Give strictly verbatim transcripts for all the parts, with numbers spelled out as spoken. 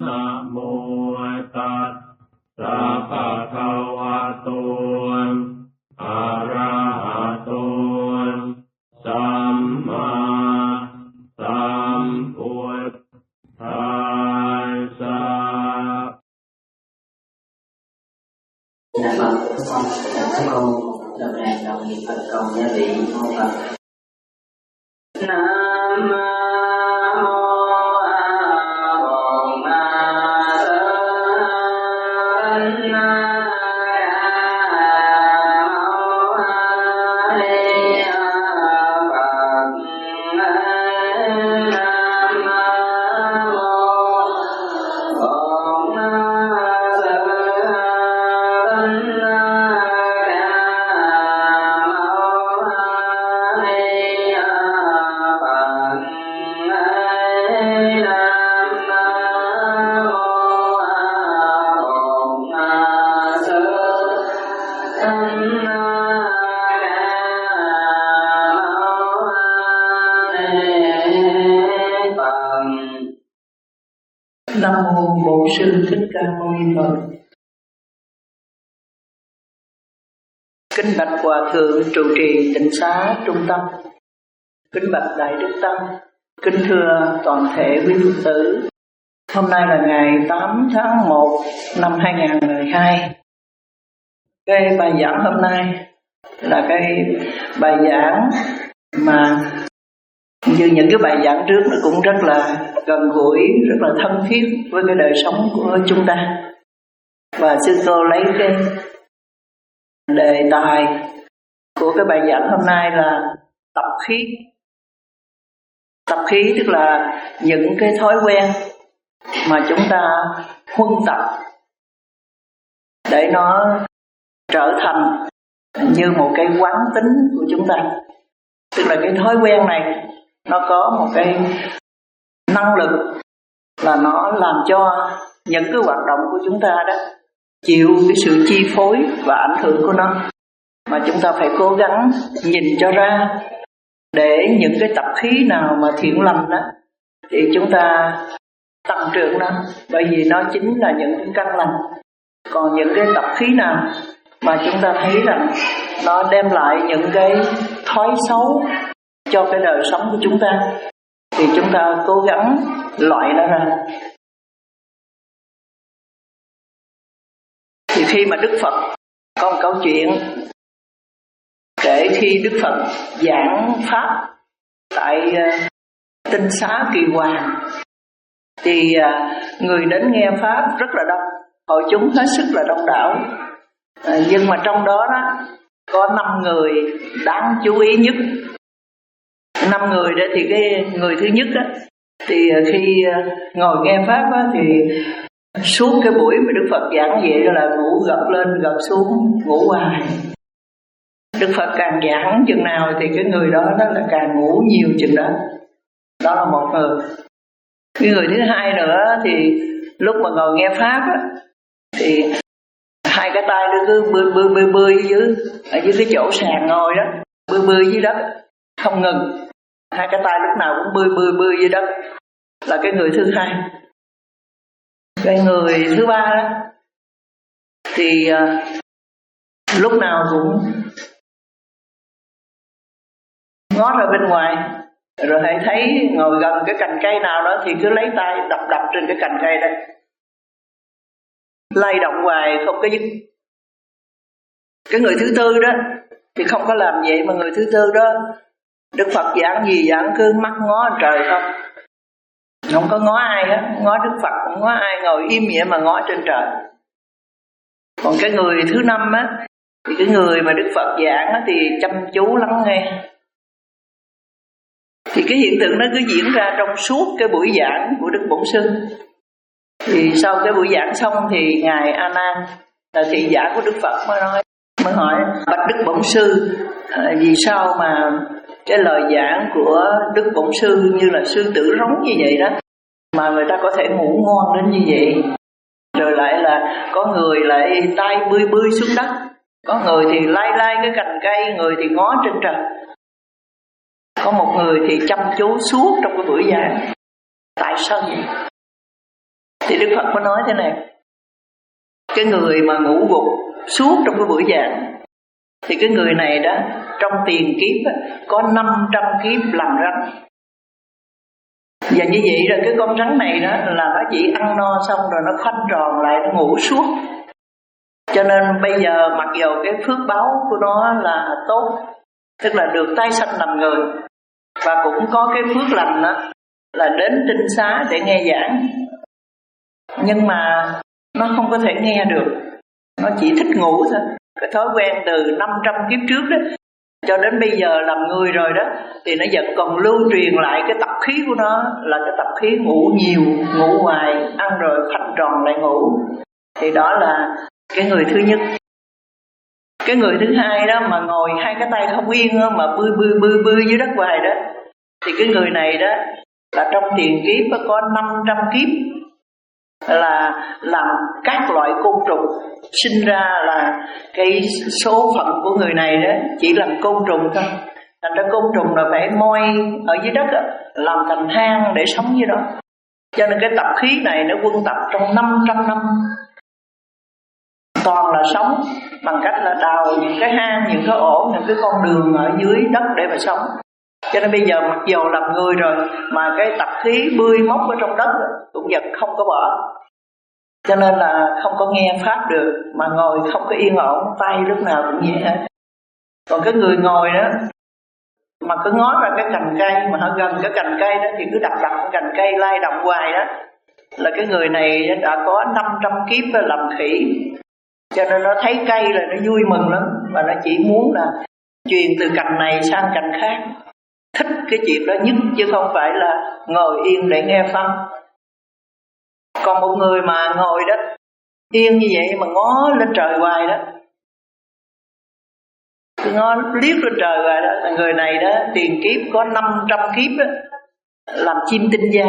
Nam mô Tát sa pa ka wa to arahato samma sambuddhassa. Dạ vâng, con các cô lần này đồng niệm Phật cầu gia vị mô Phật. Nam Nam mô Bổn Sư Thích Ca Mâu Ni Phật. Kính bạch Hòa Thượng trụ trì Tịnh Xá Trung Tâm. Kính bạch Đại Đức Tăng. Kính thưa toàn thể quý Phật tử. Hôm nay là ngày tám tháng một năm hai nghìn không trăm mười hai. Cái bài giảng hôm nay là cái bài giảng mà như những cái bài giảng trước nó cũng rất là gần gũi, rất là thân thiết với cái đời sống của chúng ta. Và sư cô lấy cái đề tài của cái bài giảng hôm nay là tập khí. Tập khí tức là những cái thói quen mà chúng ta huân tập để nó trở thành như một cái quán tính của chúng ta. Tức là cái thói quen này nó có một cái năng lực là nó làm cho những cái hoạt động của chúng ta đó chịu cái sự chi phối và ảnh hưởng của nó, mà chúng ta phải cố gắng nhìn cho ra để những cái tập khí nào mà thiện lành đó thì chúng ta tăng trưởng nó, bởi vì nó chính là những cái căn lành. Còn những cái tập khí nào mà chúng ta thấy rằng nó đem lại những cái thói xấu cho cái đời sống của chúng ta thì chúng ta cố gắng loại nó ra. Thì khi mà Đức Phật có một câu chuyện kể khi Đức Phật giảng pháp tại uh, Tinh Xá Kỳ Hoàng thì uh, người đến nghe pháp rất là đông, hội chúng hết sức là đông đảo. Uh, nhưng mà trong đó đó có năm người đáng chú ý nhất. Năm người đó thì cái người thứ nhất đó thì khi ngồi nghe pháp đó, thì suốt cái buổi mà Đức Phật giảng vậy đó là ngủ gật lên gật xuống, ngủ hoài. Đức Phật càng giảng chừng nào thì cái người đó đó là càng ngủ nhiều chừng đó. Đó là một người. Cái người thứ hai nữa thì lúc mà ngồi nghe pháp đó, thì hai cái tay nó cứ bươi bươi bươi bươi dưới ở dưới cái chỗ sàn ngồi đó, bươi bươi dưới đất không ngừng. Hai cái tay lúc nào cũng bươi bươi bươi dưới đất, là cái người thứ hai. Cái người thứ ba đó thì uh, lúc nào cũng ngó ra bên ngoài, rồi hãy thấy ngồi gần cái cành cây nào đó thì cứ lấy tay đập đập trên cái cành cây đó, lay động hoài không có dứt. Cái người thứ tư đó thì không có làm vậy, mà người thứ tư đó Đức Phật giảng gì giảng cứ mắt ngó trời không, không có ngó ai hết, ngó Đức Phật, không ngó ai, ngồi im vậy mà ngó trên trời. Còn cái người thứ năm á thì cái người mà Đức Phật giảng á thì chăm chú lắng nghe. Thì cái hiện tượng nó cứ diễn ra trong suốt cái buổi giảng của Đức Bổn Sư. Thì sau cái buổi giảng xong thì ngài A Nan là thị giả của Đức Phật mới nói, mới hỏi bạch Đức Bổn Sư, à, vì sao mà cái lời giảng của Đức Bổn Sư như là sư tử rống như vậy đó mà người ta có thể ngủ ngon đến như vậy, rồi lại là có người lại tay bươi bươi xuống đất, có người thì lay lay cái cành cây, người thì ngó trên trời, có một người thì chăm chú suốt trong cái buổi giảng. Tại sao vậy? Thì Đức Phật có nói thế này, cái người mà ngủ gục suốt trong cái buổi giảng thì cái người này đó trong tiền kiếp có năm trăm kiếp làm rắn. Và như vậy rồi cái con rắn này đó là nó chỉ ăn no xong rồi nó khoanh tròn lại, nó ngủ suốt. Cho nên bây giờ mặc dù cái phước báo của nó là tốt, tức là được tái sanh làm người, và cũng có cái phước lành đó là đến tinh xá để nghe giảng, nhưng mà nó không có thể nghe được, nó chỉ thích ngủ thôi. Cái thói quen từ năm trăm kiếp trước đó cho đến bây giờ làm người rồi đó, thì nó vẫn còn lưu truyền lại cái tập khí của nó là cái tập khí ngủ nhiều, ngủ hoài, ăn rồi khoanh tròn lại ngủ. Thì đó là cái người thứ nhất. Cái người thứ hai đó mà ngồi hai cái tay không yên đó, mà bươi bươi bươi bươi dưới đất hoài đó, thì cái người này đó là trong tiền kiếp có năm trăm kiếp là làm các loại côn trùng. Sinh ra là cái số phận của người này đó chỉ làm côn trùng thôi. Thành ra côn trùng là phải moi ở dưới đất đó, làm thành hang để sống dưới đó. Cho nên cái tập khí này nó quân tập trong năm trăm năm, toàn là sống bằng cách là đào những cái hang, những cái ổ, những cái con đường ở dưới đất để mà sống. Cho nên bây giờ mặc dù làm người rồi mà cái tập khí bươi móc ở trong đất cũng vẫn không có bỏ. Cho nên là không có nghe pháp được, mà ngồi không có yên ổn, tay lúc nào cũng vậy hết. Còn cái người ngồi đó mà cứ ngó ra cái cành cây, mà họ gần cái cành cây đó thì cứ đập đập cái cành cây lay động hoài đó, là cái người này đã có năm trăm kiếp làm khỉ. Cho nên nó thấy cây là nó vui mừng lắm, và nó chỉ muốn là truyền từ cành này sang cành khác. Thích cái chuyện đó nhất, chứ không phải là ngồi yên để nghe pháp. Còn một người mà ngồi đó yên như vậy mà ngó lên trời hoài đó, cứ ngó liếc lên trời hoài đó, là người này đó tiền kiếp có năm trăm kiếp đó, làm chim tinh gia.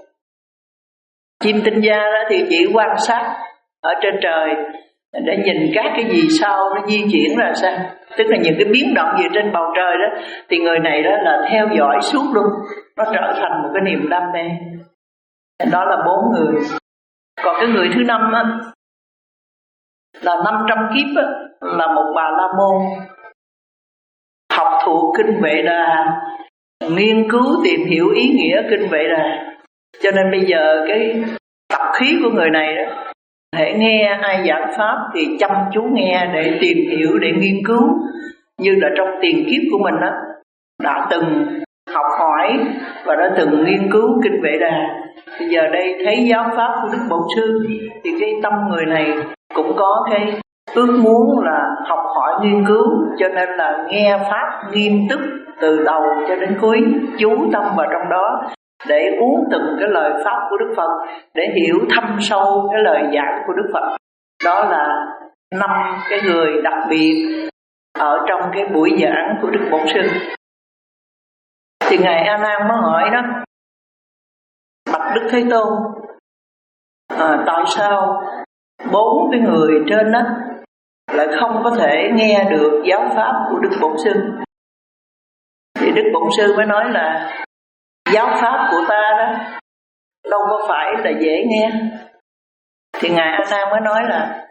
Chim tinh gia đó thì chỉ quan sát ở trên trời để nhìn các cái gì sao nó di chuyển ra sao, tức là những cái biến động gì trên bầu trời đó, thì người này đó là theo dõi suốt luôn, nó trở thành một cái niềm đam mê. Đó là bốn người. Còn cái người thứ năm á, là năm trăm kiếp á, là một bà la môn, học thuộc kinh Vệ Đà, nghiên cứu tìm hiểu ý nghĩa kinh Vệ Đà. Cho nên bây giờ cái tập khí của người này đó, hễ nghe ai giảng pháp thì chăm chú nghe để tìm hiểu, để nghiên cứu. Như là trong tiền kiếp của mình đó, đã từng học hỏi và đã từng nghiên cứu kinh Vệ Đà. Bây giờ đây thấy giáo pháp của Đức Bổn Sư thì cái tâm người này cũng có cái ước muốn là học hỏi nghiên cứu, cho nên là nghe pháp nghiêm túc từ đầu cho đến cuối, chú tâm vào trong đó để uống từng cái lời pháp của Đức Phật, để hiểu thâm sâu cái lời giảng của Đức Phật. Đó là năm cái người đặc biệt ở trong cái buổi giảng của Đức Bổn Sư. Thì ngài A Nan mới hỏi đó, bạch Đức Thế Tôn, à, tại sao bốn cái người trên đó lại không có thể nghe được giáo pháp của Đức Bổn Sư? Thì Đức Bổn Sư mới nói là giáo pháp của ta đó đâu có phải là dễ nghe. Thì ngài A Nan mới nói là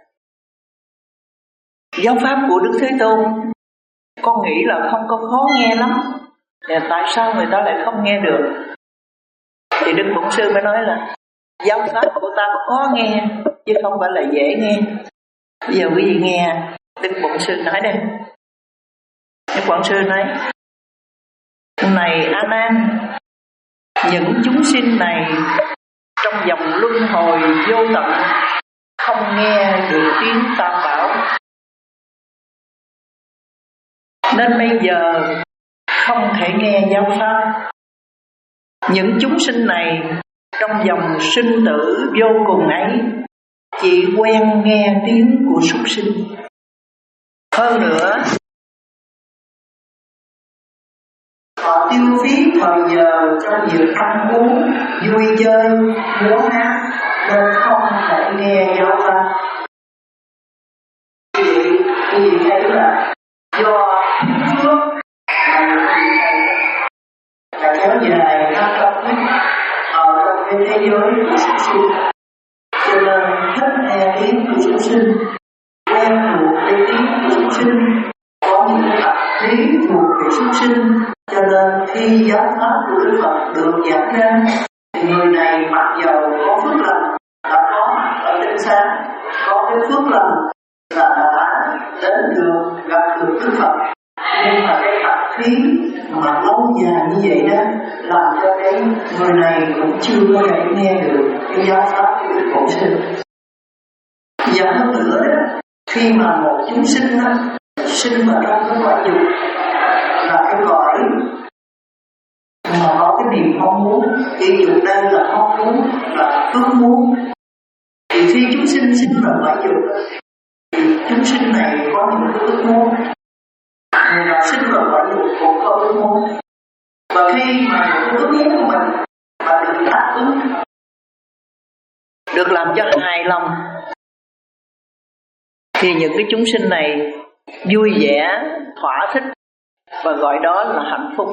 giáo pháp của Đức Thế Tôn con nghĩ là không có khó nghe lắm, thì tại sao người ta lại không nghe được? Thì Đức Bổn Sư mới nói là giáo pháp của ta khó nghe chứ không phải là dễ nghe. Bây giờ quý vị nghe Đức Bổn Sư nói đây. Đức Bổn Sư nói, này A Nan, những chúng sinh này trong dòng luân hồi vô tận không nghe được tiếng Tam Bảo, nên bây giờ không thể nghe giáo pháp. Những chúng sinh này trong dòng sinh tử vô cùng ấy chỉ quen nghe tiếng của súc sinh. Hơn nữa, họ tiêu phí thời giờ trong việc ăn uống, vui chơi, múa hát, nên không thể nghe giáo pháp. Quý vị, quý vị thấy là do phước là kéo dài năm trăm năm ở trong cái thế giới của súc sinh, sinh, quen thuộc cái tiếng của súc sinh, có những tập khí thuộc về súc sinh, cho nên khi giáo pháp của Đức Phật được giảng ra thì người này mặc dầu có phước lành đã có mặt ở trên xa, có cái phước lành là đã đến được gặp được Đức Phật, nhưng mà cái tập khí mà lâu dài như vậy đó làm cho cái người này cũng chưa có thể nghe được cái giáo pháp của Đức Bổn Sư. Và hơn nữa đó, khi mà một chúng sinh đó sinh vào trong cái cõi dục là cái cõi mà có cái niềm mong muốn, cái dục đây là mong muốn, là ước muốn, thì khi chúng sinh sinh vào cõi dục thì chúng sinh này có những cái ước muốn, người nào sinh vào cõi dục cũng có ước muốn, và khi mà những ước muốn của mình và được đáp ứng, được làm cho hài lòng, thì những cái chúng sinh này vui vẻ, thỏa thích và gọi đó là hạnh phúc.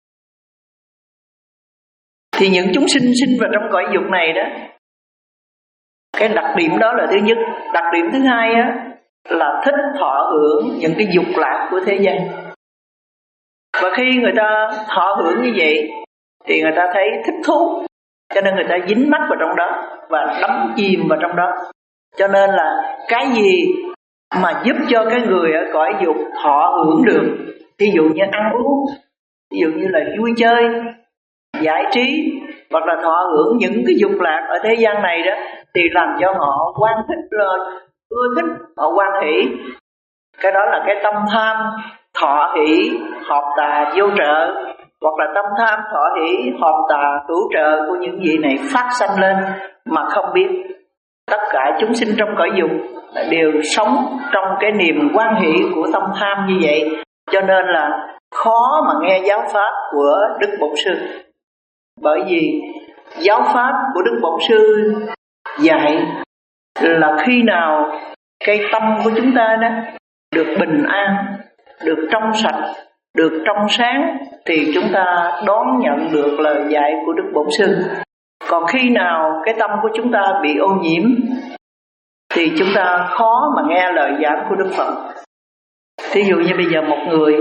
Thì những chúng sinh sinh vào trong cõi dục này đó, cái đặc điểm đó là thứ nhất. Đặc điểm thứ hai á là thích thọ hưởng những cái dục lạc của thế gian. Và khi người ta thọ hưởng như vậy thì người ta thấy thích thú, cho nên người ta dính mắc vào trong đó và đắm chìm vào trong đó. Cho nên là cái gì mà giúp cho cái người ở cõi dục thọ hưởng được, ví dụ như ăn uống, ví dụ như là vui chơi, giải trí, hoặc là thọ hưởng những cái dục lạc ở thế gian này đó, thì làm cho họ quan thích, ưa thích, họ quan hỷ. Cái đó là cái tâm tham thọ hỷ hợp tà vô trợ, hoặc là tâm tham thọ hỷ hợp tà hữu trợ của những vị này phát sanh lên mà không biết. Tất cả chúng sinh trong cõi dục đều sống trong cái niềm quan hỷ của tâm tham như vậy, cho nên là khó mà nghe giáo pháp của Đức Bổn Sư. Bởi vì giáo pháp của Đức Bổn Sư dạy là khi nào cái tâm của chúng ta đó được bình an, được trong sạch, được trong sáng, thì chúng ta đón nhận được lời dạy của Đức Bổn Sư. Còn khi nào cái tâm của chúng ta bị ô nhiễm thì chúng ta khó mà nghe lời giảng của Đức Phật. Thí dụ như bây giờ một người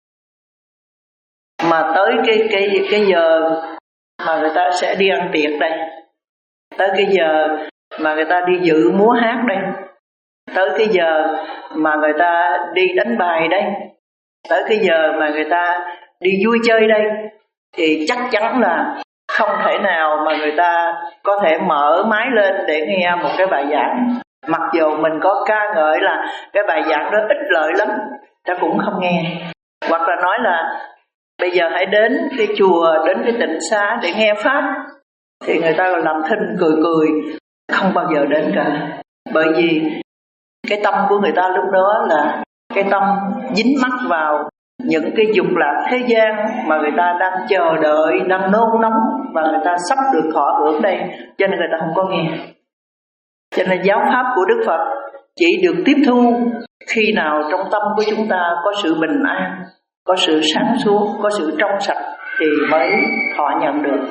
mà tới cái cái cái giờ mà người ta sẽ đi ăn tiệc đây, tới cái giờ mà người ta đi dự múa hát đây, tới cái giờ mà người ta đi đánh bài đây, tới cái giờ mà người ta đi vui chơi đây, thì chắc chắn là không thể nào mà người ta có thể mở máy lên để nghe một cái bài giảng. Mặc dù mình có ca ngợi là cái bài giảng đó ích lợi lắm, ta cũng không nghe. Hoặc là nói là bây giờ hãy đến cái chùa, đến cái tịnh xá để nghe pháp, thì người ta làm thinh cười cười, không bao giờ đến cả. Bởi vì cái tâm của người ta lúc đó là cái tâm dính mắc vào những cái dục lạc thế gian mà người ta đang chờ đợi, đang nôn nóng, và người ta sắp được thọ hưởng đây, cho nên người ta không có nghe. Cho nên giáo pháp của Đức Phật chỉ được tiếp thu khi nào trong tâm của chúng ta có sự bình an, có sự sáng suốt, có sự trong sạch thì mới thọ nhận được.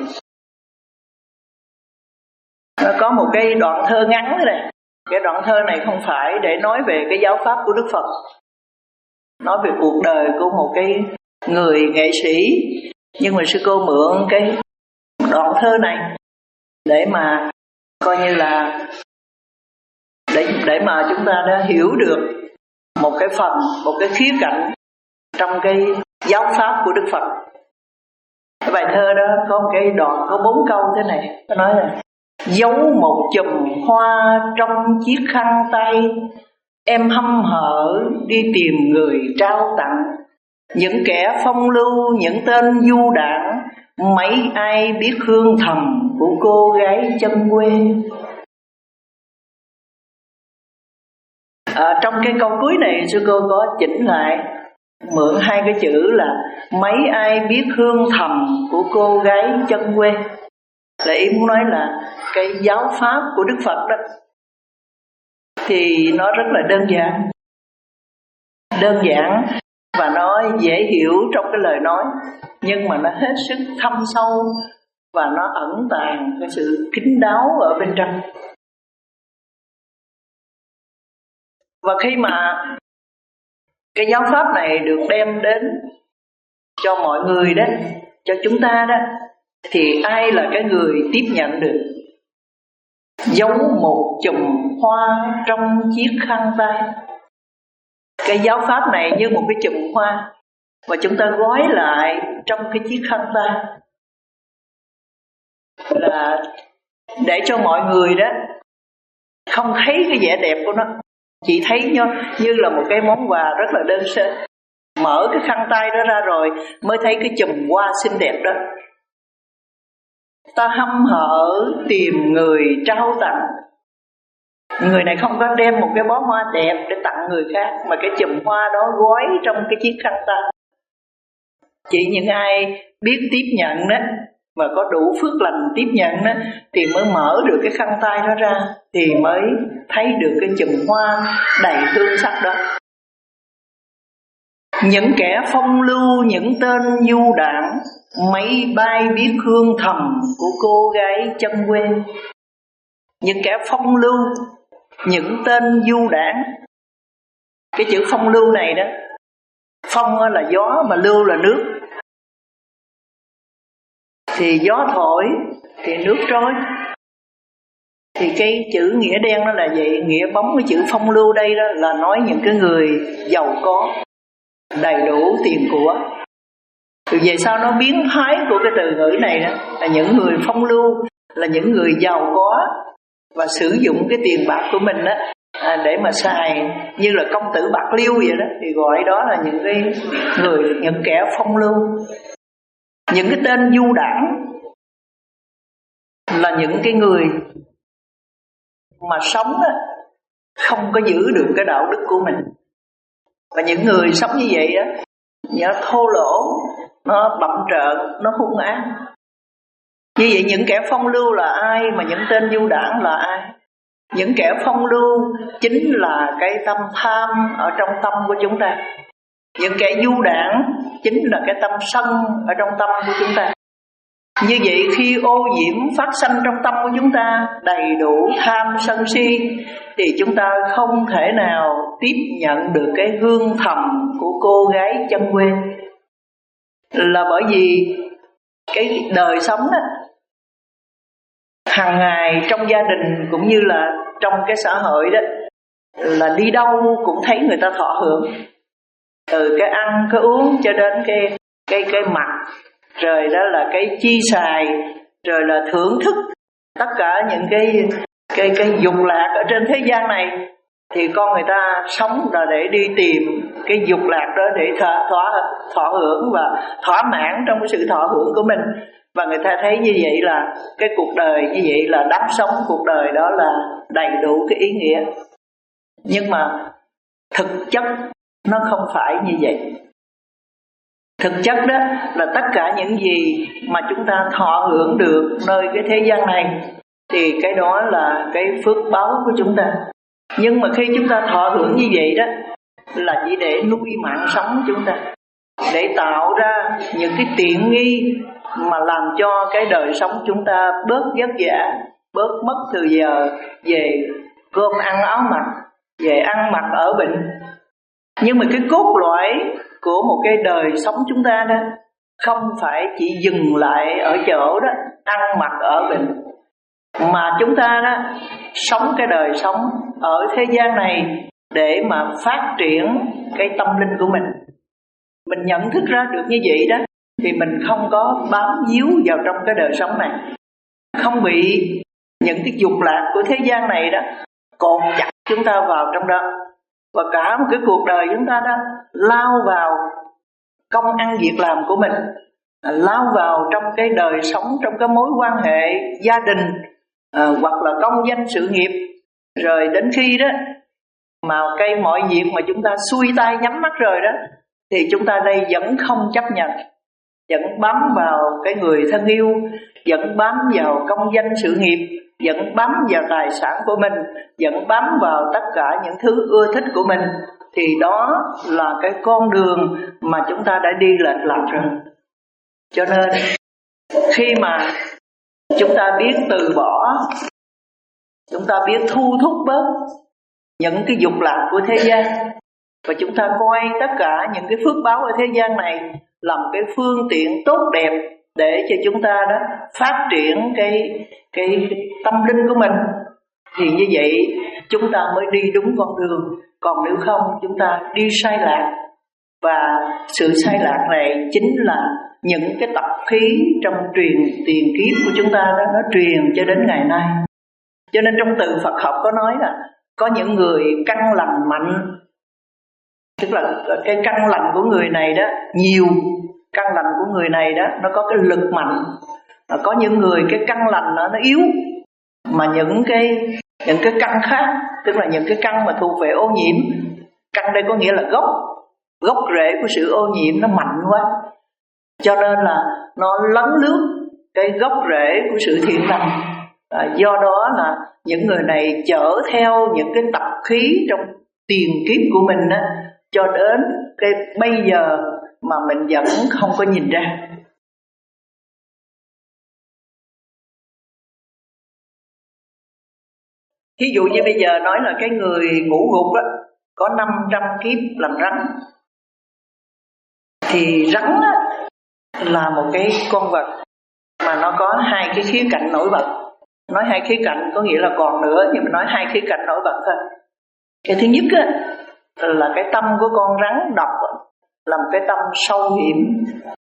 Nó có một cái đoạn thơ ngắn thế này. Cái đoạn thơ này không phải để nói về cái giáo pháp của Đức Phật, nói về cuộc đời của một cái người nghệ sĩ. Nhưng mà sư cô mượn cái đoạn thơ này để mà coi như là để để mà chúng ta đã hiểu được một cái phần, một cái khía cạnh trong cái giáo pháp của Đức Phật. Cái bài thơ đó có một cái đoạn có bốn câu thế này, nó nói là: giấu một chùm hoa trong chiếc khăn tay, em hăm hở đi tìm người trao tặng. Những kẻ phong lưu, những tên du đảng, mấy ai biết hương thầm của cô gái chân quê. À, trong cái câu cuối này sư cô có chỉnh lại, mượn hai cái chữ là mấy ai biết hương thầm của cô gái chân quê. Là ý muốn nói là cái giáo pháp của Đức Phật đó thì nó rất là đơn giản, đơn giản và nó dễ hiểu trong cái lời nói, nhưng mà nó hết sức thâm sâu và nó ẩn tàng cái sự kín đáo ở bên trong. Và khi mà cái giáo pháp này được đem đến cho mọi người đó, cho chúng ta đó, thì ai là cái người tiếp nhận được? Giấu một chùm hoa trong chiếc khăn tay. Cái giáo pháp này như một cái chùm hoa, và chúng ta gói lại trong cái chiếc khăn tay, là để cho mọi người đó không thấy cái vẻ đẹp của nó, chỉ thấy như, như là một cái món quà rất là đơn sơ. Mở cái khăn tay đó ra rồi mới thấy cái chùm hoa xinh đẹp đó. Ta hăm hở tìm người trao tặng. Người này không có đem một cái bó hoa đẹp để tặng người khác, mà cái chùm hoa đó gói trong cái chiếc khăn tay. Chỉ những ai biết tiếp nhận đó, và có đủ phước lành tiếp nhận đó, thì mới mở được cái khăn tay đó ra, thì mới thấy được cái chùm hoa đầy hương sắc đó. Những kẻ phong lưu, những tên du đảng, mấy bay biết hương thầm của cô gái chân quê. Những kẻ phong lưu, những tên du đảng. Cái chữ phong lưu này đó, phong là gió mà lưu là nước. Thì gió thổi thì nước trôi. Thì cái chữ nghĩa đen nó là vậy. Nghĩa bóng cái chữ phong lưu đây đó là nói những cái người giàu có, đầy đủ tiền của. Thì về sau nó biến thái của cái từ ngữ này đó, là những người phong lưu, là những người giàu có và sử dụng cái tiền bạc của mình đó à, để mà xài, như là công tử bạc liêu vậy đó, thì gọi đó là những cái người, những kẻ phong lưu. Những cái tên du đảng là những cái người mà sống đó, không có giữ được cái đạo đức của mình. Và những người sống như vậy đó, nó thô lỗ, nó bặm trợn, nó hung ác. Như vậy những kẻ phong lưu là ai, mà những tên du đảng là ai? Những kẻ phong lưu chính là cái tâm tham ở trong tâm của chúng ta. Những kẻ du đảng chính là cái tâm sân ở trong tâm của chúng ta. Như vậy khi ô nhiễm phát sanh trong tâm của chúng ta đầy đủ tham sân si, thì chúng ta không thể nào tiếp nhận được cái hương thầm của cô gái chân quê. Là bởi vì cái đời sống đó, hàng ngày trong gia đình cũng như là trong cái xã hội đó, là đi đâu cũng thấy người ta thọ hưởng, từ cái ăn cái uống cho đến cái cái cái mặc, rồi đó là cái chi xài, rồi là thưởng thức tất cả những cái cái cái dục lạc ở trên thế gian này. Thì con người ta sống là để đi tìm cái dục lạc đó để thỏa, thỏa, thỏa hưởng và thỏa mãn trong cái sự thọ hưởng của mình. Và người ta thấy như vậy là cái cuộc đời như vậy là đắm sống cuộc đời đó là đầy đủ cái ý nghĩa. Nhưng mà thực chất nó không phải như vậy. Thực chất đó là tất cả những gì mà chúng ta thọ hưởng được nơi cái thế gian này, thì cái đó là cái phước báu của chúng ta. Nhưng mà khi chúng ta thọ hưởng như vậy đó, là chỉ để nuôi mạng sống chúng ta, để tạo ra những cái tiện nghi mà làm cho cái đời sống chúng ta bớt vất vả, bớt mất thời giờ về cơm ăn áo mặc, về ăn mặc ở bệnh. Nhưng mà cái cốt lõi của một cái đời sống chúng ta đó không phải chỉ dừng lại ở chỗ đó ăn mặc ở bệnh, mà chúng ta đó sống cái đời sống ở thế gian này để mà phát triển cái tâm linh của mình. Mình nhận thức ra được như vậy đó, thì mình không có bám víu vào trong cái đời sống này, không bị những cái dục lạc của thế gian này đó cột chặt chúng ta vào trong đó. Và cả một cái cuộc đời chúng ta đó lao vào công ăn việc làm của mình, lao vào trong cái đời sống, trong cái mối quan hệ gia đình, à, hoặc là công danh sự nghiệp. Rồi đến khi đó mà cái mọi việc mà chúng ta xuôi tay nhắm mắt rồi đó, thì chúng ta đây vẫn không chấp nhận, vẫn bám vào cái người thân yêu, vẫn bám vào công danh sự nghiệp, vẫn bám vào tài sản của mình, vẫn bám vào tất cả những thứ ưa thích của mình. Thì đó là cái con đường mà chúng ta đã đi lệch lạc rồi. Cho nên khi mà chúng ta biết từ bỏ, chúng ta biết thu thúc bớt, những cái dục lạc của thế gian. Và chúng ta coi tất cả những cái phước báo ở thế gian này làm cái phương tiện tốt đẹp để cho chúng ta đó phát triển cái, cái tâm linh của mình. Thì như vậy chúng ta mới đi đúng con đường. Còn nếu không chúng ta đi sai lạc. Và sự sai lạc này chính là những cái tập khí trong truyền tiền kiếp của chúng ta đó, nó truyền cho đến ngày nay. Cho nên trong từ Phật học có nói là có những người căn lành mạnh, tức là cái căn lành của người này đó nhiều, căn lành của người này đó nó có cái lực mạnh. Có những người cái căn lành nó, nó yếu, mà những cái những cái căn khác, tức là những cái căn mà thuộc về ô nhiễm. Căn đây có nghĩa là gốc, gốc rễ của sự ô nhiễm nó mạnh quá, cho nên là nó lấn lướt cái gốc rễ của sự thiện lành. À, do đó là những người này chở theo những cái tập khí trong tiền kiếp của mình đó, cho đến cái bây giờ mà mình vẫn không có nhìn ra. Thí dụ như bây giờ nói là cái người ngũ gục á, có năm trăm kiếp làm rắn. Thì rắn á, là một cái con vật mà nó có hai cái khía cạnh nổi bật. Nói hai khía cạnh có nghĩa là còn nữa, nhưng mà nói hai khía cạnh nổi bật thôi. Cái thứ nhất á, là cái tâm của con rắn độc là một cái tâm sâu hiểm.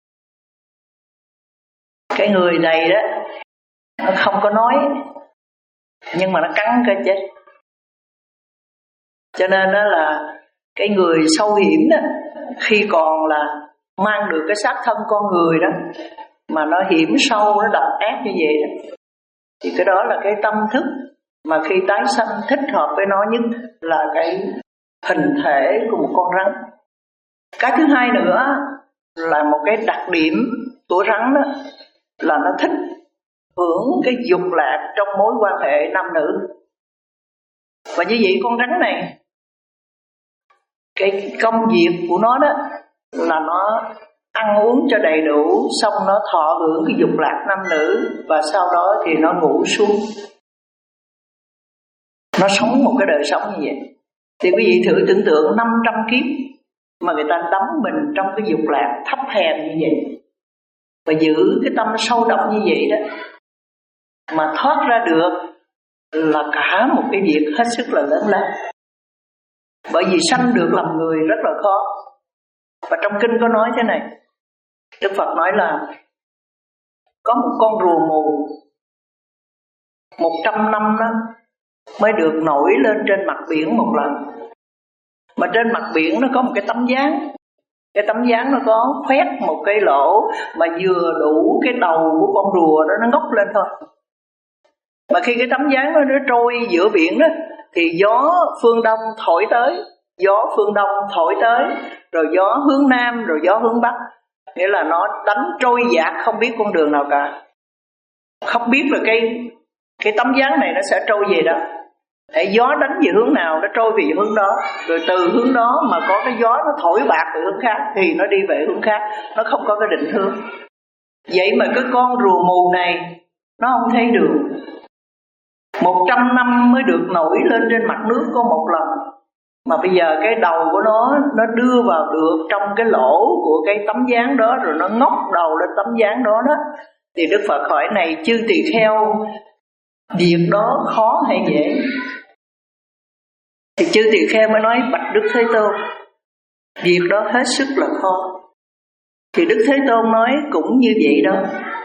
Cái người này đó nó không có nói, nhưng mà nó cắn cái chết. Cho nên đó là cái người sâu hiểm đó, khi còn là mang được cái xác thân con người đó, mà nó hiểm sâu, nó độc ác như vậy đó, thì cái đó là cái tâm thức mà khi tái sanh thích hợp với nó nhất là cái hình thể của một con rắn. Cái thứ hai nữa là một cái đặc điểm của rắn đó là nó thích hưởng cái dục lạc trong mối quan hệ nam nữ. Và như vậy con rắn này, cái công việc của nó đó là nó ăn uống cho đầy đủ, xong nó thọ hưởng cái dục lạc nam nữ, và sau đó thì nó ngủ xuống. Nó sống một cái đời sống như vậy. Thì quý vị thử tưởng tượng năm trăm kiếp mà người ta đắm mình trong cái dục lạc thấp hèn như vậy, và giữ cái tâm sâu độc như vậy đó, mà thoát ra được là cả một cái việc hết sức là lớn lao. Bởi vì sanh được làm người rất là khó. Và trong kinh có nói thế này, Đức Phật nói là có một con rùa mù một trăm năm đó mới được nổi lên trên mặt biển một lần. Mà trên mặt biển nó có một cái tấm dáng. Cái tấm dáng nó có khoét một cái lỗ mà vừa đủ cái đầu của con rùa đó nó ngóc lên thôi. Mà khi cái tấm dáng nó, nó trôi giữa biển đó, thì gió phương đông thổi tới, gió phương đông thổi tới, rồi gió hướng nam, rồi gió hướng bắc. Nghĩa là nó đánh trôi dạt không biết con đường nào cả. Không biết là cái, cái tấm dáng này nó sẽ trôi về đâu. Để gió đánh về hướng nào nó trôi về hướng đó. Rồi từ hướng đó mà có cái gió nó thổi bạc từ hướng khác thì nó đi về hướng khác. Nó không có cái định hướng. Vậy mà cái con rùa mù này nó không thấy đường. Một trăm năm mới được nổi lên trên mặt nước có một lần. Mà bây giờ cái đầu của nó nó đưa vào được trong cái lỗ của cái tấm dáng đó, rồi nó ngóc đầu lên tấm dáng đó đó. Thì Đức Phật hỏi này, chư tỳ kheo, việc đó khó hay dễ? Thì chư tỳ kheo mới nói, bạch Đức Thế Tôn, việc đó hết sức là khó. Thì Đức Thế Tôn nói cũng như vậy đó.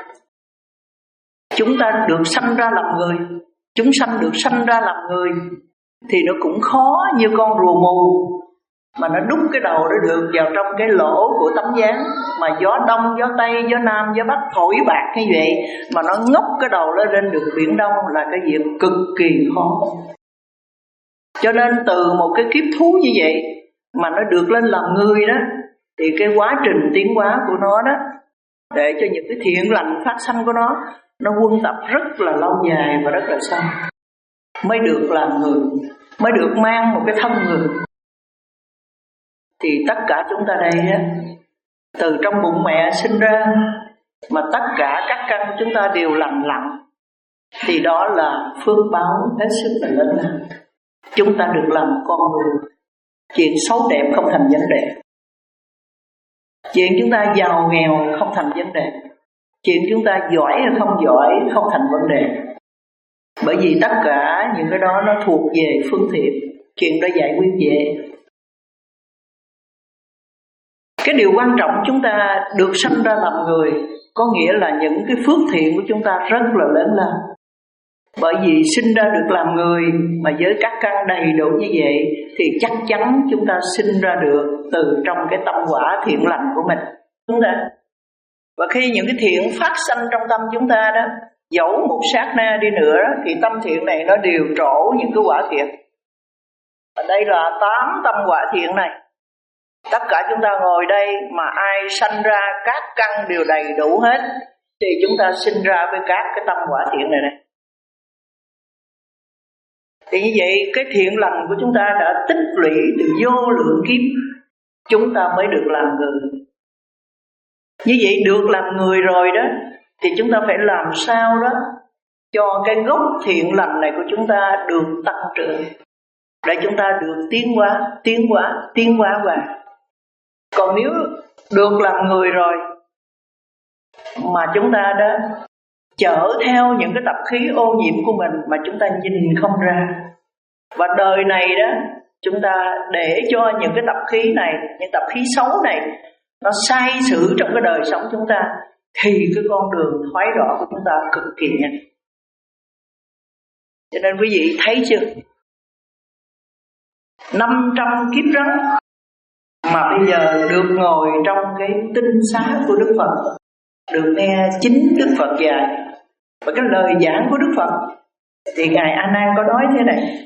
Chúng ta được sanh ra làm người, chúng sanh được sanh ra làm người, thì nó cũng khó như con rùa mù mà nó đút cái đầu nó được vào trong cái lỗ của tấm dáng, mà gió đông, gió tây, gió nam, gió bắc thổi bạc như vậy mà nó ngóc cái đầu nó lên được biển đông là cái việc cực kỳ khó. Cho nên từ một cái kiếp thú như vậy mà nó được lên làm người đó, thì cái quá trình tiến hóa của nó đó, để cho những cái thiện lành phát sanh của nó, nó quân tập rất là lâu dài và rất là sâu, mới được làm người, mới được mang một cái thân người. Thì tất cả chúng ta đây á, từ trong bụng mẹ sinh ra mà tất cả các căn của chúng ta đều lành lặn, thì đó là phước báo hết sức là lớn lao. chúng ta được làm con người. Chuyện xấu đẹp không thành vấn đề, chuyện chúng ta giàu nghèo không thành vấn đề, chuyện chúng ta giỏi hay không giỏi không thành vấn đề. Bởi vì tất cả những cái đó nó thuộc về phương tiện, chuyện đó giải quyết về. Cái điều quan trọng chúng ta được sanh ra làm người, có nghĩa là những cái phước thiện của chúng ta rất là lớn lao. Bởi vì sinh ra được làm người mà với các căn đầy đủ như vậy thì chắc chắn chúng ta sinh ra được từ trong cái tâm quả thiện lành của mình. Đúng không? Và khi những cái thiện phát sanh trong tâm chúng ta đó, dẫu một sát na đi nữa thì tâm thiện này nó đều trổ những cái quả thiện. Và đây là tám tâm quả thiện này. Tất cả chúng ta ngồi đây mà ai sanh ra các căn đều đầy đủ hết thì chúng ta sinh ra với các cái tâm quả thiện này này. Thì như vậy cái thiện lành của chúng ta đã tích lũy từ vô lượng kiếp, chúng ta mới được làm người. Như vậy được làm người rồi đó thì chúng ta phải làm sao đó cho cái gốc thiện lành này của chúng ta được tăng trưởng, để chúng ta được tiến hóa, tiến hóa, tiến hóa qua. Còn nếu được làm người rồi mà chúng ta đã chở theo những cái tập khí ô nhiễm của mình mà chúng ta nhìn không ra, và đời này đó chúng ta để cho những cái tập khí này, những tập khí xấu này nó sai sử trong cái đời sống chúng ta, thì cái con đường thoái đỏ của chúng ta cực kỳ nhanh. Cho nên quý vị thấy chưa, năm trăm kiếp rắn mà bây giờ được ngồi trong cái tinh xá của Đức Phật, được nghe chính Đức Phật dạy. Và cái lời giảng của Đức Phật thì Ngài A Nan có nói thế này: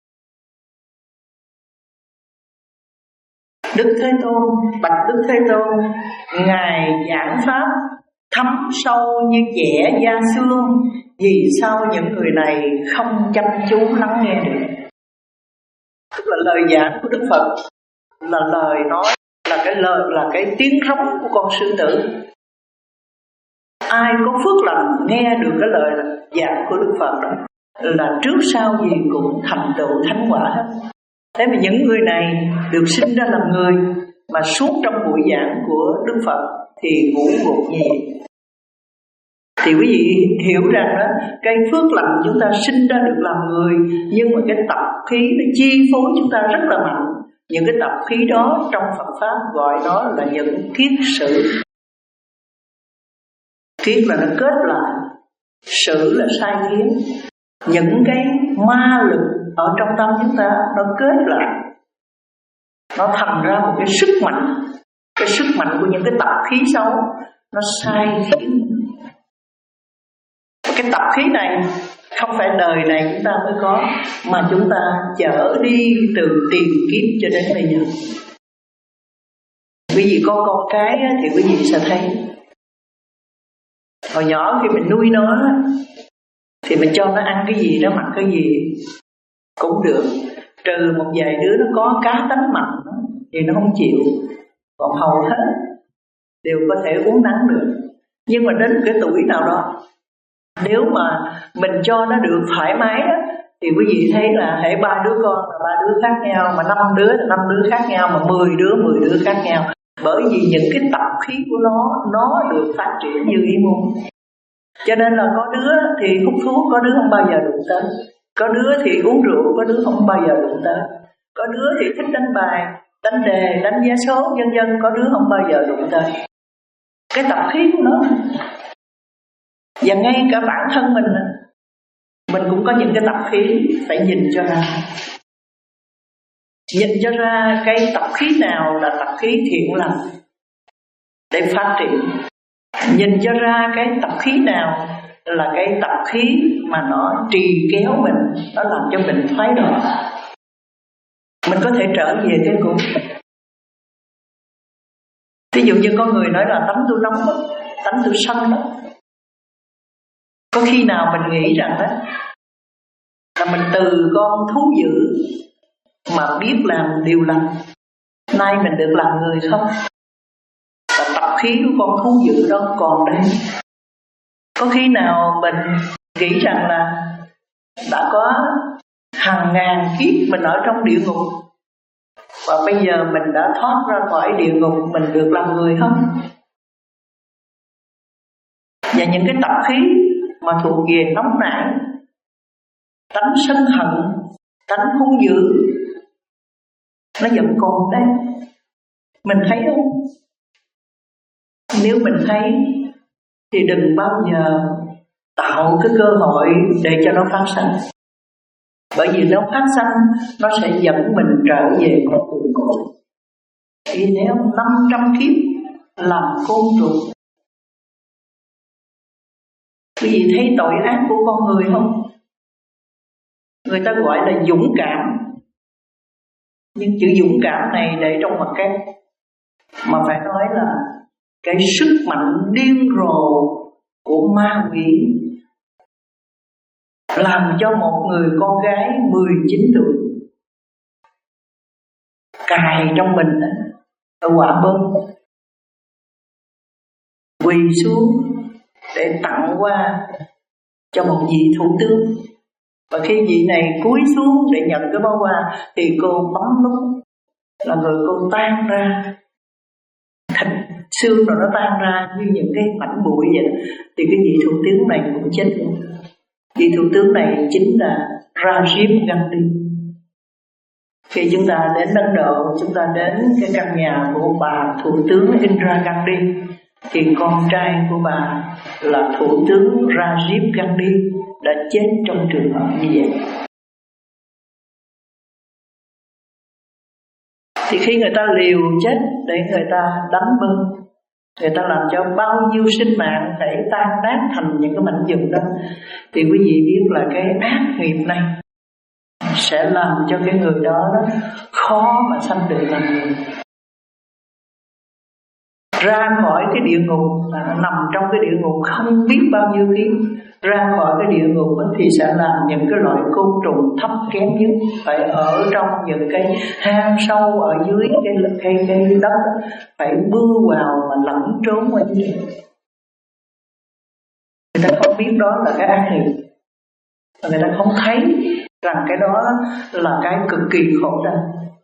Đức Thế Tôn, bạch Đức Thế Tôn, Ngài giảng pháp thấm sâu như chẻ da xương, vì sao những người này không chăm chú lắng nghe được? Tức là lời giảng của Đức Phật là lời nói, là cái lời, là cái tiếng rống của con sư tử. Ai có phước lành nghe được cái lời giảng của Đức Phật đó là trước sau gì cũng thành tựu thánh quả hết. Thế mà những người này được sinh ra làm người mà suốt trong buổi giảng của Đức Phật thì ngủ gục như vậy. Thì quý vị hiểu rằng đó, cái phước lành chúng ta sinh ra được làm người, nhưng mà cái tập khí nó chi phối chúng ta rất là mạnh. Những cái tập khí đó trong Phật Pháp gọi đó là những kiết sử. Kiết là nó kết lại, sử là sai khiến. Những cái ma lực ở trong tâm chúng ta nó kết lại, nó thành ra một cái sức mạnh. Cái sức mạnh của những cái tập khí xấu nó sai khiến. Cái tập khí này không phải đời này chúng ta mới có, mà chúng ta chở đi từ tiền kiếp cho đến bây giờ. Quý vị có con cái thì quý vị sẽ thấy, hồi nhỏ khi mình nuôi nó thì mình cho nó ăn cái gì, nó mặc cái gì cũng được, trừ một vài đứa nó có cá tánh mạnh thì nó không chịu, còn hầu hết đều có thể uống nắng được. Nhưng mà đến cái tuổi nào đó, nếu mà mình cho nó được thoải mái đó, thì quý vị thấy là hễ ba đứa con là ba đứa khác nhau, mà năm đứa là năm đứa khác nhau, mà mười đứa mười đứa khác nhau. Bởi vì những cái tập khí của nó nó được phát triển như ý muốn. Cho nên là có đứa thì hút thuốc, có đứa không bao giờ đụng tới. Có đứa thì uống rượu, có đứa không bao giờ đụng tới. Có đứa thì thích đánh bài, đánh đề, đánh vé số, vân vân, có đứa không bao giờ đụng tới. Cái tập khí của nó. Và ngay cả bản thân mình, mình cũng có những cái tập khí phải nhìn cho ra. Nhìn cho ra cái tập khí nào là tập khí thiện lành để phát triển. Nhìn cho ra cái tập khí nào là cái tập khí mà nó trì kéo mình, nó làm cho mình thoái đọa. Mình có thể trở về thế cũ. Ví dụ như con người nói là tánh tôi nóng đó, tánh tôi sân đó. Có khi nào mình nghĩ rằng đó là mình từ con thú dữ mà biết làm điều lành, nay mình được làm người không? Và tập khí của con thú dữ đó còn đây. Có khi nào mình nghĩ rằng là đã có hàng ngàn kiếp mình ở trong địa ngục, và bây giờ mình đã thoát ra khỏi địa ngục, mình được làm người không? Và những cái tập khí mà thuộc về nóng nảy, tánh sân hận, tánh hung dữ, nó vẫn còn đây. Mình thấy không? Nếu mình thấy thì đừng bao giờ tạo cái cơ hội để cho nó phát sinh. Bởi vì nó phát sinh, nó sẽ dẫn mình trở về con đường cội. Thì nếu năm trăm kiếp làm côn trùng, quý vị thấy tội ác của con người không? Người ta gọi là dũng cảm, nhưng chữ dũng cảm này để trong mặt kép, mà phải nói là cái sức mạnh điên rồ của ma quỷ làm cho một người con gái mười chín tuổi cài trong mình ở quả bom, quỳ xuống để tặng qua cho một vị thủ tướng. Và khi vị này cúi xuống để nhận cái bó hoa thì cô bấm nút là người cô tan ra, thịt xương rồi nó tan ra như những cái mảnh bụi vậy. Thì cái vị thủ tướng này cũng chết luôn. Vị thủ tướng này chính là Rajiv Gandhi. Khi chúng ta đến Ấn Độ, chúng ta đến cái căn nhà của bà thủ tướng Indira Gandhi, thì con trai của bà là thủ tướng Rajiv Gandhi đã chết trong trường hợp như vậy. Thì khi người ta liều chết để người ta đánh bom, người ta làm cho bao nhiêu sinh mạng để tan nát thành những cái mảnh vụn đó, thì quý vị biết là cái ác nghiệp này sẽ làm cho cái người đó, đó khó mà sanh được làm người. Ra khỏi cái địa ngục mà nằm trong cái địa ngục không biết bao nhiêu kiếp, ra khỏi cái địa ngục thì sẽ làm những cái loại côn trùng thấp kém nhất, phải ở trong những cái hang sâu ở dưới cái cái cái đất, phải bưa vào mà lẫn trốn ở dưới. Người ta không biết đó là cái ác nghiệp, người ta không thấy rằng cái đó là cái cực kỳ khổ đau.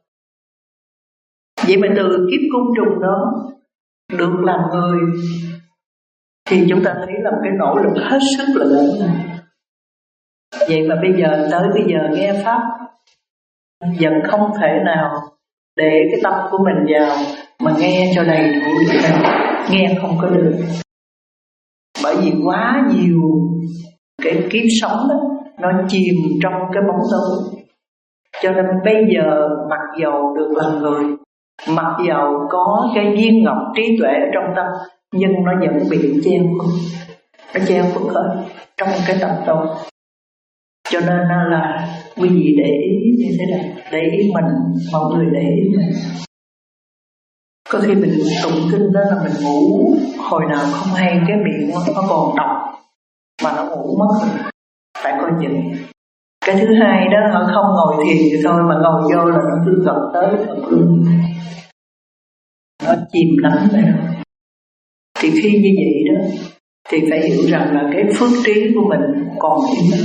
Vậy mà từ kiếp côn trùng đó được làm người thì chúng ta thấy là một cái nỗ lực hết sức là lớn này. Vậy mà bây giờ tới bây giờ nghe pháp vẫn không thể nào để cái tâm của mình vào mà nghe cho đầy đủ được, nghe không có được. Bởi vì quá nhiều cái kiếp sống đó nó chìm trong cái bóng tối. Cho nên bây giờ mặc dầu được làm người, mặc dầu có cái viên ngọc trí tuệ ở trong tâm, nhưng nó vẫn bị che khuất, nó che khuất hết trong cái tâm tối. Cho nên là quý vị để ý như thế này, để ý mình, mọi người để ý mình. Có khi mình tụng kinh đó là mình ngủ, hồi nào không hay cái miệng nó còn đọc mà nó ngủ mất rồi, phải coi chừng. Cái thứ hai đó, nó không ngồi thiền thì thôi, mà ngồi vô là nó cứ gần tới thật luôn, nó chìm lắm rồi. Thì khi như vậy đó thì phải hiểu rằng là cái phước trí của mình còn yếu.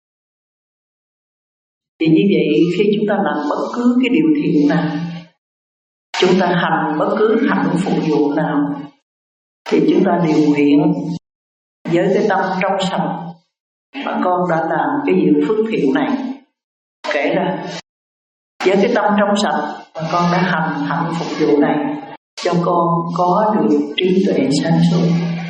Thì như vậy khi chúng ta làm bất cứ cái điều thiện nào, chúng ta hành bất cứ hạnh phục vụ nào, thì chúng ta đều nguyện với cái tâm trong sạch mà con đã làm cái việc phước thiện này, kể ra với cái tâm trong sạch mà con đã hành hạnh phục vụ này, cho con có được trí tuệ sáng suốt.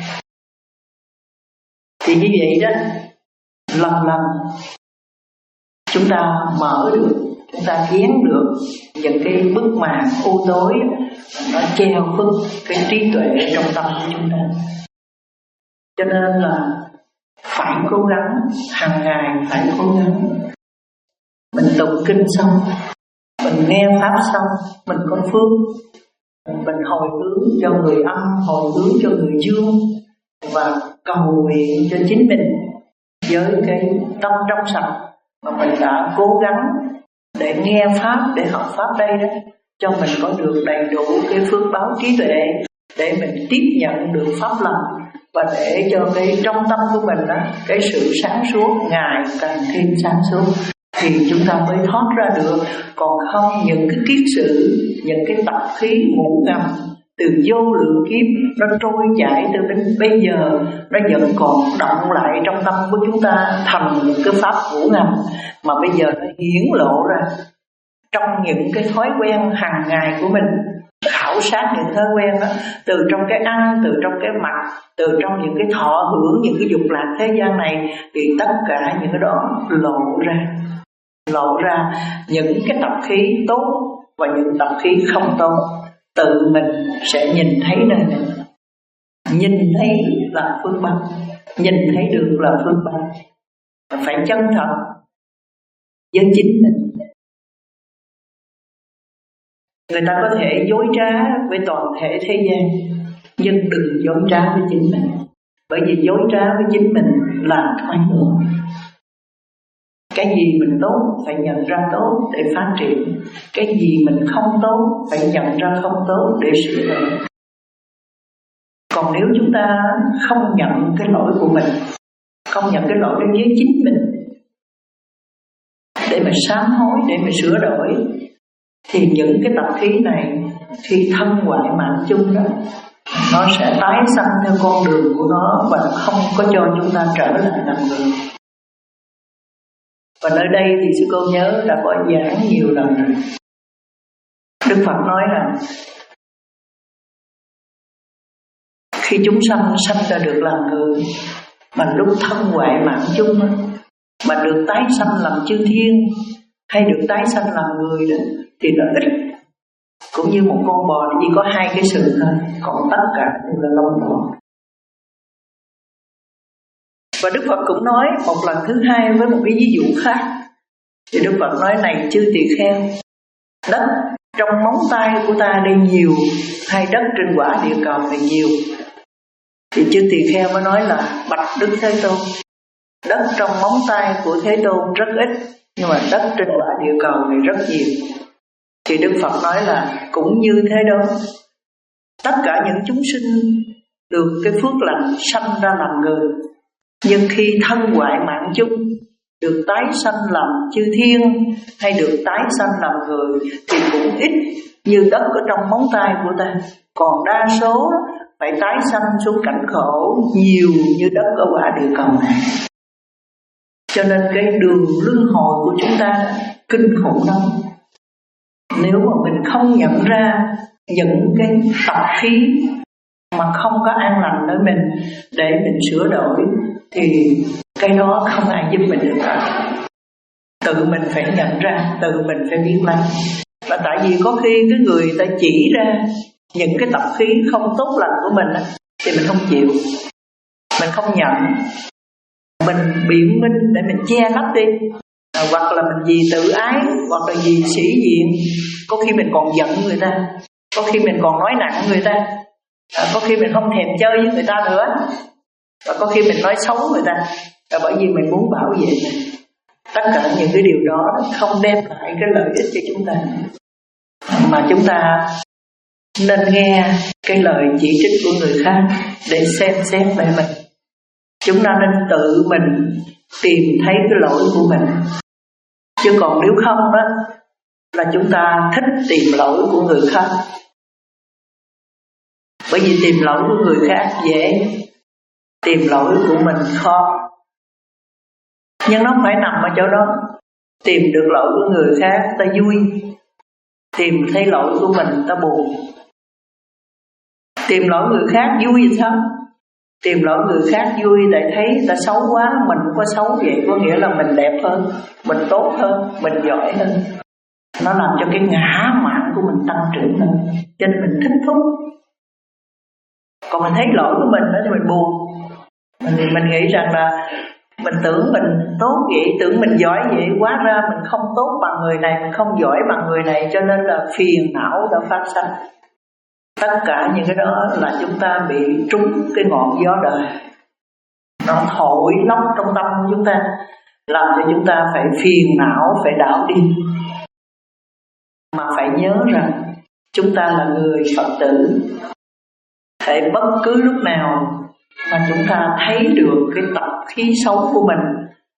Thì như vậy đó, lần lần chúng ta mở được, chúng ta vén được những cái bức màn u tối nó che khuất cái trí tuệ trong tâm của chúng ta. Cho nên là phải cố gắng, hàng ngày phải cố gắng. Mình tụng kinh xong, mình nghe pháp xong, mình có phước, mình hồi hướng cho người âm, hồi hướng cho người dương, và cầu nguyện cho chính mình với cái tâm trong sạch mà mình đã cố gắng để nghe pháp, để học pháp đây đó, cho mình có được đầy đủ cái phước báo trí tuệ để mình tiếp nhận được pháp lành, và để cho cái trong tâm của mình đó, cái sự sáng suốt ngày càng thêm sáng suốt. thì chúng ta mới thoát ra được. Còn không, những cái kiết sử, những cái tập khí ngủ ngầm từ vô lượng kiếp nó trôi chảy từ bên bây giờ, nó vẫn còn động lại trong tâm của chúng ta thành những cái pháp ngủ ngầm mà bây giờ nó hiển lộ ra trong những cái thói quen hàng ngày của mình. Khảo sát những thói quen đó, từ trong cái ăn, từ trong cái mặc, từ trong những cái thọ hưởng, những cái dục lạc thế gian này, thì tất cả những cái đó lộ ra lộ ra những cái tập khí tốt và những tập khí không tốt. Tự mình sẽ nhìn thấy nơi này. Nhìn thấy là phước báo, nhìn thấy được là phước báo. Phải chân thật với chính mình. Người ta có thể dối trá với toàn thể thế gian, nhưng đừng dối trá với chính mình. Bởi vì dối trá với chính mình là thoái hướng. Cái gì mình tốt phải nhận ra tốt để phát triển. Cái gì mình không tốt phải nhận ra không tốt để sửa đổi. Còn nếu chúng ta không nhận cái lỗi của mình, không nhận cái lỗi đối với chính mình để mà sám hối, để mà sửa đổi, thì những cái tập khí này khi thân hoại mạng chung đó, nó sẽ tái sanh theo con đường của nó và nó không có cho chúng ta trở lại làm người. Và nơi đây thì sư cô nhớ đã có giảng nhiều lần rồi. Đức Phật nói là khi chúng sanh sanh ra được làm người, mà lúc thân hoại mạng chung mà được tái sanh làm chư thiên hay được tái sanh làm người đó, thì nó ít. Cũng như một con bò chỉ có hai cái sừng thôi, còn tất cả đều là lông bò. Và Đức Phật cũng nói một lần thứ hai với một cái ví dụ khác. Thì Đức Phật nói này chư tỳ kheo, đất trong móng tay của ta đây nhiều hay đất trên quả địa cầu này nhiều? Thì chư tỳ kheo mới nói là bạch Đức Thế Tôn, đất trong móng tay của Thế Tôn rất ít, nhưng mà đất trên quả địa cầu này rất nhiều. Thì Đức Phật nói là cũng như thế đó, tất cả những chúng sinh được cái phước lành sanh ra làm người, nhưng khi thân hoại mạng chung, được tái sanh làm chư thiên hay được tái sanh làm người thì cũng ít như đất ở trong móng tay của ta. Còn đa số phải tái sanh xuống cảnh khổ nhiều như đất ở quả địa cầu này. Cho nên cái đường luân hồi của chúng ta kinh khủng lắm. Nếu mà mình không nhận ra những cái tập khí mà không có an lành ở mình để mình sửa đổi, thì cái đó không ai giúp mình được cả. Tự mình phải nhận ra, tự mình phải biết lấy. Và tại vì có khi cái người ta chỉ ra những cái tập khí không tốt lành của mình thì mình không chịu, mình không nhận, mình biện minh để mình che lấp đi. À, hoặc là mình vì tự ái, hoặc là vì sĩ diện, có khi mình còn giận người ta, có khi mình còn nói nặng người ta, à, có khi mình không thèm chơi với người ta nữa, và có khi mình nói xấu người ta, là bởi vì mình muốn bảo vệ mình. Tất cả những cái điều đó không đem lại cái lợi ích cho chúng ta, mà chúng ta nên nghe cái lời chỉ trích của người khác để xem xét về mình. Chúng ta nên tự mình tìm thấy cái lỗi của mình. Chứ còn nếu không đó là chúng ta thích tìm lỗi của người khác. Bởi vì tìm lỗi của người khác dễ, tìm lỗi của mình khó. Nhưng nó phải nằm ở chỗ đó. Tìm được lỗi của người khác ta vui, tìm thấy lỗi của mình ta buồn. Tìm lỗi người khác vui thì sao? Tìm lỗi người khác vui tại thấy ta xấu quá, mình không có xấu vậy, có nghĩa là mình đẹp hơn, mình tốt hơn, mình giỏi hơn. Nó làm cho cái ngã mạn của mình tăng trưởng hơn, cho nên mình thích thú. Còn mình thấy lỗi của mình đó thì mình buồn. Mình, mình nghĩ rằng là mình tưởng mình tốt vậy, tưởng mình giỏi vậy, hóa ra mình không tốt bằng người này, mình không giỏi bằng người này, cho nên là phiền não đã phát sinh. Tất cả những cái đó là chúng ta bị trúng cái ngọn gió đời. Nó thổi lóc trong tâm chúng ta, làm cho chúng ta phải phiền não, phải đảo điên. Mà phải nhớ rằng chúng ta là người Phật tử. Thể bất cứ lúc nào mà chúng ta thấy được cái tập khí xấu của mình,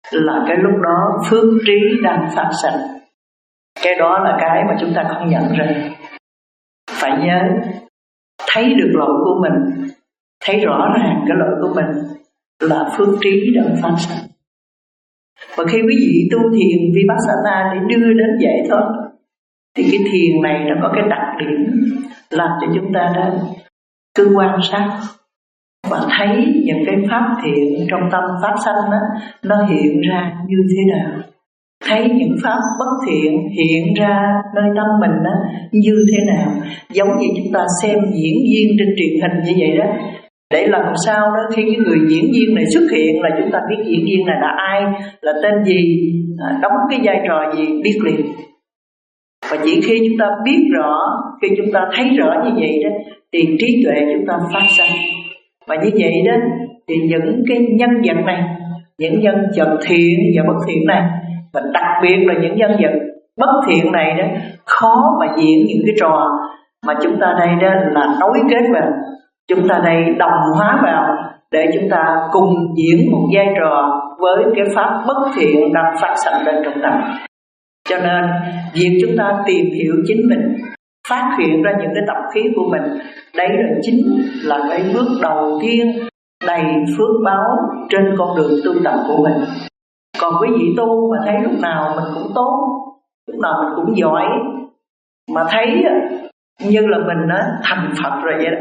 là cái lúc đó phước trí đang phát sinh. Cái đó là cái mà chúng ta không nhận ra. Phải nhớ, thấy được lỗi của mình, thấy rõ ràng cái lỗi của mình là phước trí đang phát sinh. Và khi quý vị tu thiền Vipassana để đưa đến giải thoát, thì cái thiền này nó có cái đặc điểm làm cho chúng ta đó cứ quan sát và thấy những cái pháp thiện trong tâm pháp sanh đó, nó hiện ra như thế nào. Thấy những pháp bất thiện hiện ra nơi tâm mình đó như thế nào. Giống như chúng ta xem diễn viên trên truyền hình như vậy đó, để làm sao đó khi cái người diễn viên này xuất hiện là chúng ta biết diễn viên này là ai, là tên gì, đóng cái vai trò gì, biết liền. Và chỉ khi chúng ta biết rõ, khi chúng ta thấy rõ như vậy đó, thì trí tuệ chúng ta phát sinh. Và như vậy đó, thì những cái nhân vật này, những nhân vật thiện và bất thiện này, và đặc biệt là những nhân vật bất thiện này đó, khó mà diễn những cái trò mà chúng ta đây đó là nối kết vào, chúng ta đây đồng hóa vào để chúng ta cùng diễn một vai trò với cái pháp bất thiện đang phát sinh lên trong tâm. Cho nên việc chúng ta tìm hiểu chính mình, phát hiện ra những cái tập khí của mình, đấy là chính là cái bước đầu tiên đầy phước báo trên con đường tu tập của mình. Còn quý vị tu mà thấy lúc nào mình cũng tốt, lúc nào mình cũng giỏi, mà thấy như là mình đã thành Phật rồi vậy đó,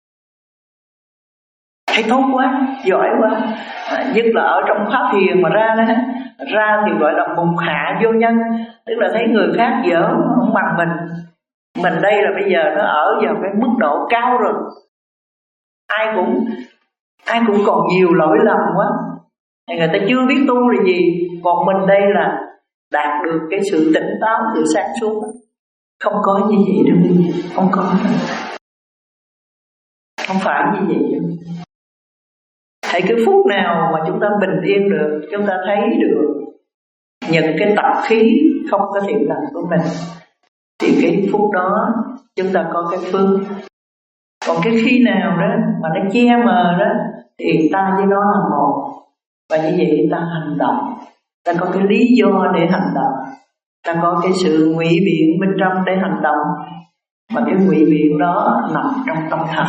thấy tốt quá, giỏi quá. À, nhất là ở trong pháp thiền mà ra đó, ra thì gọi là mục hạ vô nhân, tức là thấy người khác dở không bằng mình. Mình đây là bây giờ nó ở vào cái mức độ cao rồi, ai cũng ai cũng còn nhiều lỗi lầm quá, người ta chưa biết tu là gì. Còn mình đây là đạt được cái sự tỉnh táo, sự sáng suốt. Không có như vậy đâu, không có, không phải như vậy đâu. Hãy cái phút nào mà chúng ta bình yên được, chúng ta thấy được những cái tập khí không có thiện lành của mình, thì cái phút đó chúng ta có cái phước. Còn cái khi nào đó mà nó che mờ đó, thì ta với nó là một. Và như vậy ta hành động, ta có cái lý do để hành động, ta có cái sự ngụy biện bên trong để hành động. Mà cái ngụy biện đó nằm trong tâm thần,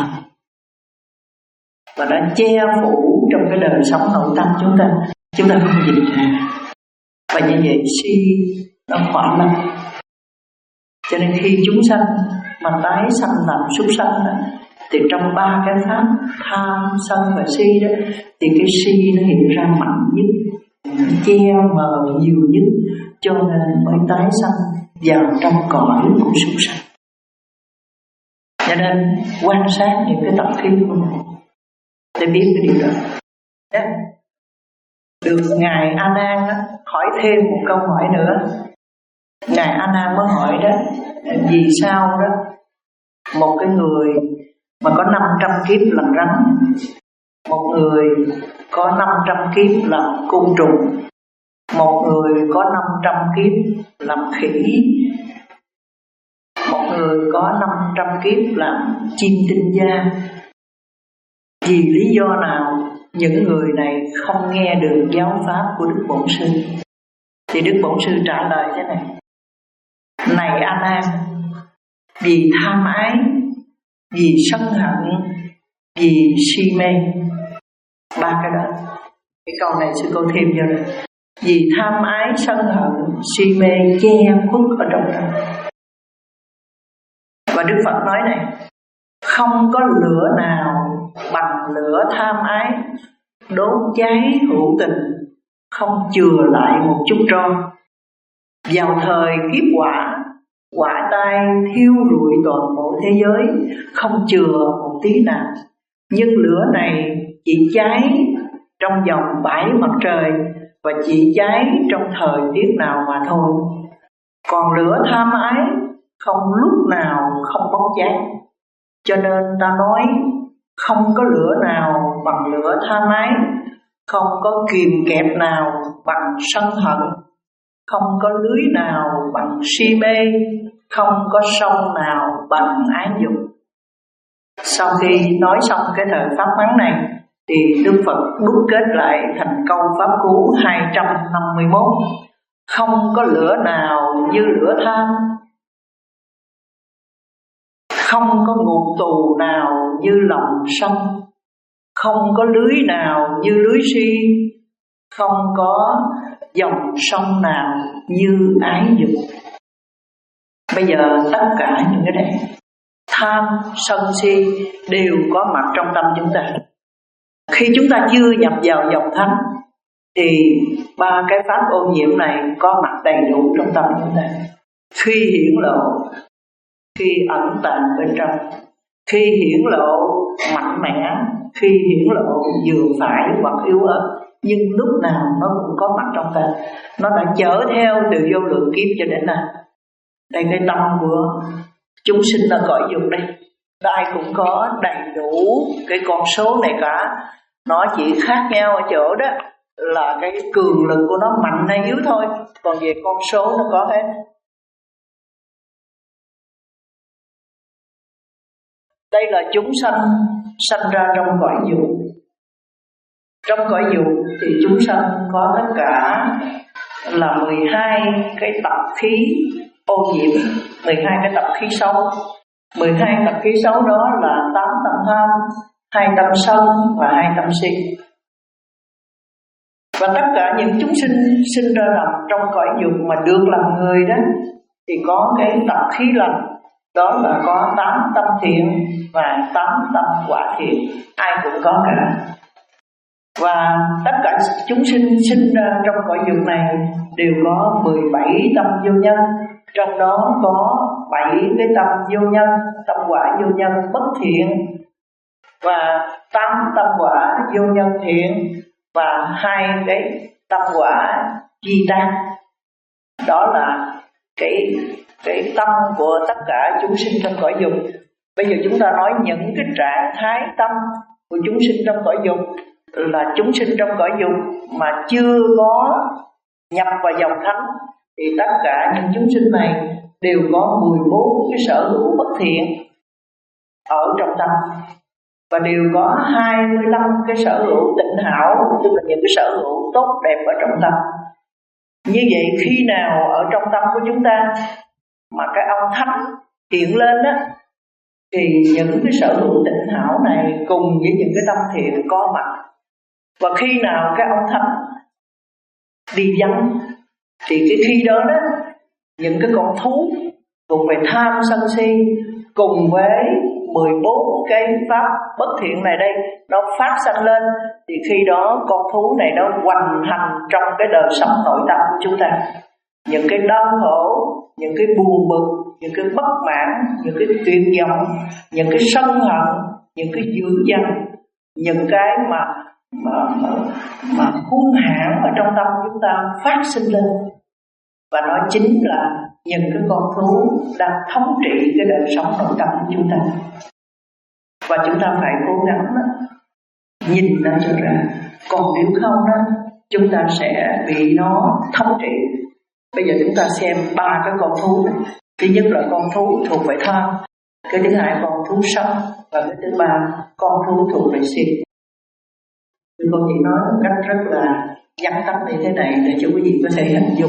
và đã che phủ trong cái đời sống nội tâm chúng ta, chúng ta không nhìn ra. Và như vậy si nó khoảng lắm. Cho nên khi chúng sanh mà tái sanh làm súc sanh đó, thì trong ba cái pháp tham, sân và si đó, thì cái si nó hiện ra mạnh nhất, che mờ nhiều nhất, cho nên mới tái sanh vào trong cõi của súc sanh. Cho nên quan sát những cái tập khí của mình để biết cái điều đó. Đó. Được Ngài A Nan đó, hỏi thêm một câu hỏi nữa. Ngài A Nan mới hỏi đó, vì sao đó một cái người mà có năm trăm kiếp làm rắn, một người có năm trăm kiếp làm côn trùng, một người có năm trăm kiếp làm khỉ, một người có năm trăm kiếp làm chim tinh gia, vì lý do nào những người này không nghe được giáo pháp của Đức Bổn Sư? Thì Đức Bổn Sư trả lời thế này: này A Nan, vì tham ái, vì sân hận, vì si mê. Ba cái đó, cái câu này sư cô thêm vô đây. Vì tham ái, sân hận, si mê che khuất ở trong tâm. Và Đức Phật nói này: không có lửa nào bằng lửa tham ái đốt cháy hữu tình, không chừa lại một chút tro. Vào thời kiếp quả, quả tai thiêu rụi toàn bộ thế giới, không chừa một tí nào. Nhưng lửa này chỉ cháy trong vòng bảy mặt trời, và chỉ cháy trong thời tiết nào mà thôi. Còn lửa tham ái không lúc nào không bốc cháy. Cho nên ta nói không có lửa nào bằng lửa tham ái, không có kìm kẹp nào bằng sân hận, không có lưới nào bằng si mê, không có sông nào bằng ái dục. Sau khi nói xong cái thời pháp mắng này, Thì Đức Phật đúc kết lại thành câu pháp cú hai trăm năm mươi mốt: không có lửa nào như lửa tham, không có ngục tù nào như lòng sân, không có lưới nào như lưới si, không có dòng sông nào như ái dục. Bây giờ tất cả những cái này, tham, sân, si đều có mặt trong tâm chúng ta. Khi chúng ta chưa nhập vào dòng thánh thì ba cái pháp ô nhiễm này có mặt đầy đủ trong tâm chúng ta. Khi hiển lộ, khi ẩn tàng bên trong, khi hiển lộ mạnh mẽ, khi hiển lộ vừa phải hoặc yếu ớt, nhưng lúc nào nó cũng có mặt trong ta. Nó đã chở theo từ vô lượng kiếp cho đến nay. Đây cái tâm của chúng sinh là cõi dục đây, ai cũng có đầy đủ cái con số này cả. Nó chỉ khác nhau ở chỗ đó là cái cường lực của nó mạnh hay yếu thôi, còn về con số nó có hết. Đây là chúng sanh sanh ra trong cõi dục. Trong cõi dục thì chúng sanh có tất cả là mười hai cái tập khí ô nhiễm, mười hai cái tập khí xấu. mười hai tập khí xấu đó là tám tâm tham, hai tâm sân và hai tâm si. Và tất cả những chúng sinh sinh ra làm trong cõi dục mà được làm người đó thì có cái tập khí lành, đó là có tám tâm thiện và tám tâm quả thiện, ai cũng có cả. Và tất cả chúng sinh sinh ra trong cõi dục này đều có mười bảy tâm vô nhân, trong đó có bảy cái tâm vô nhân, tâm quả vô nhân bất thiện, và tám tâm quả vô nhân thiện, và hai cái tâm quả di tan. Đó là cái cái tâm của tất cả chúng sinh trong cõi dục. Bây giờ chúng ta nói những cái trạng thái tâm của chúng sinh trong cõi dục là chúng sinh trong cõi dục mà chưa có nhập vào dòng thánh, thì tất cả những chúng sinh này đều có mười bốn cái sở hữu bất thiện ở trong tâm, và đều có hai mươi lăm cái sở hữu tịnh hảo, tức là những cái sở hữu tốt đẹp ở trong tâm. Như vậy khi nào ở trong tâm của chúng ta mà cái ông thánh hiện lên đó, thì những cái sở hữu tịnh hảo này cùng với những cái tâm thiện có mặt. Và khi nào cái ông thánh đi vắng thì cái khi đó đó những cái con thú thuộc về tham sân si cùng với mười bốn cái pháp bất thiện này đây nó phát sanh lên, thì khi đó con thú này nó hoành hành trong cái đời sống nội tâm của chúng ta. Những cái đau khổ, những cái buồn bực, những cái bất mãn, những cái tuyệt vọng, những cái sân hận, những cái dữ dằn, những cái mà mà mà, mà hung hãn ở trong tâm chúng ta phát sinh lên. Và nó chính là những cái con thú đang thống trị cái đời sống nội tâm của chúng ta. Và chúng ta phải cố gắng đó, nhìn nó cho ra. Còn nếu không đó, chúng ta sẽ bị nó thống trị. Bây giờ chúng ta xem ba cái con thú này. Thứ nhất là con thú thuộc về tham, cái thứ hai con thú sân, và cái thứ ba con thú thuộc về si. Tôi con chỉ nói một cách rất là vắn tắt như thế này để cho quý vị có thể hình dung.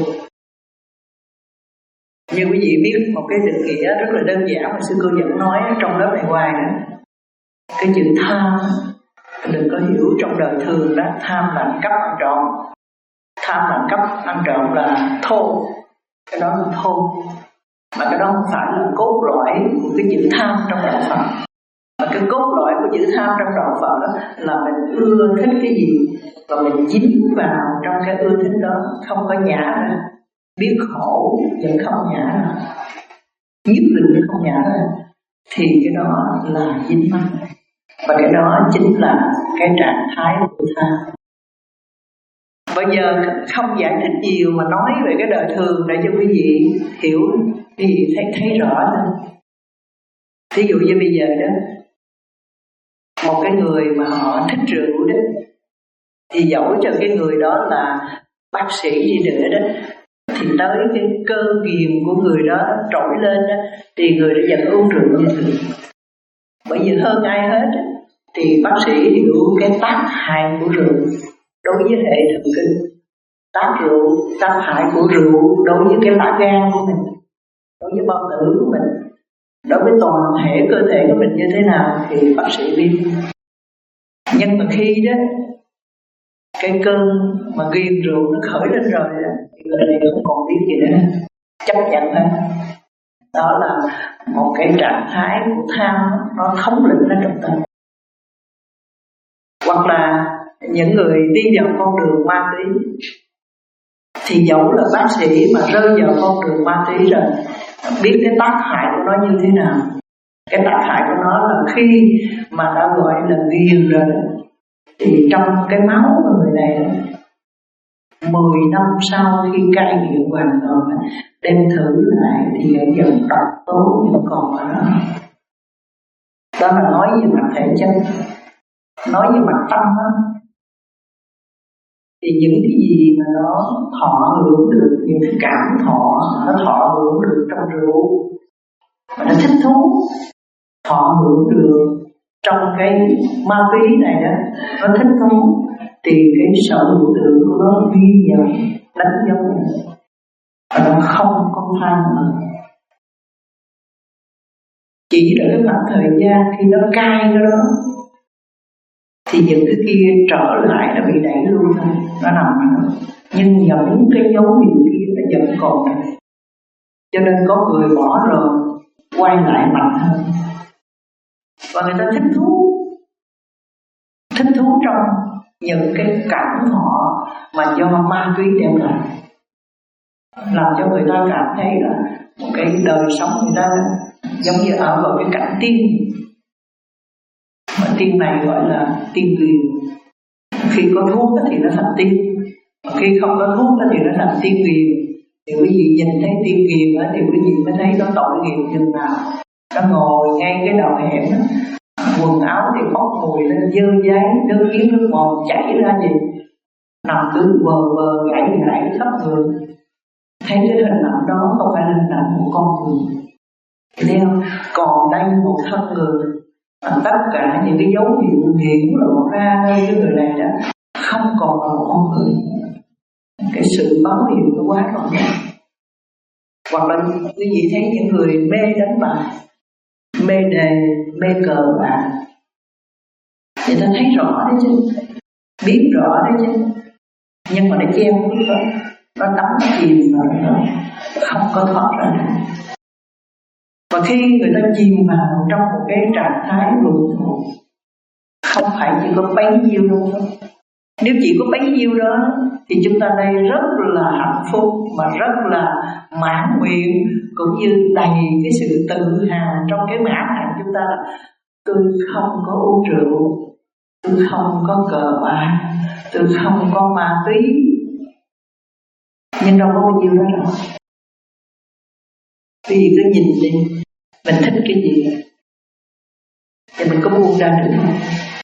Như quý vị biết một cái định nghĩa rất là đơn giản mà sư cô vẫn nói trong lớp này hoài nữa. Cái chữ tham đừng có hiểu trong đời thường đó, tham là cấp ăn trộm. Tham là cấp ăn trộm là thô, cái đó là thô. Mà cái đó không phải là cốt lõi của cái chữ tham trong đạo Phật. Mà cái cốt lõi của chữ tham trong đạo Phật đó là mình ưa thích cái gì và mình dính vào trong cái ưa thích đó, không có nhả ra. Biết khổ vẫn không nhả ra, nhiếp định không nhả ra, thì cái đó là dính mắc. Và cái đó chính là cái trạng thái của tham. Bây giờ không giải thích nhiều mà nói về cái đời thường để cho quý vị hiểu, quý vị thấy, thấy rõ hơn. Ví dụ như bây giờ đó, một cái người mà họ thích rượu đó, thì dẫu cho cái người đó là bác sĩ đi nữa đó, thì tới cái cơ ghiền của người đó trỗi lên đó, thì người đó vẫn uống rượu như thường. Bởi vì hơn ai hết thì bác sĩ hiểu cái tác hại của rượu đối với hệ thần kinh, tác rượu, tác hại của rượu đối với cái lá gan của mình, đối với bao tử của mình, đối với toàn thể cơ thể của mình như thế nào thì bác sĩ biết. Nhưng mà khi đó cái cơn mà ghiền rượu nó khởi lên rồi đó, thì người này không còn biết gì nữa, chấp nhận hết. Đó là một cái trạng thái của tham, nó thống lĩnh ở trong tâm. Hoặc là những người đi vào con đường ma túy, thì dẫu là bác sĩ mà rơi vào con đường ma túy rồi, biết cái tác hại của nó như thế nào. Cái tác hại của nó là khi mà đã gọi là ghiền rồi, thì trong cái máu của người này mười năm sau khi cai nghiện hoàn toàn, đem thử lại thì vẫn độc tố vẫn còn ở đó. Đó là nói về mặt thể chất. Nói về mặt tâm đó, thì những cái gì mà nó thọ hưởng được, những cái cảm thọ nó thọ hưởng được trong rượu mà nó thích thú, thọ hưởng được trong cái ma túy này đó, nó thích thú, thì cái sở hữu tượng của nó ghi nhận, đánh dấu, và nó không có tham nữa. Chỉ là cái khoảng thời gian khi nó cai cái đó, thì những cái kia trở lại nó bị đẩy lui thôi, nó nằm đó. Nhưng những cái dấu hiệu kia nó vẫn còn đây. Cho nên có người bỏ rồi quay lại mạnh hơn, và người ta thích thú, thích thú trong những cái cảm thọ mà do ma túy đem lại, làm cho người ta cảm thấy là một cái đời sống người ta giống như ở vào cái cảnh tiên. Mà tiên này gọi là tiên ghiền. Khi có thuốc thì nó thành tiên, khi không có thuốc thì nó thành tiên ghiền. Thì quý vị nhìn thấy tiên ghiền thì quý vị mới thấy nó tội nghiệp chừng nào. Nó ngồi ngay cái đầu hẻm, quần áo thì bốc mùi lên dơ dáy, nước kiến nước bọt chảy ra gì, nằm cứ vờ vờ gãy gãy khắp người. Thấy cái hình ảnh đó không phải là hình ảnh của con người, thấy không? Còn đây một thân người, tất cả những cái dấu hiệu hiển lộ ra nơi cái người này đó không còn là một con người. Cái sự báo hiệu nó quá rõ ràng. Hoặc là quý vị thấy những người mê đánh bài, mê đề, mê cờ bạc, người ta thấy rõ đấy chứ, biết rõ đấy chứ, nhưng mà nó chen khuất đó, nó đắm chìm vào đó, không có thoát ra được. Và khi người ta chìm vào trong một cái trạng thái luận thụ, không phải chỉ có bấy nhiêu đâu thôi. Nếu chỉ có bấy nhiêu đó thì chúng ta đây rất là hạnh phúc, mà rất là mãn nguyện, cũng như đầy cái sự tự hào trong cái mãn hạn chúng ta là tôi không có uống rượu, tôi không có cờ bạc, tôi không có ma túy. Nhưng đâu có bao nhiêu đó đâu. Vì cứ nhìn đi, mình thích cái gì thì mình có buông ra được không?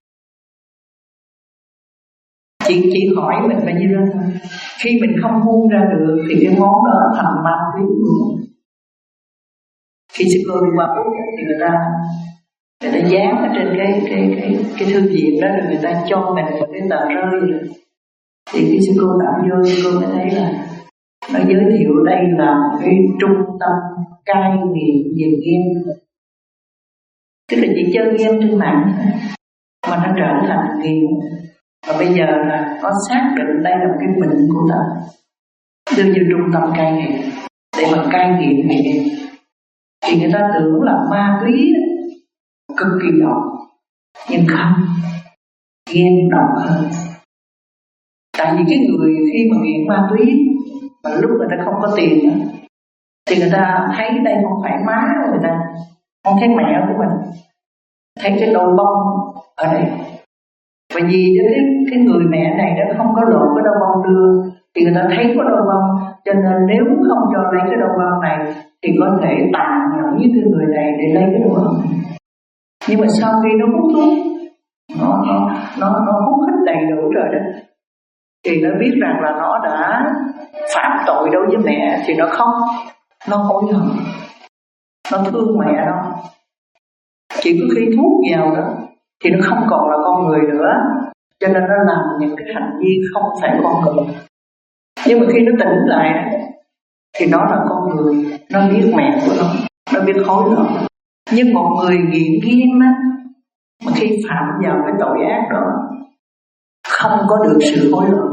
Chị chỉ hỏi mình bao nhiêu đó thôi. Khi mình không buông ra được thì cái món đó thành ma túy luôn. Khi sư cô đi qua Úc thì người ta người ta dán ở trên cái cái cái cái thư viện đó, rồi người ta cho mình một cái tờ rơi rồi. Thì khi sư cô đọc vô, sư cô mới thấy là nó giới thiệu đây là một cái trung tâm cai nghiện về game. Tức là chỉ chơi game trên mạng mà nó trở thành nghiện. Và bây giờ là có xác định đây là một cái bệnh của ta, đưa vô trung tâm cai nghiện để mà cai nghiện nghiện. Thì người ta tưởng là ma túy cực kỳ độc, nhưng không, game độc hơn. Tại vì cái người khi mà nghiện ma túy mà lúc người ta không có tiền nữa, thì người ta thấy đây không phải má người ta, không thấy mẹ của mình, thấy cái đôi bông ở đây. Và vì cái, cái người mẹ này đã không có lộ cái đôi bông đưa, thì người ta thấy có đôi bông, cho nên nếu không cho lấy cái đôi bông này thì có thể tàn nhẫn với cái người này để lấy cái đôi bông này. Nhưng mà sau khi nó hút thuốc, nó nó nó nó hút hết đầy đủ rồi đó, thì nó biết rằng là nó đã phạm tội đối với mẹ, thì nó không, nó hối hận, nó thương mẹ nó. Chỉ có khi thuốc vào đó thì nó không còn là con người nữa, cho nên nó làm những cái hành vi không phải con người. Nhưng mà khi nó tỉnh lại thì nó là con người, nó biết mẹ của nó, nó biết hối lỗi. Nhưng một người nghiện game á, mà khi phạm vào cái tội ác đó không có được sự hối lỗi,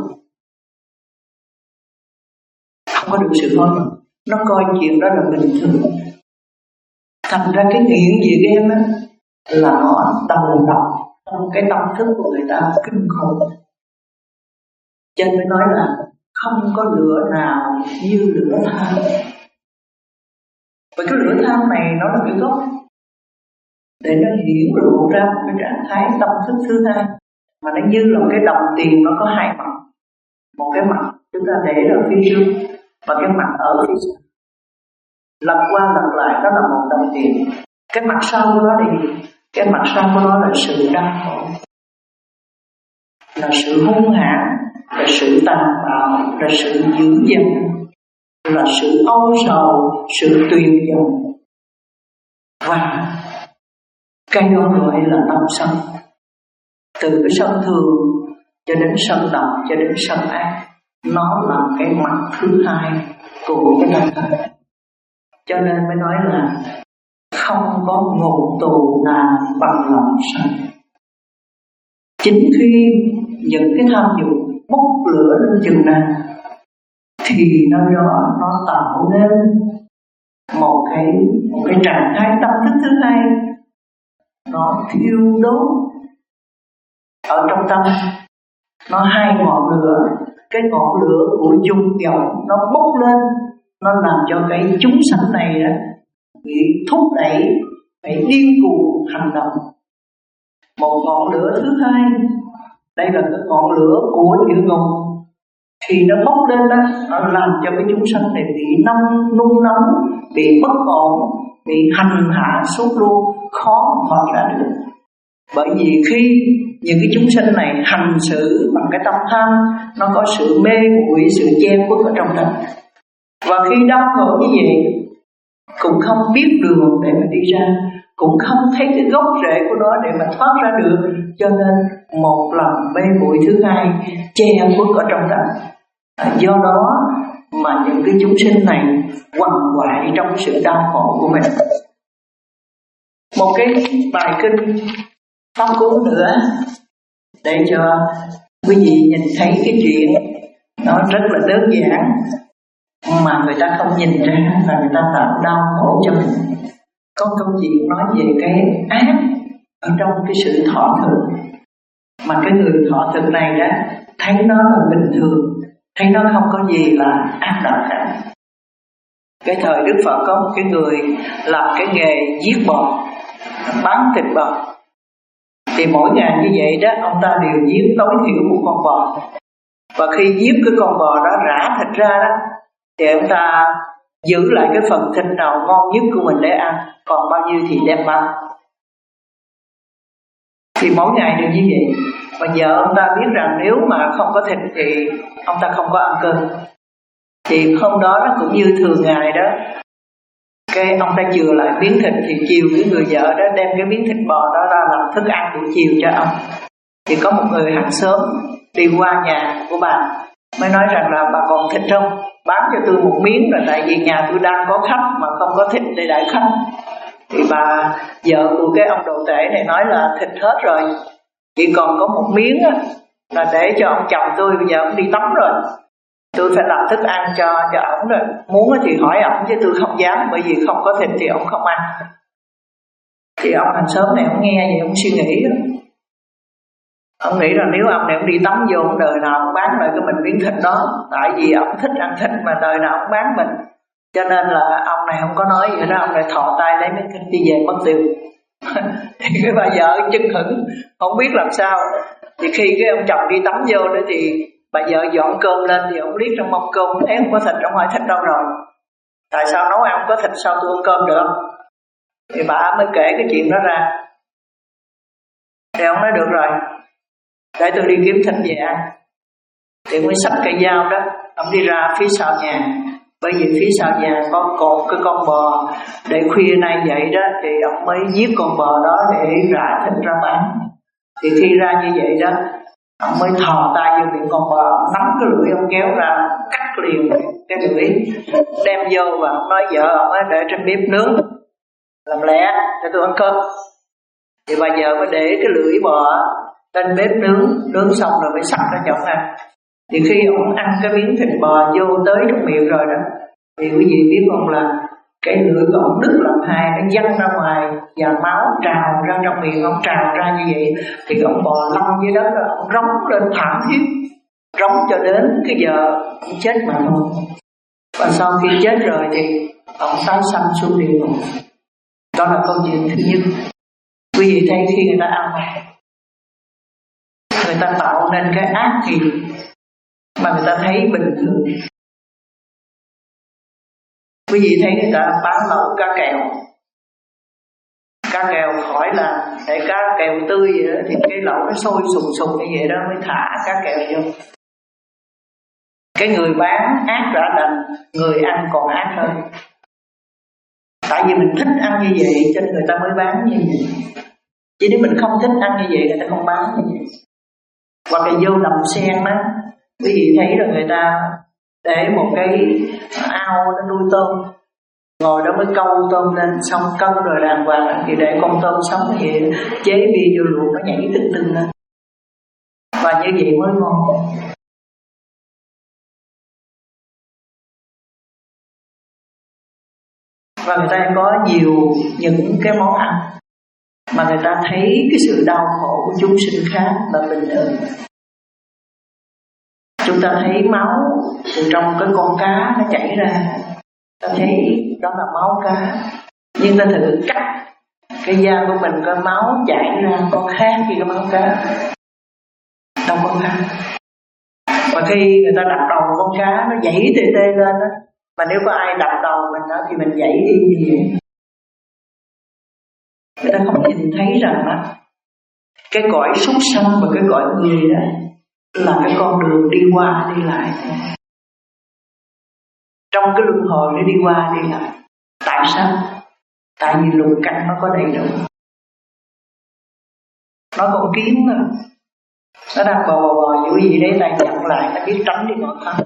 không có được sự hối lỗi, nó coi chuyện đó là bình thường. Thành ra cái nghiện về game á là nó đầu độc trong cái tâm thức của người ta kinh khủng. Cho nên mới nói là không có lửa nào như lửa tham. Và cái lửa tham này nó là cái gốc để nó hiển lộ ra một cái trạng thái tâm thức thứ hai, mà nó như là một cái đồng tiền, nó có hai mặt. Một cái mặt chúng ta để ở phía trước và cái mặt ở phía sau, lật qua lật lại đó là một đồng tiền. Cái mặt sau của nó thì cái mặt sau của nó là sự đau khổ, là sự hung hãn, là sự tàn bạo, là sự dữ dằn, là sự âu sầu, sự tuyệt vọng, và cái đó gọi là tâm sân. Từ cái sân thường cho đến sân độc cho đến sân ác, nó là cái mặt thứ hai của cái tâm thần. Cho nên mới nói là không có ngục tù nào bằng lòng sân. Chính khi những cái tham dục bốc lửa lên chừng nào thì nó đó nó tạo nên một cái một cái trạng thái tâm thức thứ hai, nó thiêu đốt ở trong tâm. Nó hai ngọn lửa, cái ngọn lửa của dục vọng nó bốc lên, nó làm cho cái chúng sanh này đó bị thúc đẩy phải điên cuồng hành động. Một ngọn lửa thứ hai, đây là cái ngọn lửa của địa ngục, thì nó bốc lên đó, nó làm cho cái chúng sanh này bị nông nung nóng, bị bất ổn, bị hành hạ suốt luôn, khó thoát ra được. Bởi vì khi những cái chúng sinh này hành xử bằng cái tâm tham, nó có sự mê muội, sự che khuất ở trong tâm. Và khi đau khổ như vậy cũng không biết đường để mà đi ra, cũng không thấy cái gốc rễ của nó để mà thoát ra được, cho nên một lần mê muội thứ hai che khuất ở trong tâm. À, do đó mà những cái chúng sinh này quằn quại trong sự đau khổ của mình. Một cái bài kinh pháp cú nữa để cho quý vị nhìn thấy cái chuyện nó rất là đơn giản mà người ta không nhìn ra và người ta tạo đau khổ cho mình. Có câu chuyện nói về cái ác ở trong cái sự thọ thực, mà cái người thọ thực này đó thấy nó là bình thường, thấy nó không có gì là ác đạo cả. Cái thời Đức Phật có một cái người làm cái nghề giết bò, bán thịt bò. Thì mỗi ngày như vậy đó, ông ta đều giết tối thiểu một con bò. Và khi giết cái con bò đó, rã thịt ra đó, thì ông ta giữ lại cái phần thịt nào ngon nhất của mình để ăn, còn bao nhiêu thì đem bán. Thì mỗi ngày đều như vậy. Và giờ ông ta biết rằng nếu mà không có thịt thì ông ta không có ăn cơm. Thì hôm đó nó cũng như thường ngày đó, cái ông ta chừa lại miếng thịt, thì chiều cái người vợ đó đem cái miếng thịt bò đó ra làm thức ăn buổi chiều cho ông. Thì có một người hàng xóm đi qua nhà của bà mới nói rằng là bà còn thịt không, bán cho tôi một miếng, rồi tại vì nhà tôi đang có khách mà không có thịt để đãi khách. Thì bà vợ của cái ông đồ tể này nói là thịt hết rồi, chỉ còn có một miếng á, là để cho ông chồng tôi, bây giờ ông đi tắm rồi, tôi phải làm thức ăn cho cho ổng rồi. Muốn thì hỏi ổng chứ tôi không dám, bởi vì không có thịt thì ổng không ăn. Thì ông hàng xóm này ông nghe vậy ông suy nghĩ đó. Ông nghĩ rằng nếu ông này ông đi tắm vô, ông đời nào ông bán lại cái mình miếng thịt đó, tại vì ông thích ăn thịt mà đời nào ông bán mình. Cho nên là ông này không có nói vậy đó, ông này thò tay lấy miếng thịt đi về mất tiêu. Thì cái bà vợ chân hững không biết làm sao. Thì khi cái ông chồng đi tắm vô nữa thì bà vợ dọn cơm lên, thì ông liếc trong mâm cơm thấy không có thịt, ông hỏi thịt đâu rồi, tại sao nấu ăn không có thịt, sao tôi ăn cơm được? Thì bà mới kể cái chuyện đó ra. Thì ông nói được rồi, để tôi đi kiếm thịt về ăn. Thì mới xách cây dao đó, ông đi ra phía sau nhà, bởi vì phía sau nhà có cột cái con bò, để khuya nay dậy đó thì ông mới giết con bò đó để rã thịt ra bán. Thì khi ra như vậy đó, ông mới thò tay vô miệng con bò, nắm cái lưỡi ông kéo ra, cắt liền cái lưỡi, đem vô và ông nói vợ ông ấy để trên bếp nướng, làm lẹ để tôi ăn cơm. Thì bà vợ mới để cái lưỡi bò trên bếp nướng, nướng xong rồi mới sắp ra cho ông ăn. Thì khi ông ăn cái miếng thịt bò vô tới trong miệng rồi đó, thì quý vị biết không là cái lưỡi của ông đứt làm hai, nó văng ra ngoài và máu trào ra trong miệng ông, trào ra như vậy. Thì ông bò lăn dưới đất rồi ông rống lên thảm thiết, rống cho đến cái giờ ông chết mà thôi. Và sau khi chết rồi thì ông tái sanh xuống địa ngục. Đó là câu chuyện thứ nhất. Quý vị thấy khi người ta ăn mày, người ta tạo nên cái ác gì mà người ta thấy bình thường. Quý vị thấy người ta bán lẩu cá kèo, cá kèo khỏi là để cá kèo tươi vậy đó, thì cái lẩu nó sôi sùng sùng như vậy đó mới thả cá kèo vô. Cái người bán ác đã đành, người ăn còn ác hơn. Tại vì mình thích ăn như vậy cho nên người ta mới bán như vậy. Chứ nếu mình không thích ăn như vậy người ta không bán như vậy. Hoặc là vô đầm sen đó, quý vị thấy rồi người ta để một cái ao nó nuôi tôm, ngồi đó mới câu tôm lên, xong cân rồi đàng hoàng thì để con tôm sống như vậy, chế bia vô luộc nó nhảy tưng tưng lên, và như vậy mới ngon. Và người ta có nhiều những cái món ăn mà người ta thấy cái sự đau khổ của chúng sinh khác là bình thường. Chúng ta thấy máu từ trong cái con cá nó chảy ra, ta thấy đó là máu cá. Nhưng ta thử cắt cái da của mình coi máu chảy ra có khác gì cái máu cá? Đâu có khác. Và khi người ta đặt đầu con cá nó dãy tê tê lên đó, mà nếu có ai đặt đầu mình đó thì mình dãy đi như vậy. Người ta không nhìn thấy rằng đó, cái cõi súc sanh và cái cõi người đó là cái con đường đi qua đi lại. Trong cái luân hồi nó đi qua đi lại. Tại sao? Tại vì lục căn nó có đầy đủ. Nó còn kiếm mà, nó đang bò bò bò dữ gì đấy, tay chặn lại, nó biết tránh đi ngọt thân.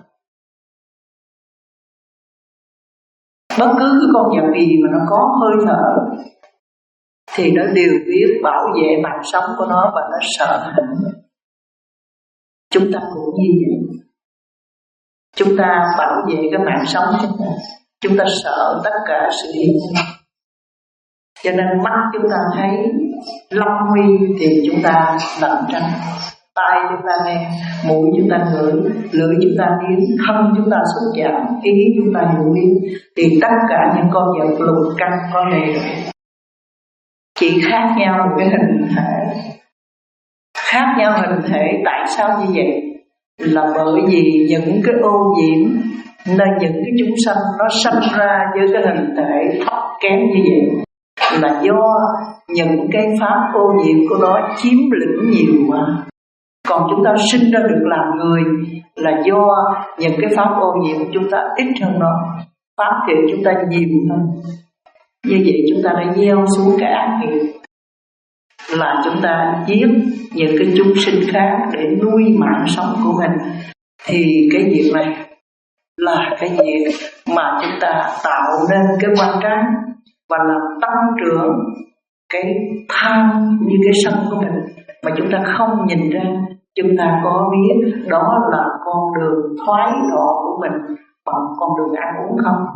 Bất cứ cái con vật gì mà nó có hơi thở thì nó đều biết bảo vệ mạng sống của nó và nó sợ hãi. Chúng ta cũng như vậy. Chúng ta bảo vệ cái mạng sống chúng ta. Chúng ta sợ tất cả sự hiểm nguy. Cho nên mắt chúng ta thấy lâm nguy thì chúng ta lẩn tránh, tai chúng ta nghe, mũi chúng ta ngửi, lưỡi chúng ta nếm, thân chúng ta xúc chạm, ý chúng ta hiểu biết, thì tất cả những con vật lục căn có đầy đủ. Chỉ khác nhau một cái hình thể. Khác nhau hình thể tại sao như vậy? Là bởi vì những cái ô nhiễm nên những cái chúng sanh nó sanh ra với cái hình thể thấp kém như vậy là do những cái pháp ô nhiễm của nó chiếm lĩnh nhiều mà. Còn chúng ta sinh ra được làm người là do những cái pháp ô nhiễm của chúng ta ít hơn nó, pháp thiện chúng ta nhiều hơn. Như vậy chúng ta đã gieo xuống cái ác nghiệp, là chúng ta giết những cái chúng sinh khác để nuôi mạng sống của mình. Thì cái việc này là cái việc mà chúng ta tạo nên cái quan tráng và làm tăng trưởng cái tham như cái sân của mình mà chúng ta không nhìn ra. Chúng ta có biết đó là con đường thoái độ của mình bằng con đường ăn uống không?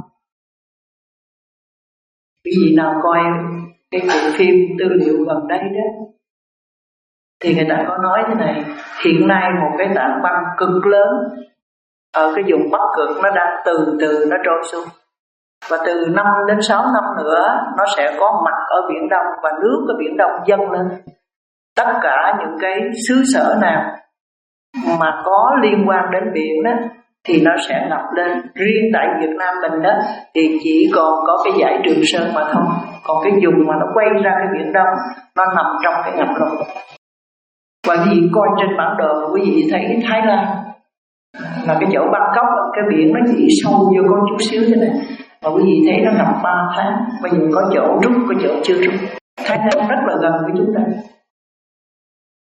Quý vị nào coi cái bộ phim tư liệu gần đây đó thì người ta có nói thế này: hiện nay một cái tảng băng cực lớn ở cái vùng Bắc Cực nó đang từ từ nó trôi xuống, và từ năm đến sáu năm nữa nó sẽ có mặt ở Biển Đông và nước ở Biển Đông dâng lên. Tất cả những cái xứ sở nào mà có liên quan đến biển đó thì nó sẽ ngập lên. Riêng tại Việt Nam mình đó thì chỉ còn có cái dải Trường Sơn mà thôi. Còn cái vùng mà nó quay ra cái Biển Đông nó nằm trong cái ngập lụt. Và quý vị coi trên bản đồ, quý vị thấy Thái Lan là cái chỗ Bangkok, cái biển nó chỉ sâu vô có chút xíu thế này, mà quý vị thấy nó ngập ba tháng. Bây giờ có chỗ rút, có chỗ chưa rút. Thái Lan rất là gần với chúng ta.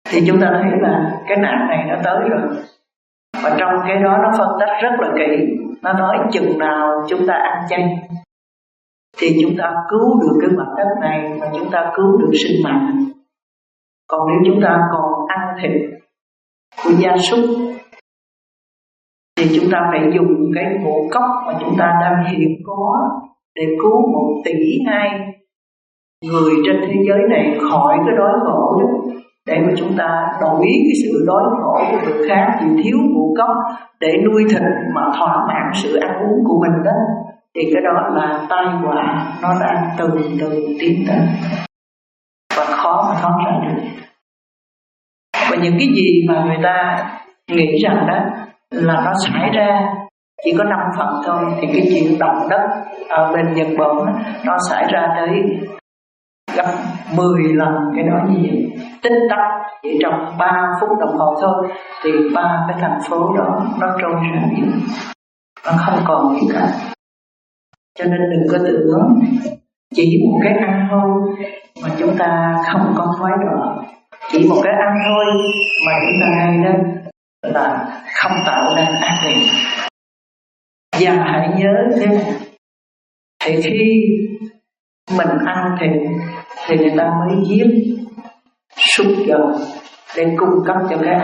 thì chúng ta thấy là cái nạn này nó tới rồi. Và trong cái đó nó phân tích rất là kỹ. Nó nói chừng nào chúng ta ăn chay thì chúng ta cứu được cái mặt đất này và chúng ta cứu được sinh mạng. Còn nếu chúng ta còn ăn thịt của gia súc thì chúng ta phải dùng cái ngũ cốc mà chúng ta đang hiện có để cứu một tỷ hai người trên thế giới này khỏi cái đói khổ đó, để mà chúng ta đổi cái sự đói khổ của người khác vì thiếu ngũ cốc để nuôi thịt mà thỏa mãn sự ăn uống của mình đó, thì cái đó là tai họa nó đang từ từ tiến tới và khó mà thoát ra được. Và những cái gì mà người ta nghĩ rằng đó là nó xảy ra chỉ có năm phần thôi, thì cái chuyện động đất ở bên Nhật Bản nó xảy ra tới gấp mười lần cái đó như vậy. Tích tắc chỉ trong ba phút đồng hồ thôi thì ba cái thành phố đó nó trôi ra biển, nó không còn gì cả. Cho nên đừng có tưởng chỉ một cái ăn thôi mà chúng ta không có thoái đọa, chỉ một cái ăn thôi mà chúng ta ngay đó là không tạo ra ác nghiệp. Và hãy nhớ thế này, thì khi mình ăn thịt thì người ta mới giết súc vật để cung cấp cho cái ăn.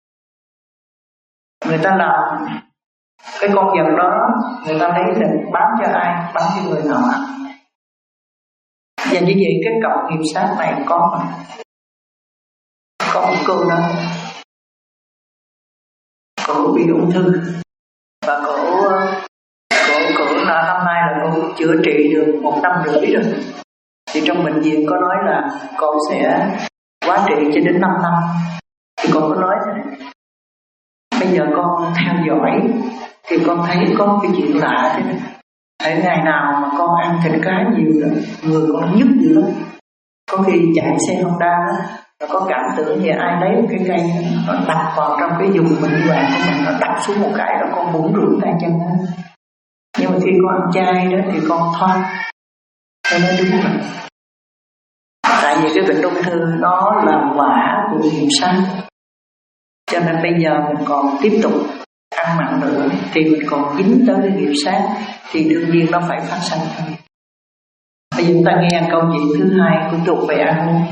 Người ta làm cái con vật đó, người ta lấy thịt bán cho ai? Bán cho người nào ăn. Và như vậy cái cộng nghiệp sát này có mà có một cô đó, cổ bị ung thư và cổ cổ cổ là năm nay là cô chữa trị được một năm rưỡi rồi. Thì trong bệnh viện có nói là cô sẽ quá trị cho đến năm năm. Thì cô có nói thế, bây giờ con theo dõi thì con thấy có cái chuyện lạ thế này. Ở ngày nào mà con ăn thịt cá nhiều lắm, người con nhức dữ lắm. Có khi chạy xe Honda đó, nó có cảm tưởng như ai lấy một cái cây nó đập vào trong cái vùng bệnh hoạn của mình, nó đập xuống một cái là con bủn rủn tay chân đó. Nhưng mà khi con ăn chay đó thì con thoát. Thế nó đúng rồi. Tại vì cái bệnh ung thư nó là quả của nghiệp sát, cho nên bây giờ mình còn tiếp tục ăn mặn nữa thì mình còn dính tới cái nghiệp sát, thì đương nhiên nó phải phát sinh thôi. Bây giờ chúng ta nghe câu chuyện thứ hai cũng thuộc về ăn uống.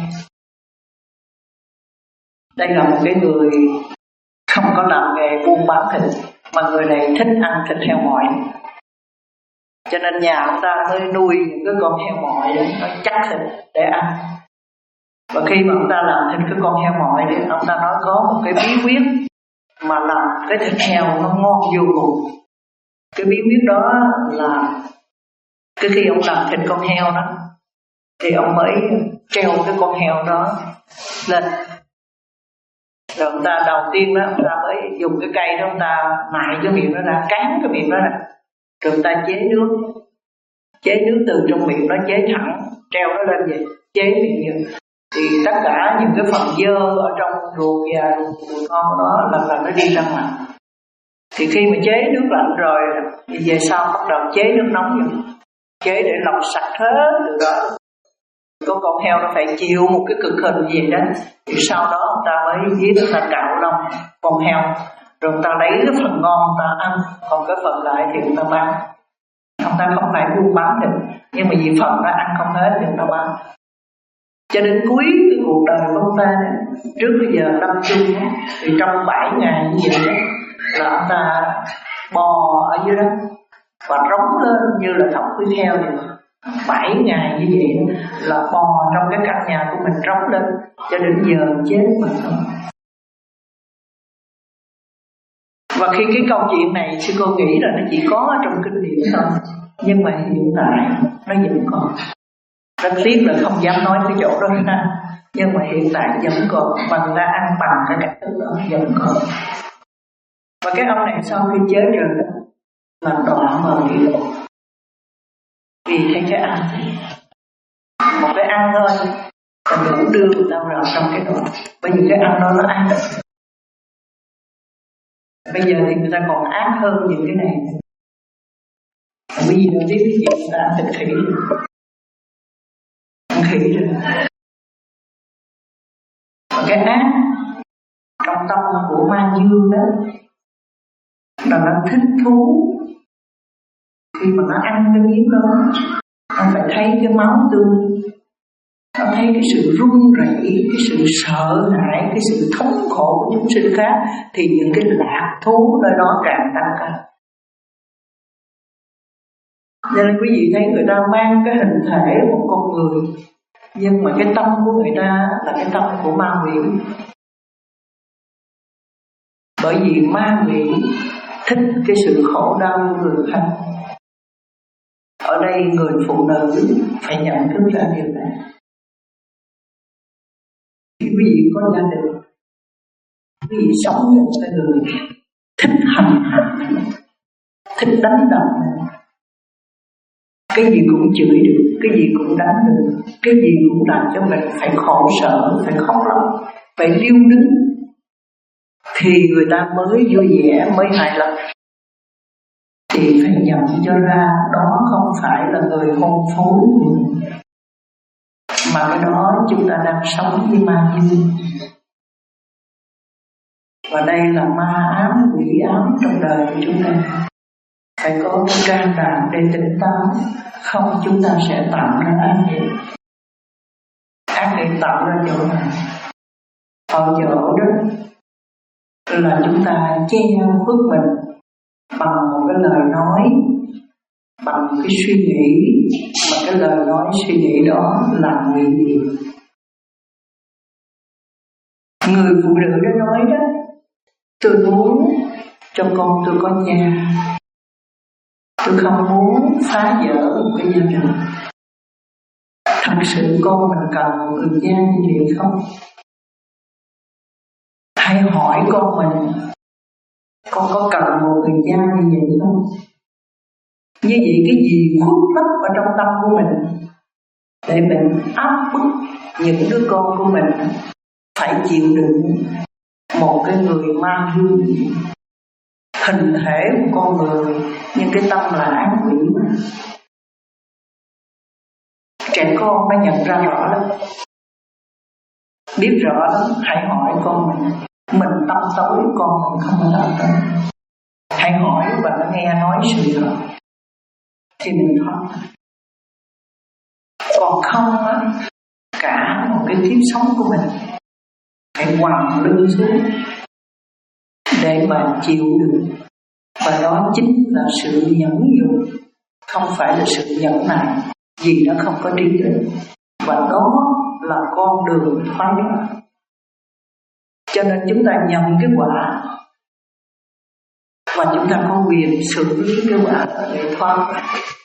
Đây là một cái người không có làm nghề buôn bán thịt, mà người này thích ăn thịt heo mỏi, cho nên nhà ông ta mới nuôi những cái con heo mỏi để nó chắc thịt để ăn. Và khi mà ông ta làm thịt cái con heo mỏi thì ông ta nói có một cái bí quyết mà làm cái thịt heo nó ngon vô cùng. Cái bí quyết đó là cái khi ông làm thịt con heo đó thì ông mới treo cái con heo đó lên. Rồi ông ta đầu tiên đó ông ta mới dùng cái cây đó, ông ta mại cái miệng nó ra, cán cái miệng đó ra, rồi ông ta chế nước, chế nước từ trong miệng nó chế thẳng, treo nó lên vậy, chế miệng vậy. Thì tất cả những cái phần dơ ở trong ruột và ruột ngon đó là là nó đi ra ngoài. Thì khi mà chế nước lạnh rồi thì về sau bắt đầu chế nước nóng vậy, chế để lọc sạch hết từ đó. Có con heo nó phải chịu một cái cực hình gì đó, thì sau đó ông ta mới giết, người ta cạo lông con heo, rồi người ta lấy cái phần ngon người ta ăn, còn cái phần lại thì người ta bán. Ông ta không phải buôn bán được, nhưng mà vì phần nó ăn không hết thì người ta bán. Cho đến cuối cái cuộc đời của ông ta này, trước bây giờ lâm chung thì trong bảy ngày như vậy đó, là ông ta bò ở dưới đó và rống lên như là thọc khuyết heo vậy. Bảy ngày như vậy là bò trong cái căn nhà của mình rống lên cho đến giờ chết mà thôi. Và khi cái câu chuyện này sư cô nghĩ là nó chỉ có ở trong kinh điển thôi, nhưng mà hiện tại nó vẫn còn. Rất tiếc là không dám nói cái chỗ đó ra, nhưng mà hiện tại vẫn còn, và người ta ăn bằng cái cách thức đó vẫn còn. Và cái ông này sau khi chết rồi đó là đọa vào địa ngục, vì thấy cái ăn một cái ăn thôi là đủ đưa người ta vào trong cái đó, bởi vì cái ăn đó nó ác. Bây giờ thì người ta còn ác hơn những cái này. Bởi vì mình biết cái gì người ta ăn thịt khỉ, ăn khỉ rồi. Và cái ác trong tâm của ma dương đó, là nó thích thú. Khi mà nó ăn cái miếng đó, nó phải thấy cái máu tươi, nó thấy cái sự run rẩy, cái sự sợ hãi, cái sự thống khổ của chúng sinh khác, thì những cái lạc thú nơi đó càng tăng cao. Nên quý vị thấy người ta mang cái hình thể một con người, nhưng mà cái tâm của người ta là cái tâm của ma quỷ. Bởi vì ma quỷ thích cái sự khổ đau của người khác. Ở đây người phụ nữ phải nhận thức ra điều này. Khi quý vị có gia đình, quý vị sống với một cái người thích hành hạ, thích đánh đập, cái gì cũng chửi được, cái gì cũng đánh được, cái gì cũng làm cho mình phải khổ sở, phải khóc lóc, phải điêu đứng, thì người ta mới vui vẻ, mới hài lòng. Thì phải nhận cho ra đó không phải là người hôn phối của mình, mà cái đó chúng ta đang sống với ma dương. Và đây là ma ám, quỷ ám trong đời của chúng ta. Phải có cái can đảm để tỉnh táo, không chúng ta sẽ tạo ra ác nghiệp. Ác nghiệp tạo ra chỗ nào? Ở chỗ đó là chúng ta che khuất mình bằng một cái lời nói, bằng cái suy nghĩ, mà cái lời nói suy nghĩ đó là nguy hiểm. Người phụ nữ đã nói đó, tôi muốn cho con tôi có nhà, tôi không muốn phá vỡ một cái gia đình. Thật sự con mình cần một người cha như vậy không? Hãy hỏi con mình, con có cần một người cha như vậy không? Như vậy cái gì khuất lấp ở trong tâm của mình để mình áp bức những đứa con của mình phải chịu đựng một cái người ma dương, hình thể của con người nhưng cái tâm là ác quỷ mà. Trẻ con nó nhận ra rõ lắm, biết rõ lắm. Hãy hỏi con mình, mình tâm tối con mình không có tâm tối. Hãy hỏi và nó nghe nói sự thật thì mình thoát. Còn không á, cả một cái kiếp sống của mình phải quằn lưng xuống để mà chịu đựng. Và đó chính là sự nhẫn nhục, không phải là sự nhẫn nại, vì nó không có trí tuệ. Và đó là con đường thoát ra. Cho nên chúng ta nhận cái quả, và chúng ta có quyền xử lý cái quả để thoát ra.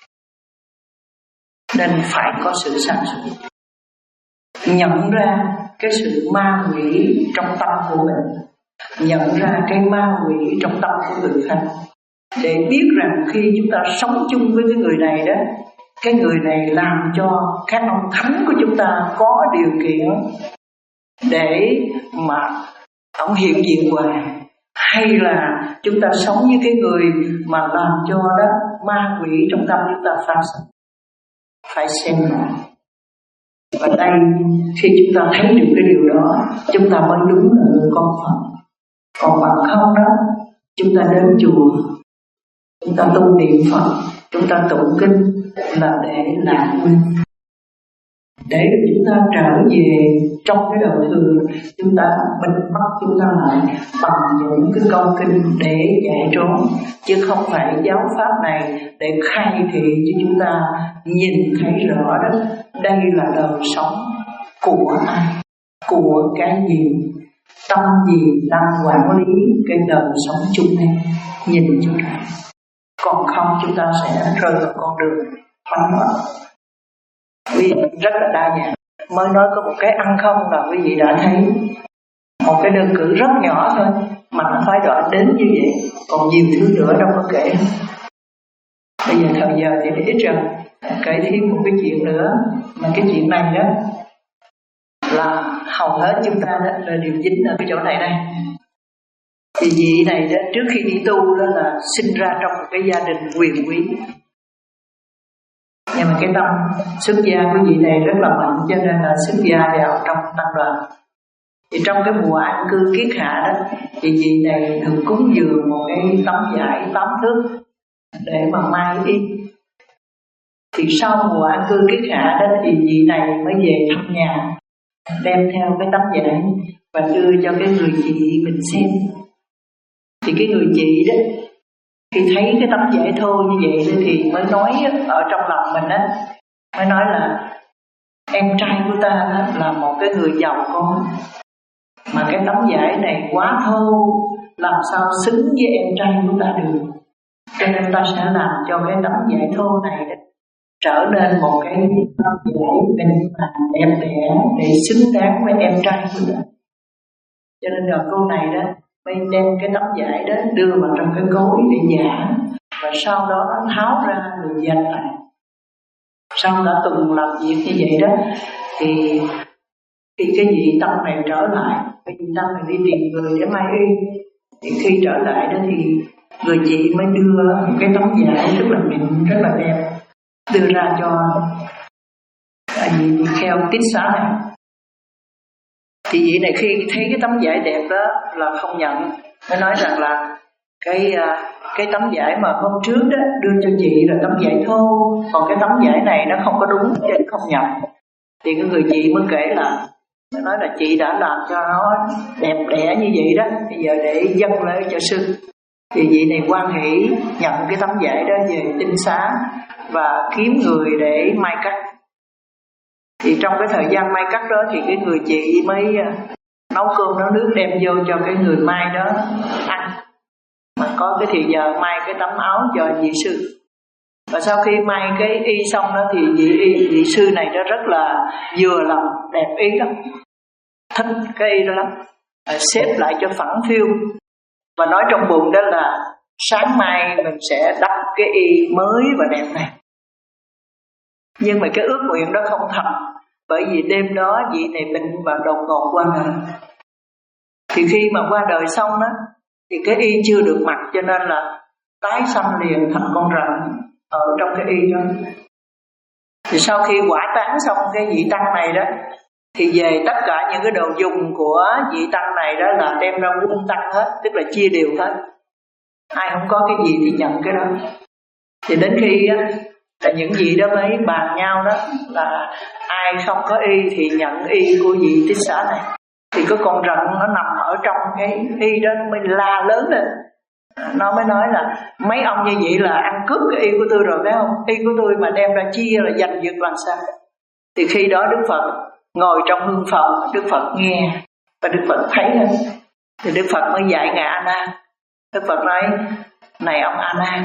Nên phải có sự sáng suốt, nhận ra cái sự ma quỷ trong tâm của mình, nhận ra cái ma quỷ trong tâm của người khác, để biết rằng khi chúng ta sống chung với cái người này đó, cái người này làm cho các ông thánh của chúng ta có điều kiện để mà ông hiện diện hoài, hay là chúng ta sống với cái người mà làm cho đó ma quỷ trong tâm chúng ta phát sinh. Phải xem lại. Và đây, khi chúng ta thấy được cái điều đó, chúng ta mới đúng là người con Phật. Còn bằng không đó, chúng ta đến chùa, chúng ta tu niệm Phật, chúng ta tụng kinh là để lạc quên, để chúng ta trở về trong cái đời thường. Chúng ta bịt mắt chúng ta lại bằng những cái câu kinh để giải trốn, chứ không phải giáo pháp này để khai thị cho chúng ta nhìn thấy rõ đó, đây là đời sống của ai, của cái gì, tâm gì đang quản lý cái đời sống chung này, nhìn cho ra. Còn không chúng ta sẽ rơi vào con đường hoang loạn. Vì rất là đa dạng. Mới nói có một cái ăn không là quý vị đã thấy một cái đơn cử rất nhỏ thôi mà nó phải đoạn đến như vậy. Còn nhiều thứ nữa đâu có kể. Bây giờ thời giờ thì ít rồi, kể thêm một cái chuyện nữa. Mà cái chuyện này đó là hầu hết chúng ta đó là điều dính ở cái chỗ này đây. Thì vị này đó trước khi đi tu đó là sinh ra trong một cái gia đình quyền quý, nhưng mà cái tâm xuất gia của vị này rất là mạnh, cho nên là xuất gia vào trong tăng đoàn. Thì trong cái mùa an cư kiết hạ đó, thì vị này được cúng dường một cái tấm vải tám thước để mà mai y. Thì sau mùa an cư kiết hạ đó thì vị này mới về thăm nhà, đem theo cái tấm vải và đưa cho cái người chị mình xem. Thì cái người chị đó khi thấy cái tấm vải thô như vậy thì mới nói ở trong lòng mình á, mới nói là em trai của ta đó là một cái người giàu có, mà cái tấm vải này quá thô, làm sao xứng với em trai của ta được. Cho nên ta sẽ làm cho cái tấm vải thô này đó, trở nên một cái tấm vải bình thản đẹp đẽ để xứng đáng với em trai của ta. Cho nên rồi cô này đó mới đem cái tấm vải đó đưa vào trong cái cối để giả, và sau đó nó tháo ra rồi dành lại. Sau cả tuần làm việc như vậy đó, thì thì cái vị tâm này trở lại, cái vị tâm này đi tìm người để mai y. Thì khi trở lại đó thì người chị mới đưa một cái tấm vải rất là mịn, rất là đẹp, đưa ra cho vị kheo Tích Xá này. Thì vị này khi thấy cái tấm vải đẹp đó là không nhận, mới nói rằng là cái cái tấm vải mà hôm trước đó đưa cho chị là tấm vải thô, còn cái tấm vải này nó không có đúng cho nên không nhận. Thì cái người chị mới kể là, mới nói là chị đã làm cho nó đẹp đẽ như vậy đó, bây giờ để dâng lễ cho sư. Thì vị này hoan hỷ nhận cái tấm vải đó về Tinh Xá và kiếm người để mai cắt. Thì trong cái thời gian mai cắt đó thì cái người chị mới nấu cơm nấu nước đem vô cho cái người mai đó ăn, mà có cái thì giờ mai cái tấm áo cho vị sư. Và sau khi mai cái y xong đó thì vị, y, vị sư này đó rất là vừa lòng, đẹp ý lắm, thích cái y đó lắm, à, xếp lại cho phẳng phiu. Và nói trong bụng đó là sáng mai mình sẽ đắp cái y mới và đẹp này. Nhưng mà cái ước nguyện đó không thành, bởi vì đêm đó vị này bệnh và đột ngột qua đời. Thì khi mà qua đời xong đó thì cái y chưa được mặc, cho nên là tái sanh liền thành con rận ở trong cái y đó. Thì sau khi hỏa táng xong cái vị tăng này đó, thì về tất cả những cái đồ dùng của vị tăng này đó là đem ra quân tăng hết, tức là chia đều hết. Ai không có cái gì thì nhận cái đó. Thì đến khi á, là những vị đó mới bàn nhau đó là ai không có y thì nhận y của vị Tích Xá này. Thì có con rận nó nằm ở trong cái y đó, nó mới la lớn lên. Nó mới nói là mấy ông như vậy là ăn cướp cái y của tôi rồi phải không? Y của tôi mà đem ra chia là giành giật làm sao? Thì khi đó Đức Phật ngồi trong hương phòng, Đức Phật nghe và Đức Phật thấy hết. Thì Đức Phật mới dạy ngài A Nan. Đức Phật nói: này ông A Nan,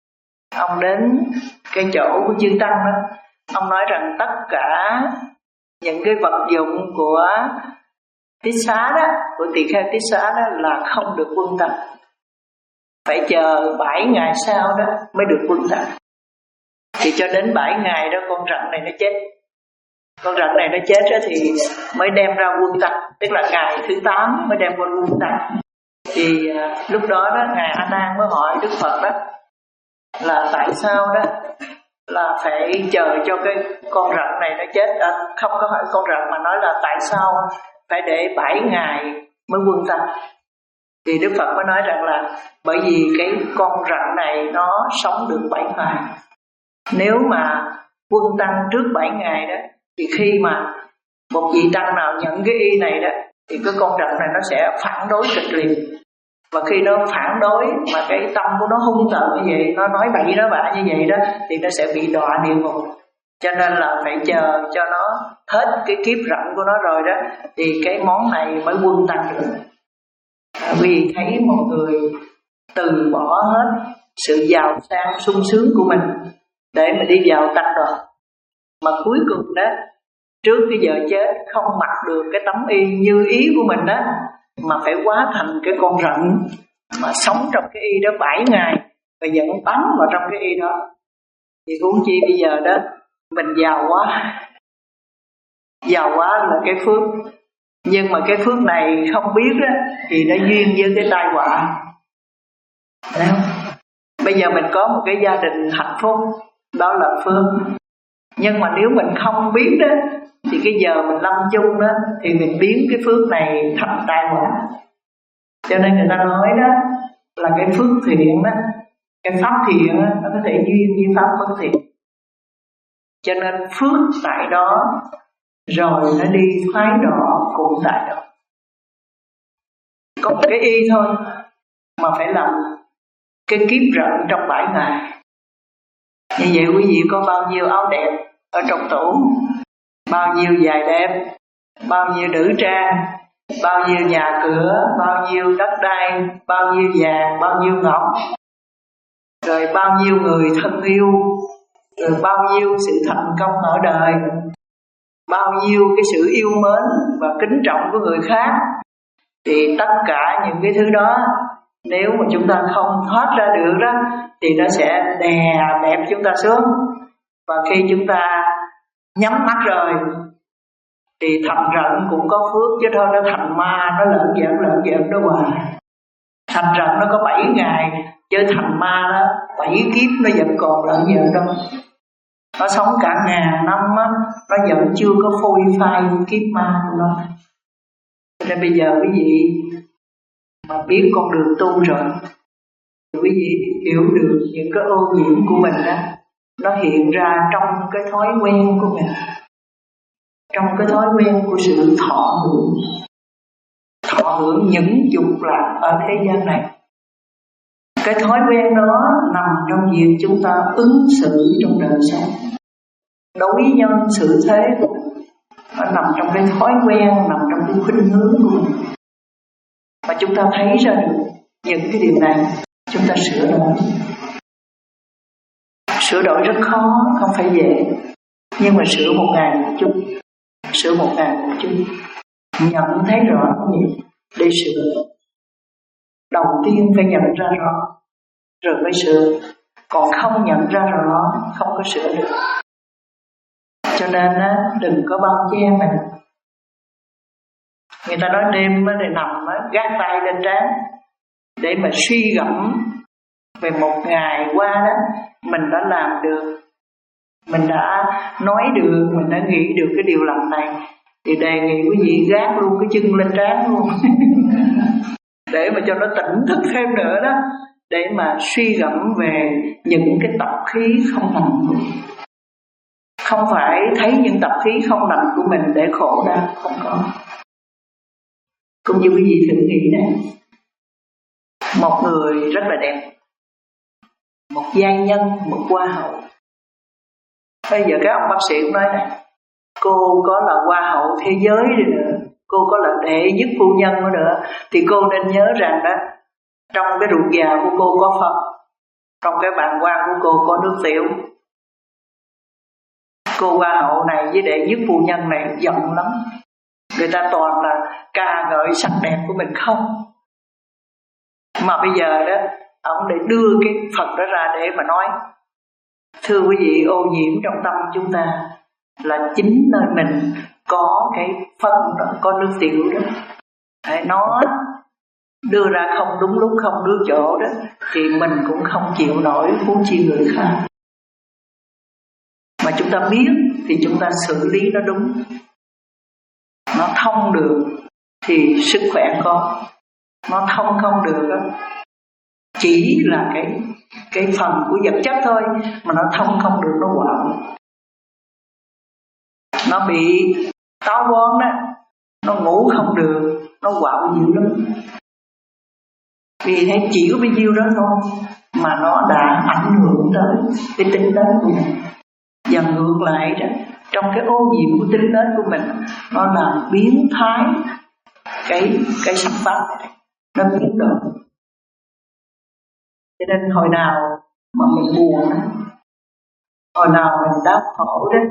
ông đến cái chỗ của chư tăng đó, ông nói rằng tất cả những cái vật dụng của Tích Xá đó, của tỳ kheo Tích Xá đó là không được quân tập, phải chờ bảy ngày sau đó mới được quân tập. Thì cho đến bảy ngày đó con rận này nó chết. Con rận này nó chết đó thì mới đem ra quân tập, tức là ngày thứ tám mới đem qua quân tập. Thì à, lúc đó đó ngài A Nan mới hỏi Đức Phật đó là tại sao đó là phải chờ cho cái con rận này nó chết. À, không có hỏi con rận mà nói là tại sao phải để bảy ngày mới quân tập. Thì Đức Phật mới nói rằng là bởi vì cái con rận này nó sống được bảy ngày. Nếu mà quân tăng trước bảy ngày đó thì khi mà một vị tăng nào nhận cái y này đó thì cái con rận này nó sẽ phản đối kịch liệt. Và khi nó phản đối mà cái tâm của nó hung tợn như vậy, nó nói bậy nói bạ như vậy đó, thì nó sẽ bị đọa địa ngục. Cho nên là phải chờ cho nó hết cái kiếp rận của nó rồi đó thì cái món này mới quân tăng được. À, vì thấy mọi người từ bỏ hết sự giàu sang sung sướng của mình để mà đi vào tăng đoàn, mà cuối cùng đó trước cái giờ chết không mặc được cái tấm y như ý của mình đó, mà phải hóa thành cái con rận mà sống trong cái y đó bảy ngày và vẫn bám vào trong cái y đó. Thì huống chi bây giờ đó mình giàu quá, giàu quá là cái phước, nhưng mà cái phước này không biết đó, thì nó duyên với cái tai họa. Đấy không? Bây giờ mình có một cái gia đình hạnh phúc, đó là phước. Nhưng mà nếu mình không biết đó, thì cái giờ mình lâm chung đó, thì mình biến cái phước này thành tai họa. Cho nên người ta nói đó là cái phước thiện đó, cái pháp thiện đó, nó có thể duyên với pháp bất thiện. Cho nên phước tại đó, rồi nó đi phái đỏ cũng tại đó. Có một cái y thôi mà phải làm cái kiếp rận trong bảy ngày. Như vậy quý vị có bao nhiêu áo đẹp ở trong tủ, bao nhiêu giày đẹp, bao nhiêu nữ trang, bao nhiêu nhà cửa, bao nhiêu đất đai, bao nhiêu vàng, bao nhiêu ngọc, rồi bao nhiêu người thân yêu, rồi bao nhiêu sự thành công ở đời, bao nhiêu cái sự yêu mến và kính trọng của người khác. Thì tất cả những cái thứ đó, nếu mà chúng ta không thoát ra được đó, thì nó sẽ đè bẹp chúng ta xuống. Và khi chúng ta nhắm mắt rồi thì thành rận cũng có phước, chứ thôi nó thành ma, nó lợn giỡn lợn giỡn đó hoài. Thành rận nó có bảy ngày, chứ thành ma đó bảy kiếp nó vẫn còn lợn giỡn đâu. Nó sống cả ngàn năm á, nó vẫn chưa có phôi phai kiếp ma của nó. Nên bây giờ quý vị mà biết con đường tu rồi, quý vị hiểu được những cái ô nhiễm của mình đó, nó hiện ra trong cái thói quen của mình, trong cái thói quen của sự thọ hưởng, thọ hưởng những dục lạc ở thế gian này. Cái thói quen đó nằm trong việc chúng ta ứng xử trong đời sống, đối nhân xử thế của mình. Nó nằm trong cái thói quen, nằm trong cái khuynh hướng của mình. Mà chúng ta thấy ra được những cái điều này, chúng ta sửa đổi. Sửa đổi rất khó, không phải dễ. Nhưng mà sửa một ngày một chút, sửa một ngày một chút, nhận thấy rõ gì để sửa. Đầu tiên phải nhận ra rõ, rồi mới sửa. Còn không nhận ra rõ, không có sửa được. Cho nên á, đừng có bao che mình. Người ta nói đêm để nằm á, gác tay lên trán để mà suy gẫm về một ngày qua đó mình đã làm được, mình đã nói được, mình đã nghĩ được cái điều lành này, thì đề nghị quý vị gác luôn cái chân lên trán luôn để mà cho nó tỉnh thức thêm nữa đó, để mà suy gẫm về những cái tập khí không lành của mình. Không phải thấy những tập khí không lành của mình để khổ đau, không có. Cũng như quý vị thử nghĩ này, một người rất là đẹp, một giai nhân, một hoa hậu. Bây giờ các ông bác sĩ cũng nói này, cô có là hoa hậu thế giới đi nữa, cô có là đệ nhất phu nhân nữa, thì cô nên nhớ rằng đó, trong cái ruột già của cô có Phật, trong cái bàn quan của cô có nước tiểu. Cô hoa hậu này với đệ nhất phu nhân này giận lắm, người ta toàn là ca ngợi sắc đẹp của mình không. Mà bây giờ đó, ông để đưa cái Phật đó ra để mà nói, thưa quý vị, ô nhiễm trong tâm chúng ta là chính nơi mình có cái phân đó, có nước tiểu đó. Đấy, nó đưa ra không đúng lúc, không đúng chỗ đó, thì mình cũng không chịu nổi, huống chi người khác. Mà chúng ta biết thì chúng ta xử lý nó đúng, nó thông được thì sức khỏe có, nó thông không được đó, chỉ là cái cái phần của vật chất thôi, mà nó thông không được nó quạo, nó bị táo bón đó, nó ngủ không được, nó quạo dữ lắm. Vì thế chỉ có bao nhiêu đó thôi mà nó đã ảnh hưởng tới cái tinh tấn của mình. Và ngược lại đó, trong cái ô nhiễm của tinh tấn của mình, nó làm biến thái cái cái sắc pháp này, nó biến đổi. Cho nên hồi nào mà mình buồn đó, hồi nào mình đau khổ đó,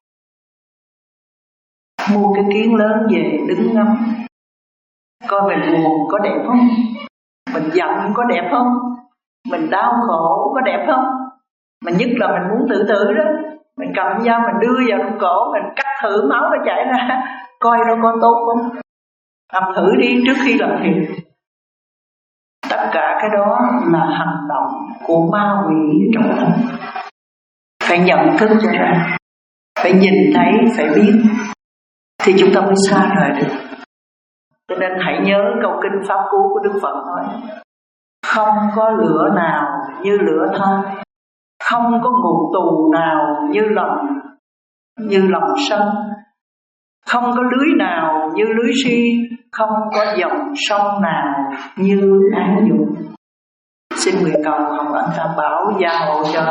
mua cái kiến lớn về đứng ngắm, coi mình buồn có đẹp không, mình giận có đẹp không, mình đau khổ có đẹp không. Mà nhất là mình muốn tự tử đó, mình cầm dao mình đưa vào trong cổ, mình cắt thử máu nó chảy ra, coi nó có tốt không, làm thử đi trước khi làm thiện. Tất cả cái đó là hành động của ma quỷ trong tâm, phải nhận thức cho ra. phải nhìn thấy, phải biết, thì chúng ta mới xa rời được. Cho nên hãy nhớ câu kinh Pháp Cú của Đức Phật nói: không có lửa nào như lửa than, không có ngục tù nào như lòng như lòng sông, không có lưới nào như lưới si, không có dòng sông nào như áng dụ. Xin nguyện cầu Hồng Ân Tam Bảo gia hộ cho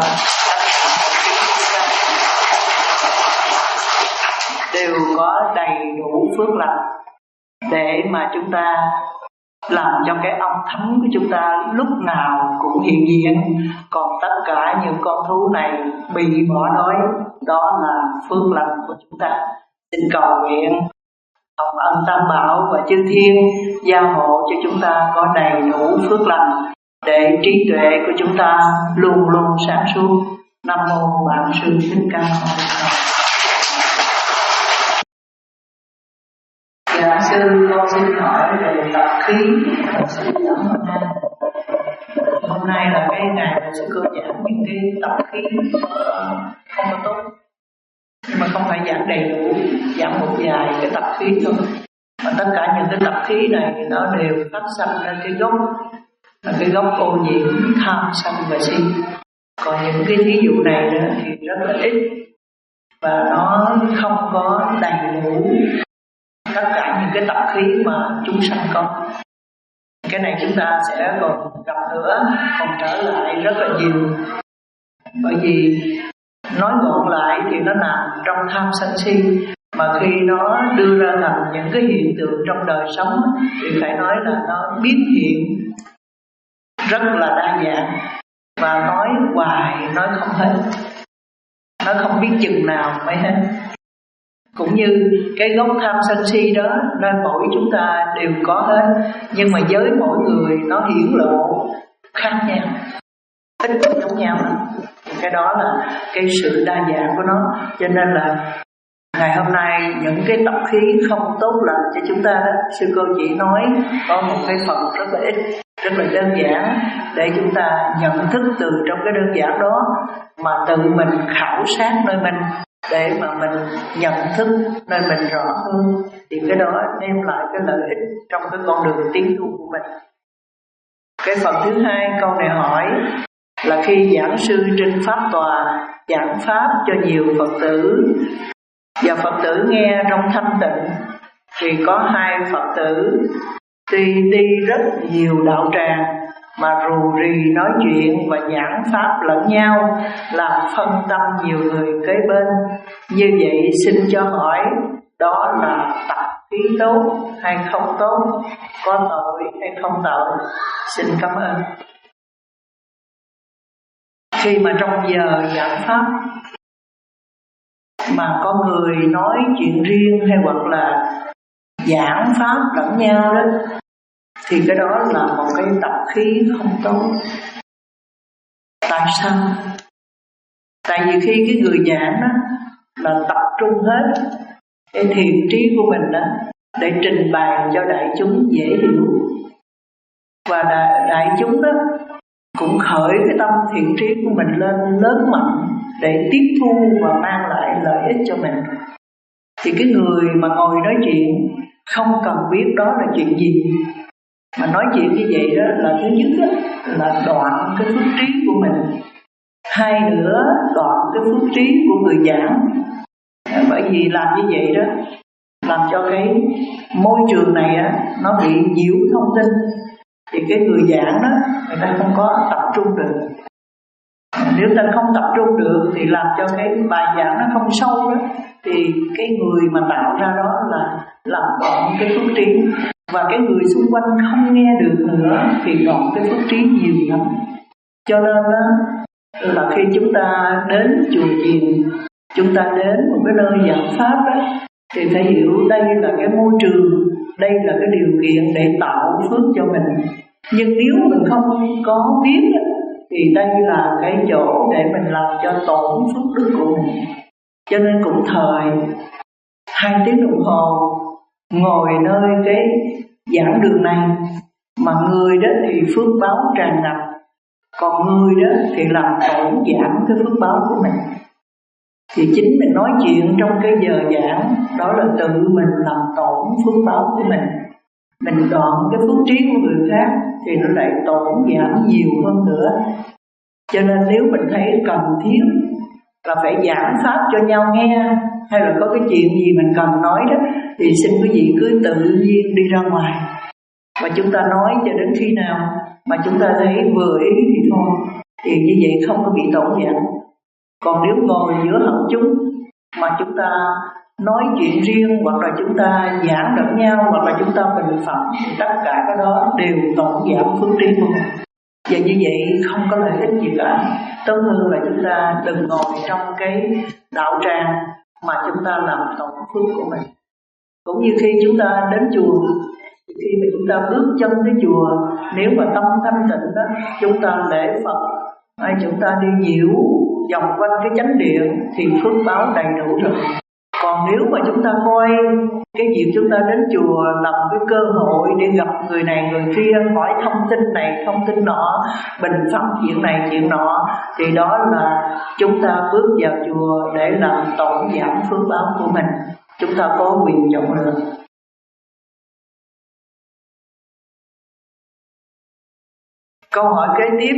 đều có đầy đủ phước lành để mà chúng ta làm cho cái âm thấm của chúng ta lúc nào cũng hiện diện. Còn tất cả những con thú này bị bỏ đói, đó là phước lành của chúng ta. Xin cầu nguyện Hồng Ân Tam Bảo và chư thiên gia hộ cho chúng ta có đầy đủ phước lành để trí tuệ của chúng ta luôn luôn sáng suốt. Nam mô Bản Sư Thích Ca Mâu Ni Phật. Dạ sư, con xin hỏi về tập khí của sư giảng hôm nay. Hôm nay là cái ngày mà sư cô giảng những cái tập khí không có tốt, nhưng mà không phải giảng đầy đủ, giảng một vài cái tập khí thôi. Mà tất cả những cái tập khí này nó đều phát sanh ra cái gốc, là cái gốc ô nhiễm tham sân và si. Còn những cái thí dụ này nữa thì rất là ít và nó không có đầy đủ tất cả những cái tập khí mà chúng sanh có. Cái này chúng ta sẽ còn gặp nữa, còn trở lại rất là nhiều. Bởi vì nói gọn lại thì nó nằm trong tham sân si, mà khi nó đưa ra thành những cái hiện tượng trong đời sống thì phải nói là nó biến hiện rất là đa dạng, và nói hoài nói không hết, nó không biết chừng nào mới hết. Cũng như cái gốc tham sân si đó, nên mỗi chúng ta đều có hết, nhưng mà với mỗi người nó hiển lộ khác nhau, ít giống nhau lắm. Cái đó là cái sự đa dạng của nó. Cho nên là ngày hôm nay những cái tập khí không tốt lành cho chúng ta đó, sư cô chỉ nói có một cái phần rất là ít, rất là đơn giản để chúng ta nhận thức từ trong cái đơn giản đó mà tự mình khảo sát nơi mình, để mà mình nhận thức nơi mình rõ hơn, thì cái đó đem lại cái lợi ích trong cái con đường tiến tu của mình. Cái phần thứ hai, câu này hỏi là khi giảng sư trên pháp tòa giảng pháp cho nhiều Phật tử và Phật tử nghe trong thanh tịnh, thì có hai Phật tử tuy đi rất nhiều đạo tràng mà rù rì nói chuyện và giảng pháp lẫn nhau, làm phân tâm nhiều người kế bên. Như vậy xin cho hỏi, đó là tập khí tốt hay không tốt, có tội hay không tội? Xin cảm ơn. Khi mà trong giờ giảng pháp mà có người nói chuyện riêng hay hoặc là giảng pháp lẫn nhau đó, thì cái đó là một cái tập khí không tốt. Tại sao? Tại vì khi cái người giảng đó là tập trung hết cái thiện trí của mình đó để trình bày cho đại chúng dễ hiểu, và đại, đại chúng đó cũng khởi cái tâm thiện trí của mình lên lớn mạnh để tiếp thu và mang lại lợi ích cho mình. Thì cái người mà ngồi nói chuyện không cần biết đó là chuyện gì, mà nói chuyện như vậy đó là thứ nhất đó, là đoạn cái phước trí của mình. Hai nữa, đoạn cái phước trí của người giảng. Bởi vì làm như vậy đó làm cho cái môi trường này á, nó bị nhiễu thông tin, thì cái người giảng đó người ta không có tập trung được. Nếu ta không tập trung được thì làm cho cái bài giảng nó không sâu đó, thì cái người mà tạo ra đó là làm đoạn cái phước trí, và cái người xung quanh không nghe được nữa thì đoạn cái phước trí nhiều lắm. Cho nên đó là khi chúng ta đến chùa chiền, chúng ta đến một cái nơi giảng pháp đó, thì phải hiểu đây là cái môi trường, đây là cái điều kiện để tạo phước cho mình. Nhưng nếu mình không có biết thì đây là cái chỗ để mình làm cho tổn phước đức của mình. Cho nên cũng thời hai tiếng đồng hồ ngồi nơi cái giảng đường này, mà người đó thì phước báo tràn ngập, còn người đó thì làm tổn giảm cái phước báo của mình. Thì chính mình nói chuyện trong cái giờ giảng đó là tự mình làm tổn phước báo của mình. Mình đoạn cái phước trí của người khác thì nó lại tổn giảm nhiều hơn nữa. Cho nên nếu mình thấy cần thiết là phải giảng pháp cho nhau nghe, hay là có cái chuyện gì mình cần nói đó, thì xin quý vị cứ tự nhiên đi ra ngoài và chúng ta nói cho đến khi nào mà chúng ta thấy vừa ý thì thôi. Thì như vậy không có bị tổn giảm. Còn nếu ngồi giữa hậu chúng mà chúng ta nói chuyện riêng, hoặc là chúng ta giảng lẫn nhau, hoặc là chúng ta bình phẩm, thì tất cả cái đó đều tổn giảm phước trí của mình. Và như vậy không có lợi ích gì cả. Tốt hơn là chúng ta đừng ngồi trong cái đạo tràng mà chúng ta làm tổn phước của mình. Cũng như khi chúng ta đến chùa, khi mà chúng ta bước chân tới chùa, nếu mà tâm thanh tịnh đó, chúng ta lễ Phật hay chúng ta đi nhiễu vòng quanh cái chánh điện thì phước báo đầy đủ rồi. Còn nếu mà chúng ta coi cái việc chúng ta đến chùa làm cái cơ hội để gặp người này người kia, hỏi thông tin này thông tin nọ, bình phẩm chuyện này chuyện nọ, thì đó là chúng ta bước vào chùa để làm tổn giảm phước báo của mình. Chúng ta có quyền chọn lựa. Câu hỏi kế tiếp.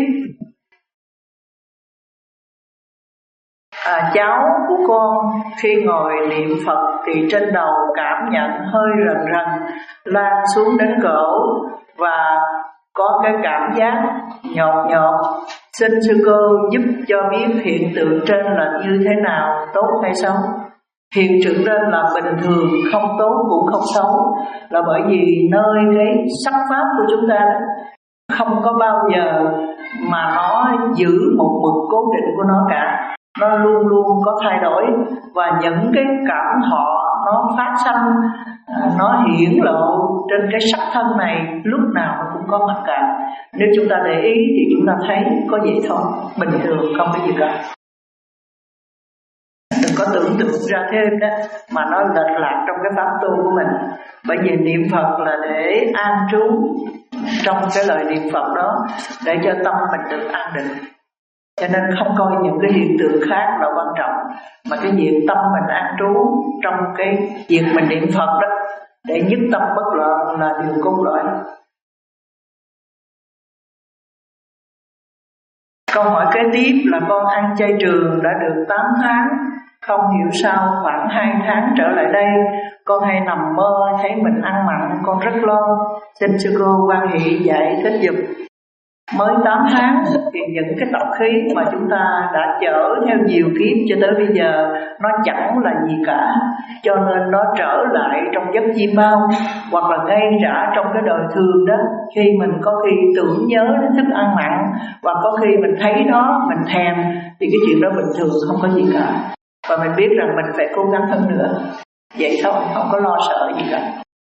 À, cháu của con khi ngồi niệm Phật thì trên đầu cảm nhận hơi rần rần lan xuống đến cổ và có cái cảm giác nhột nhột. Xin sư cô giúp cho biết hiện tượng trên là như thế nào, tốt hay xấu? Hiện tượng trên là bình thường, không tốt cũng không xấu, là bởi vì nơi cái sắc pháp của chúng ta đó, không có bao giờ mà nó giữ một mực cố định của nó cả. Nó luôn luôn có thay đổi, và những cái cảm thọ nó phát sanh, nó hiển lộ trên cái sắc thân này lúc nào nó cũng có mặt cả. Nếu chúng ta để ý thì chúng ta thấy có vậy thôi, bình thường không có gì cả. Đừng có tưởng tượng ra thêm đó mà nó lệch lạc trong cái pháp tu của mình. Bởi vì niệm Phật là để an trú trong cái lời niệm Phật đó, để cho tâm mình được an định. Cho nên không coi những cái hiện tượng khác là quan trọng, mà cái việc tâm mình an trú trong cái việc mình niệm Phật đó, để nhất tâm bất loạn là điều cốt lõi. Câu hỏi kế tiếp là con ăn chay trường đã được tám tháng, không hiểu sao khoảng hai tháng trở lại đây con hay nằm mơ thấy mình ăn mặn, con rất lo. Xin sư cô quan hệ giải thích giùm. Mới tám tháng thì những cái tập khí mà chúng ta đã chở theo nhiều kiếp cho tới bây giờ nó chẳng là gì cả, cho nên nó trở lại trong giấc chim bao, hoặc là ngay trả trong cái đời thường đó. Khi mình có khi tưởng nhớ đến thức ăn mặn, hoặc có khi mình thấy đó mình thèm, thì cái chuyện đó bình thường, không có gì cả. Và mình biết rằng mình phải cố gắng hơn nữa. Vậy thôi, không có lo sợ gì cả.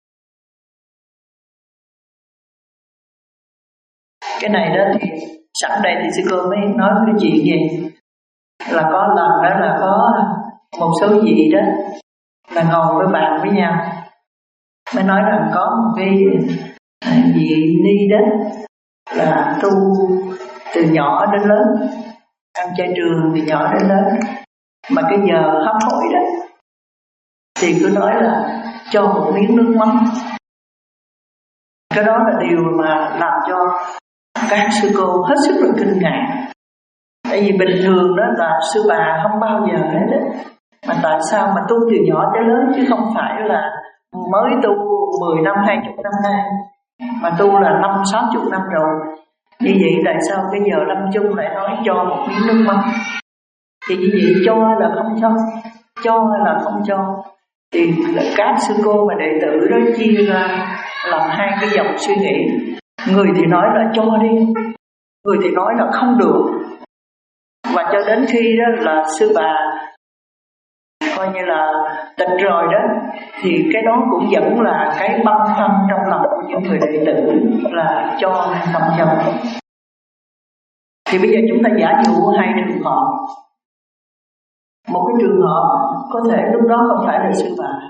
Cái này đó thì sẵn đây thì sư cô mới nói cái chuyện gì. Là có lần đó là có một số vị đó là ngồi với bạn với nhau, mới nói rằng có một cái vị ni đó là tu từ nhỏ đến lớn, ăn chay trường từ nhỏ đến lớn, mà cái giờ hấp hối đó thì cứ nói là cho một miếng nước mắm. Cái đó là điều mà làm cho các sư cô hết sức là kinh ngạc. Tại vì bình thường đó là sư bà không bao giờ hết đó. Mà tại sao mà tu từ nhỏ tới lớn, chứ không phải là mới tu mười năm, hai mươi năm nay, mà tu là năm, sáu chục năm rồi. Như vậy tại sao bây giờ Lâm Chung lại nói cho một miếng nước mắm? Thì như vậy cho là không cho, cho là không cho. Thì các sư cô và đệ tử đó chia ra làm hai cái dòng suy nghĩ. Người thì nói là cho đi, người thì nói là không được. Và cho đến khi đó là sư bà coi như là tịch rồi đó, thì cái đó cũng vẫn là cái băn khoăn trong lòng của những người đệ tử là cho hay không cho. Thì bây giờ chúng ta giả dụ hai trường hợp. Một cái trường hợp có thể lúc đó không phải là sư bà.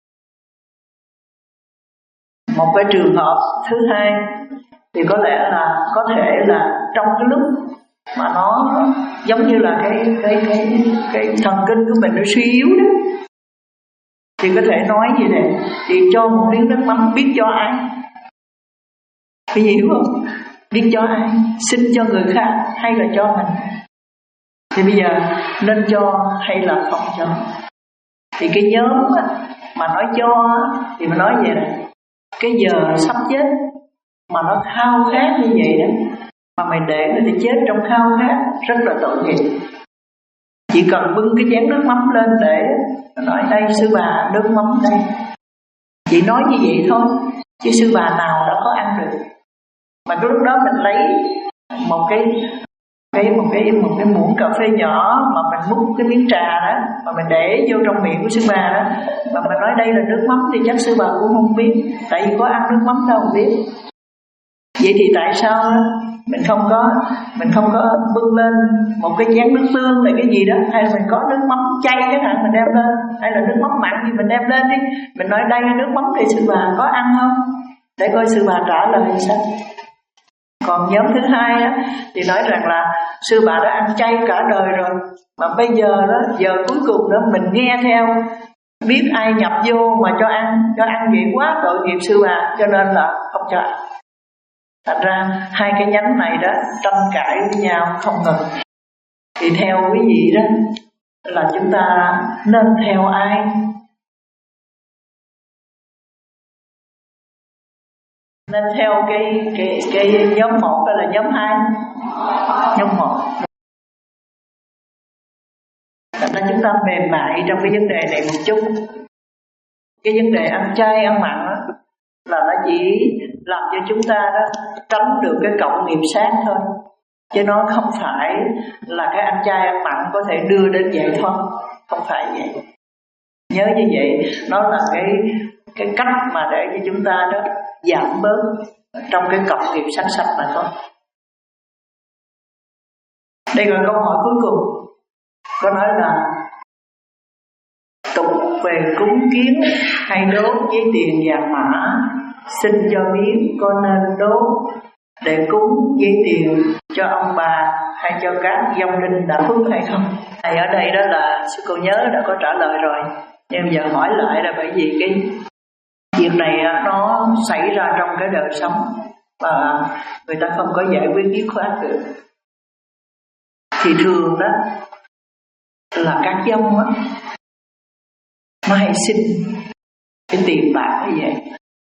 Một cái trường hợp thứ hai thì có lẽ là có thể là trong cái lúc mà nó giống như là cái cái cái cái thần kinh của mình nó suy yếu đó, thì có thể nói gì này, thì cho một miếng nước mắm biết cho ai, phải hiểu không? Biết cho ai, xin cho người khác hay là cho mình? Thì bây giờ nên cho hay là không cho? Thì cái nhóm mà nói cho thì mà nói vậy nè, cái giờ sắp chết mà nó khao khát như vậy đó, mà mày để người ta chết trong khao khát rất là tội nghiệp. Chỉ cần bưng cái chén nước mắm lên để nói đây sư bà nước mắm đây, chỉ nói như vậy thôi, chứ sư bà nào đã có ăn được. Mà cái lúc đó mình lấy một cái cái một cái một cái muỗng cà phê nhỏ mà mình múc cái miếng trà đó mà mình để vô trong miệng của sư bà đó, mà mình nói đây là nước mắm thì chắc sư bà cũng không biết, tại vì có ăn nước mắm đâu không biết. Vậy thì tại sao đó, mình không có mình không có bưng lên một cái chén nước tương là cái gì đó, hay là mình có nước mắm chay cái hạn mình đem lên, hay là nước mắm mặn gì mình đem lên đi, mình nói đây là nước mắm thì sư bà có ăn không, để coi sư bà trả lời sao. Còn nhóm thứ hai á, thì nói rằng là sư bà đã ăn chay cả đời rồi, mà bây giờ đó, giờ cuối cùng đó mình nghe theo, biết ai nhập vô mà cho ăn, cho ăn vậy quá tội nghiệp sư bà, cho nên là không cho ăn. Thành ra hai cái nhánh này đó tranh cãi với nhau không ngừng. Thì theo quý vị đó là chúng ta nên theo ai? Nên theo cái cái cái nhóm một hay là nhóm hai? Nhóm một. Thành ra chúng ta mềm mại trong cái vấn đề này một chút. Cái vấn đề ăn chay ăn mặn đó, là nó chỉ làm cho chúng ta đó tránh được cái cộng nghiệp sát thôi, chứ nó không phải là cái ăn chay ăn mặn có thể đưa đến giải thoát, không phải vậy. Nhớ như vậy, nó là cái cái cách mà để cho chúng ta đó giảm bớt trong cái cộng nghiệp sát sạch mà thôi. Đây là câu hỏi cuối cùng, có nói là tục về cúng kiến hay đốt với tiền vàng mã, xin cho biết có nên đốt để cúng với tiền cho ông bà hay cho các vong linh đã phước hay không? Này ở đây đó là sư cô nhớ đã có trả lời rồi, nhưng giờ hỏi lại là bởi vì cái việc này nó xảy ra trong cái đời sống và người ta không có giải quyết dứt khoát được. Thì thường đó là các vong á, nó hay xin cái tiền bạc như vậy,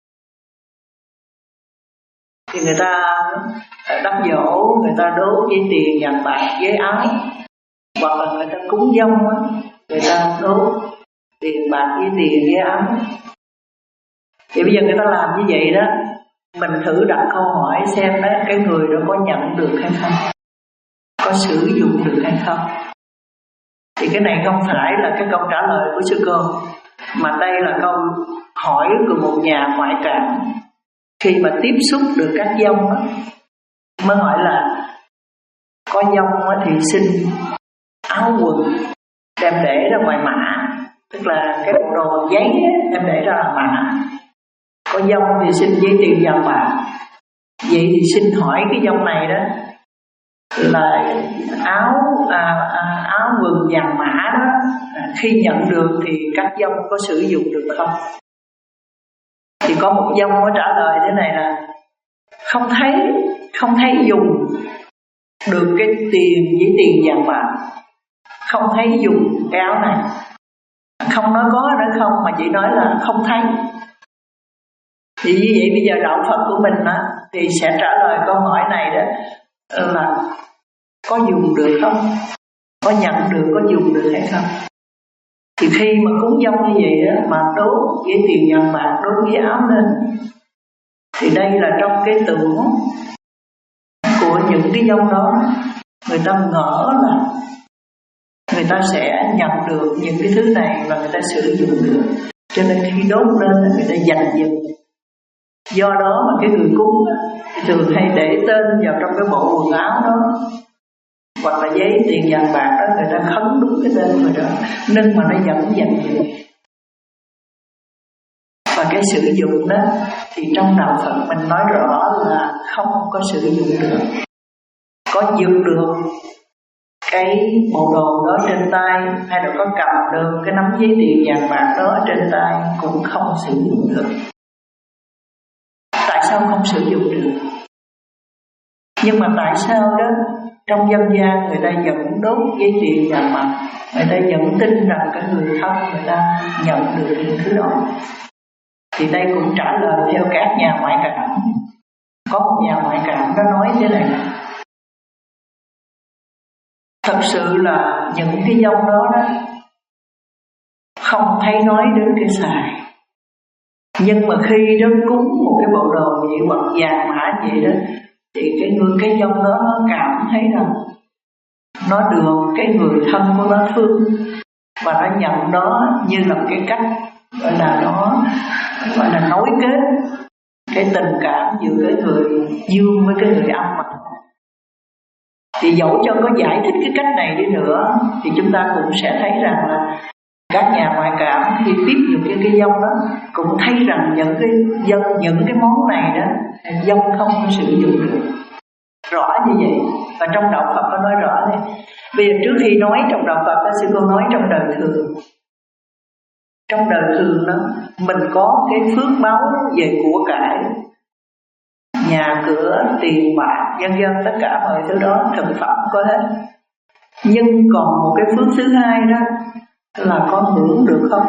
thì người ta đắp dỗ, người ta đốt với tiền vàng bạc với áo, hoặc là người ta cúng vong á, người ta đốt tiền bạc với tiền với áo. Thì bây giờ người ta làm như vậy đó, mình thử đặt câu hỏi xem đó, cái người đó có nhận được hay không, có sử dụng được hay không. Thì cái này không phải là cái câu trả lời của sư cô, mà đây là câu hỏi của một nhà ngoại cảm. Khi mà tiếp xúc được các vong á, mới hỏi là có vong á thì xin áo quần đem để ra ngoài mã, tức là cái bộ đồ giấy á, đem để ra là mã. Có vong thì xin giấy tiền vàng bạc. Vậy thì xin hỏi cái vong này đó là áo à, à, áo quần vàng mã đó, à, khi nhận được thì các vong có sử dụng được không? Thì có một vong có trả lời thế này là không thấy không thấy dùng được cái tiền với tiền vàng bạc, không thấy dùng cái áo này. Không nói có nữa không, mà chỉ nói là không thấy. Thì như vậy bây giờ đạo Phật của mình á, thì sẽ trả lời câu hỏi này đó là có dùng được không, có nhận được, có dùng được hay không. Thì khi mà cúng vong như vậy đó, mà đốt với tiền vàng bạc, đốt với áo lên, thì đây là trong cái tưởng của những cái vong đó, người ta ngỡ là người ta sẽ nhận được những cái thứ này và người ta sử dụng được, cho nên khi đốt lên người ta dành dụm. Do đó mà cái người cúng thì thường hay để tên vào trong cái bộ quần áo đó, hoặc là giấy tiền vàng bạc đó, người ta khấn đúng cái tên người đó, nhưng mà nó vẫn dành dụm. Và cái sử dụng đó thì trong đạo Phật mình nói rõ là không có sử dụng được. có giật được cái bộ đồ đó trên tay, hay là có cầm được cái nắm giấy tiền vàng bạc đó trên tay, cũng không sử dụng được. Tại sao không sử dụng được? Nhưng mà tại sao đó trong dân gian người ta vẫn đốt giấy tiền vàng bạc, người ta vẫn tin rằng cái người thân người ta nhận được những thứ đó? Thì đây cũng trả lời theo các nhà ngoại cảm. Có một nhà ngoại cảm đã nói thế này: thật sự là những cái dông đó đó không thấy nói đến cái xài, nhưng mà khi đó cúng một cái bộ đồ vậy hoặc vàng mã vậy đó, thì cái người cái dông đó nó cảm thấy rằng nó được cái người thân của nó thương, và nó nhận đó như là một cái cách gọi là nó gọi là nối kết cái tình cảm giữa cái người dương với cái người âm mà. Thì dẫu cho có giải thích cái cách này đi nữa, thì chúng ta cũng sẽ thấy rằng là các nhà ngoại cảm khi tiếp những cái cái dông đó cũng thấy rằng những cái dân những cái món này đó dông không có sử dụng được. Rõ như vậy. Và trong đạo Phật nó nói rõ này. Bây giờ trước khi nói trong đạo Phật đó, sư cô nói trong đời thường. Trong đời thường đó mình có cái phước báu về của cải, nhà cửa, tiền bạc, vân vân, tất cả mọi thứ đó, thực phẩm có hết. Nhưng còn một cái phước thứ hai đó là có hưởng được không?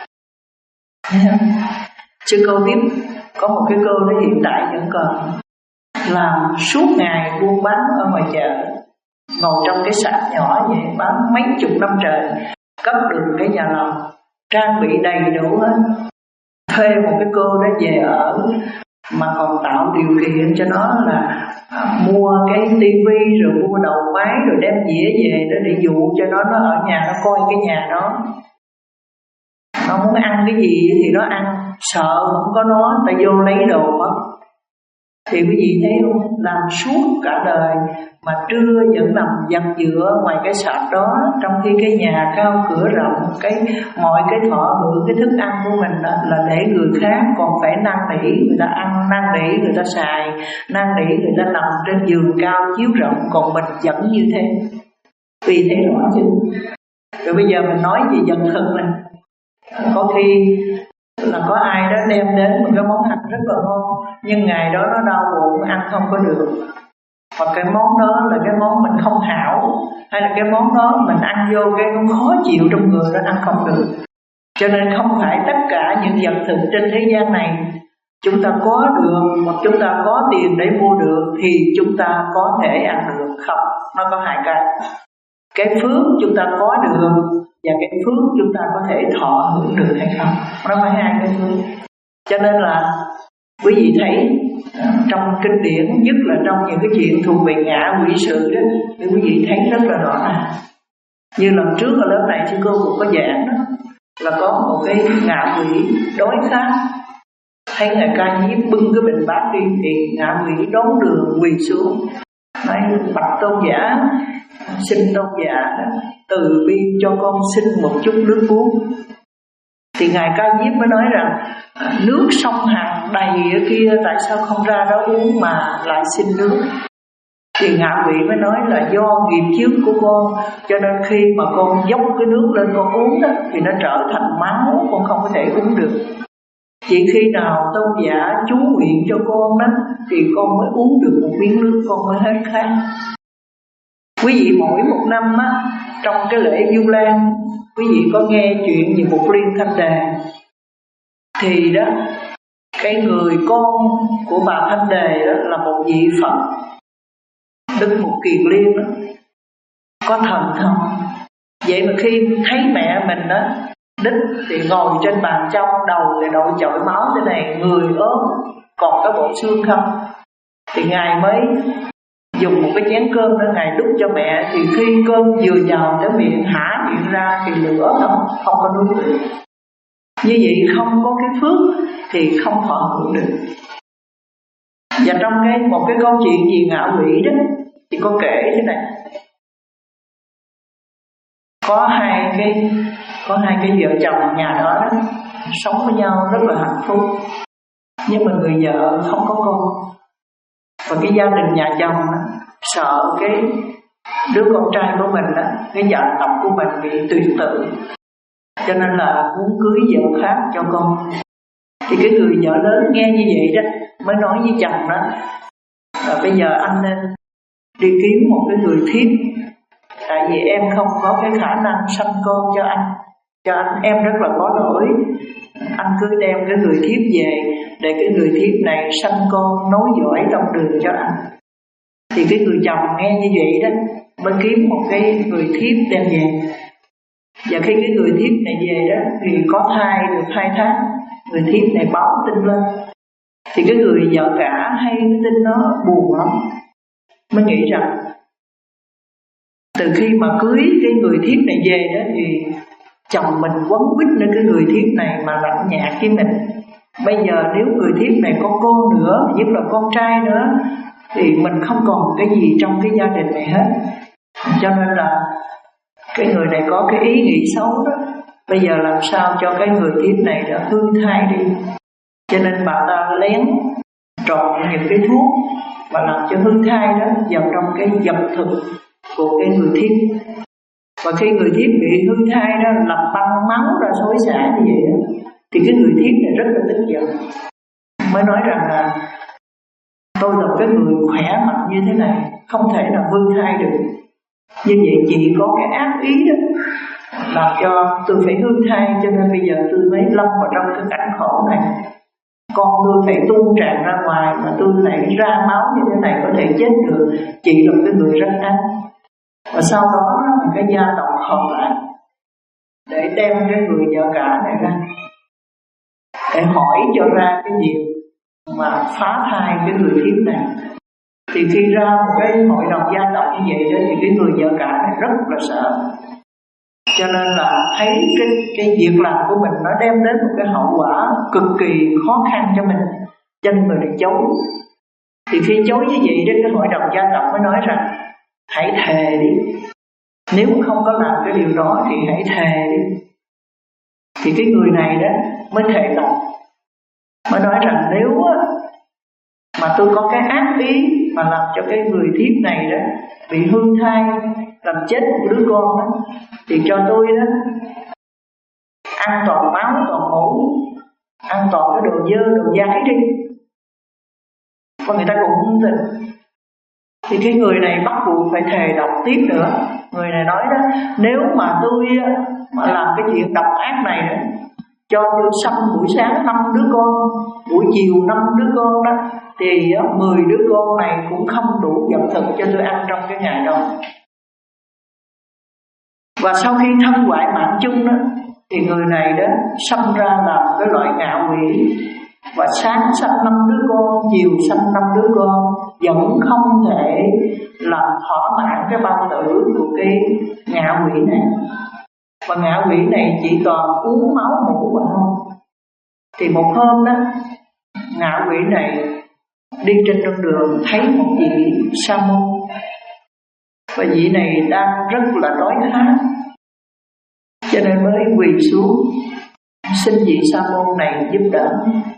Sư cô biết có một cái cô đó hiện tại vẫn còn làm suốt ngày buôn bán ở ngoài chợ, ngồi trong cái sạp nhỏ vậy bán mấy chục năm trời, cấp được cái nhà lầu, trang bị đầy đủ hết. Thuê một cái cô đó về ở, mà còn tạo điều kiện cho nó là à, mua cái tivi rồi mua đầu máy rồi đem dĩa về đó để dụ cho nó nó ở nhà nó coi cái nhà đó. Nó muốn ăn cái gì thì nó ăn, sợ không có nó ta vô lấy đồ mất. Thì quý vị thấy không, làm suốt cả đời mà trưa vẫn nằm dập dựa ngoài cái sạp đó, trong khi cái nhà cao cửa rộng, cái mọi cái thọ hưởng cái thức ăn của mình đó là để người khác, còn phải năn nỉ người ta ăn, năn nỉ người ta xài, năn nỉ người ta nằm trên giường cao chiếu rộng, còn mình vẫn như thế. Vì thế rõ chứ. Rồi bây giờ mình nói về vật thực này, có khi là có ai đó đem đến một cái món ăn rất là ngon, nhưng ngày đó nó đau bụng ăn không có được, hoặc cái món đó là cái món mình không hảo, hay là cái món đó mình ăn vô cái nó khó chịu trong người, nó ăn không được. Cho nên không phải tất cả những vật thực trên thế gian này chúng ta có được hoặc chúng ta có tiền để mua được thì chúng ta có thể ăn được. Không, nó có hai cái. Cái phước chúng ta có được và cái phước chúng ta có thể thọ hưởng được hay không, nó phải hai cái phước. Cho nên là quý vị thấy trong kinh điển, nhất là trong những cái chuyện thuộc về ngạ quỷ sự đó, thì quý vị thấy rất là rõ ràng. Như lần trước ở lớp này sư cô cũng có giảng đó, là có một cái ngạ quỷ đói khát, thấy ngài Ca Diếp bưng cái bình bát đi thì ngạ quỷ đón đường quỳ xuống nói: bạch tôn giả, xin tôn giả từ bi cho con xin một chút nước uống. Thì ngài Ca Diếp mới nói rằng nước sông Hằng đầy ở kia, tại sao không ra đó uống mà lại xin nước? Thì ngạ quỷ mới nói là do nghiệp chướng của con, cho nên khi mà con dốc cái nước lên con uống đó, thì nó trở thành máu, con không có thể uống được. Chỉ khi nào tôn giả chú nguyện cho con đó thì con mới uống được một miếng nước, con mới hết khát. Quý vị mỗi một năm á, trong cái lễ Du Lan, quý vị có nghe chuyện về một Liên Thanh Đề. Thì đó, cái người con của bà Thanh Đề đó là một vị Phật, Đức Mục Kiền Liên đó, có thần thông. Vậy mà khi thấy mẹ mình đó đích thì ngồi trên bàn trong, đầu thì đội chọi máu thế này, người ốm, còn cái bộ xương không, thì ngài mới dùng một cái chén cơm đó ngài đút cho mẹ. Thì khi cơm vừa vào tới miệng, hả miệng ra thì lửa không không có nuốt được. Như vậy không có cái phước thì không thọ hưởng được. Và trong cái một cái câu chuyện gì ngạ quỷ đó thì có kể thế này: có hai cái có hai cái vợ chồng nhà đó, đó sống với nhau rất là hạnh phúc, nhưng mà người vợ không có con. Và cái gia đình nhà chồng đó, sợ cái đứa con trai của mình đó, cái vợ tộc của mình bị tuyệt tự, cho nên là muốn cưới vợ khác cho con. Thì cái người vợ lớn nghe như vậy đó mới nói với chồng đó là bây giờ anh nên đi kiếm một cái người thiếp, tại vì em không có cái khả năng sanh con cho anh, cho anh em rất là có lỗi. Anh cứ đem cái người thiếp về để cái người thiếp này sanh con nối dõi trong đường cho anh. Thì cái người chồng nghe như vậy đó mới kiếm một cái người thiếp đem về. Và khi cái người thiếp này về đó thì có thai được hai tháng, người thiếp này báo tin lên. Thì cái người vợ cả hay cái tin nó buồn lắm, mới nghĩ rằng từ khi mà cưới cái người thiếp này về đó thì chồng mình quấn quýt nơi cái người thiếp này mà lạnh nhạt với mình. Bây giờ nếu người thiếp này có con nữa, nhất là con trai nữa, thì mình không còn cái gì trong cái gia đình này hết. Cho nên là cái người này có cái ý nghĩ xấu đó, bây giờ làm sao cho cái người thiếp này đã hư thai đi. Cho nên bà ta lén trộn những cái thuốc và làm cho hư thai đó vào trong cái vật thực của cái người thiếp. Và khi người thiếp bị hư thai đó lập băng máu ra xối xả như vậy đó, thì cái người thiếp này rất là tức giận, mới nói rằng là tôi là cái người khỏe mạnh như thế này, không thể nào hư thai được. Như vậy chị có cái ác ý đó làm cho tôi phải hư thai, cho nên bây giờ tôi mới lâm vào trong cái cảnh khổ này. Con tôi phải tuôn tràn ra ngoài mà tôi phải ra máu như thế này có thể chết được. Chị là cái người rất ác. Và sau đó cái gia tộc họp lại để đem cái người vợ cả này ra để hỏi cho ra cái việc mà phá thai cái người thiếp này. Thì khi ra một cái hội đồng gia tộc như vậy đó, thì cái người vợ cả này rất là sợ, cho nên là thấy cái, cái việc làm của mình nó đem đến một cái hậu quả cực kỳ khó khăn cho mình, cho nên người này chối. Thì khi chối như vậy đó, cái hội đồng gia tộc mới nói rằng hãy thề đi, nếu không có làm cái điều đó thì hãy thề đi. Thì cái người này đó mới thề lòng, mới nói rằng nếu mà tôi có cái ác ý mà làm cho cái người thiếp này đó bị hư thai, làm chết một đứa con đó, thì cho tôi đó ăn toàn máu toàn mũ, ăn toàn cái đồ dơ đồ dái đi. Và người ta cũng không tin. Thì cái người này bắt buộc phải thề độc tiếp nữa. Người này nói đó, nếu mà tôi mà làm cái chuyện độc ác này đó, cho tôi sanh buổi sáng năm đứa con, buổi chiều năm đứa con đó, thì mười đứa con này cũng không đủ vật thực cho tôi ăn trong cái ngày đó. Và sau khi thân hoại mạng chung đó, thì người này đó sanh ra làm cái loại ngạo quỷ, và sáng sanh năm đứa con, chiều sanh năm đứa con, vẫn không thể làm thỏa mãn cái bao tử của cái ngạ quỷ này. Và ngạ quỷ này chỉ toàn uống máu mũ mà thôi. Thì một hôm đó, ngạ quỷ này đi trên con đường thấy một vị sa môn, và vị này đang rất là đói khát, cho nên mới quỳ xuống xin vị sa môn này giúp đỡ.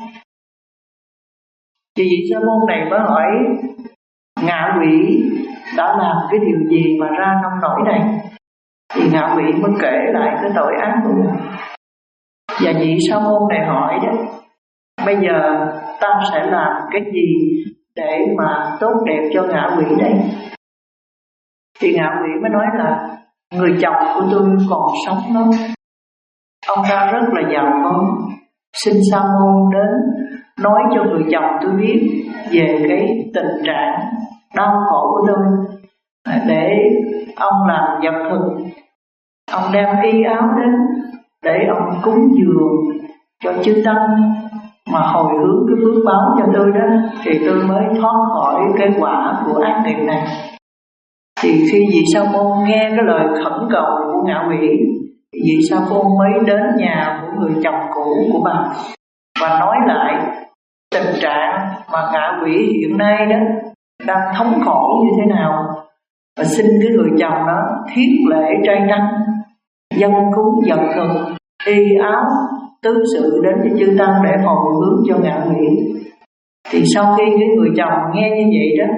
Thì vị sa môn này mới hỏi ngạ quỷ đã làm cái điều gì mà ra nông nổi này. Thì ngạ quỷ mới kể lại cái tội ác của mình. Và vị sa môn này hỏi đó, bây giờ ta sẽ làm cái gì để mà tốt đẹp cho ngạ quỷ đây? Thì ngạ quỷ mới nói là người chồng của tôi còn sống đó, ông ta rất là giàu có, xin sa môn đến nói cho người chồng tôi biết về cái tình trạng đau khổ của tôi, để ông làm vật thực, ông đem y áo đến để ông cúng dường cho chư tăng mà hồi hướng cái phước báo cho tôi đó, thì tôi mới thoát khỏi cái quả của ác nghiệp này. Thì khi vị sa môn nghe cái lời khẩn cầu của ngạ quỷ, vị sa môn mới đến nhà của người chồng cũ của bà và nói lại tình trạng mà ngạ quỷ hiện nay đó đang thống khổ như thế nào, và xin cái người chồng đó thiết lễ trai trăng, dân cúng vật thực, y áo, tứ sự đến cho chư tăng để hồi hướng cho ngạ quỷ. Thì sau khi cái người chồng nghe như vậy đó,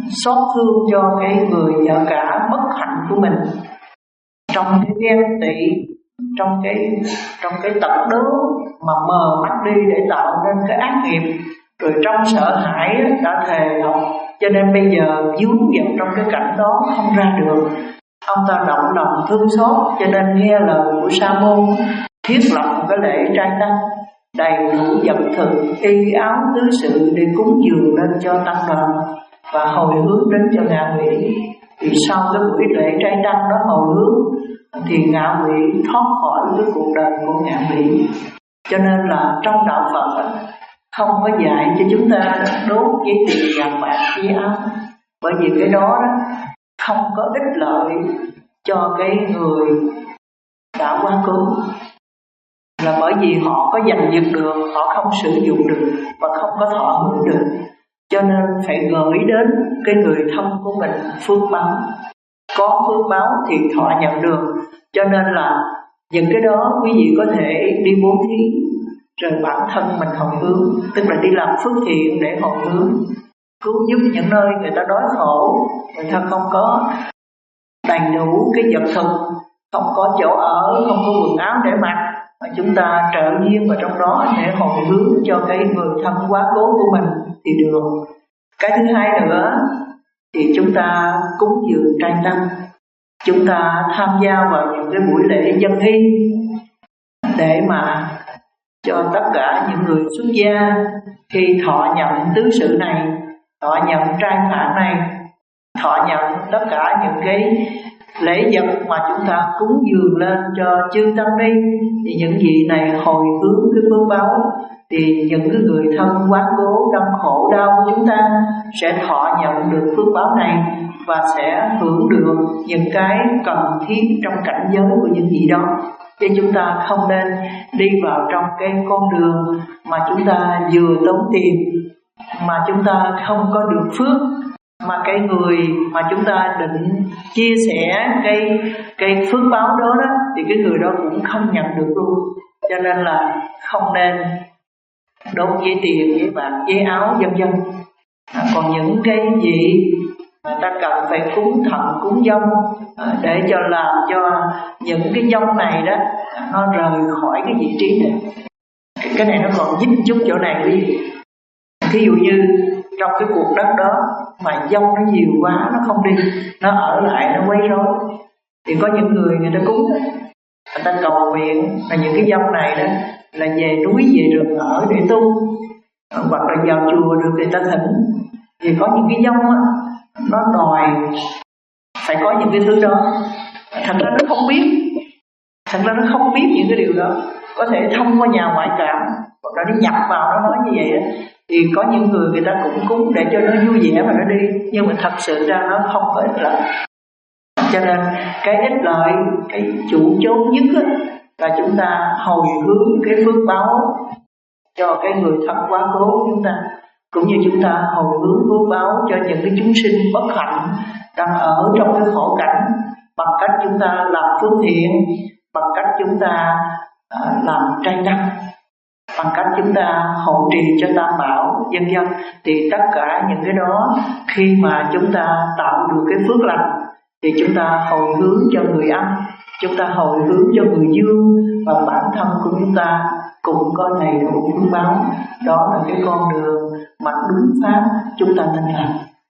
xót thương cho cái người vợ cả bất hạnh của mình, trong cái ghen tị, trong cái trong cái tật đố mà mờ mắt đi để tạo nên cái ác nghiệp, rồi trong sợ hãi đã thề độc, cho nên bây giờ vướng vào trong cái cảnh đó không ra được. Ông ta động lòng thương xót, cho nên nghe lời của Sa môn, thiết lập một cái lễ trai tăng đầy đủ vật thực, y áo tứ sự để cúng dường lên cho tăng đoàn và hồi hướng đến cho ngạ quỷ. Thì sau cái buổi lễ trai tăng đó hồi hướng thì ngạ quỷ thoát khỏi cái cuộc đời của ngạ quỷ. Cho nên là trong đạo Phật không có dạy cho chúng ta đốt giấy tiền vàng bạc giấy áo, bởi vì cái đó, đó không có ích lợi cho cái người đã quá cố, là bởi vì họ có giành giật được, họ không sử dụng được và không có thọ hưởng được, cho nên phải gửi đến cái người thân của mình phước báo, có phước báo thì thọ nhận được. Cho nên là những cái đó quý vị có thể đi bố thí, rồi bản thân mình hồi hướng, tức là đi làm phước thiện để hồi hướng, cứu giúp những nơi người ta đói khổ, người ta không có đầy đủ cái vật thực, không có chỗ ở, không có quần áo để mặc, mà chúng ta trợ duyên vào trong đó để hồi hướng cho cái người thân quá cố của mình thì được. Cái thứ hai nữa thì chúng ta cúng dường trai tăng, chúng ta tham gia vào những cái buổi lễ dân hy để mà cho tất cả những người xuất gia khi thọ nhận tứ sự này, thọ nhận trai phạn này, thọ nhận tất cả những cái lễ vật mà chúng ta cúng dường lên cho chư tăng ni, thì những vị này hồi hướng cái phước báo, thì những cái người thân quá cố đau khổ đau của chúng ta sẽ thọ nhận được phước báo này và sẽ hưởng được những cái cần thiết trong cảnh giới của những vị đó. Chứ chúng ta không nên đi vào trong cái con đường mà chúng ta vừa tốn tiền mà chúng ta không có được phước, mà cái người mà chúng ta định chia sẻ cái cái phước báo đó đó thì cái người đó cũng không nhận được luôn. Cho nên là không nên đốt giấy tiền, giấy bạc, giấy áo vân vân. À, còn những cái gì mà ta cần phải cúng thần, cúng dông à, để cho làm cho những cái dông này đó nó rời khỏi cái vị trí này. Cái, cái này nó còn dính chút chỗ này quý vị. Thí dụ như trong cái cuộc đất đó mà dông nó nhiều quá, nó không đi, nó ở lại, nó quấy rối, thì có những người người ta cúng, người ta cầu nguyện là những cái dông này đó là về núi về rừng ở để tu, hoặc là vào chùa được người ta thỉnh. Thì có những cái dông á, nó đòi phải có những cái thứ đó, thật ra nó không biết, thật ra nó không biết những cái điều đó, có thể thông qua nhà ngoại cảm hoặc là nó nhập vào nó nói như vậy đó. Thì có những người người ta cũng cúng để cho nó vui vẻ mà nó đi, nhưng mà thật sự ra nó không có ích lợi. Cho nên cái ích lợi, cái chủ chốt nhất là chúng ta hồi hướng cái phước báo cho cái người thân quá cố của chúng ta, cũng như chúng ta hồi hướng phước báo cho những cái chúng sinh bất hạnh đang ở trong cái khổ cảnh, bằng cách chúng ta làm phước thiện, bằng cách chúng ta uh, làm trai tăng, bằng cách chúng ta hộ trì cho Tam Bảo vân vân. Thì tất cả những cái đó khi mà chúng ta tạo được cái phước lành thì chúng ta hồi hướng cho người ăn, chúng ta hồi hướng cho người dương, và bản thân của chúng ta cũng có đầy đủ phước báo. Đó là cái con đường mà đúng pháp chúng ta nên làm.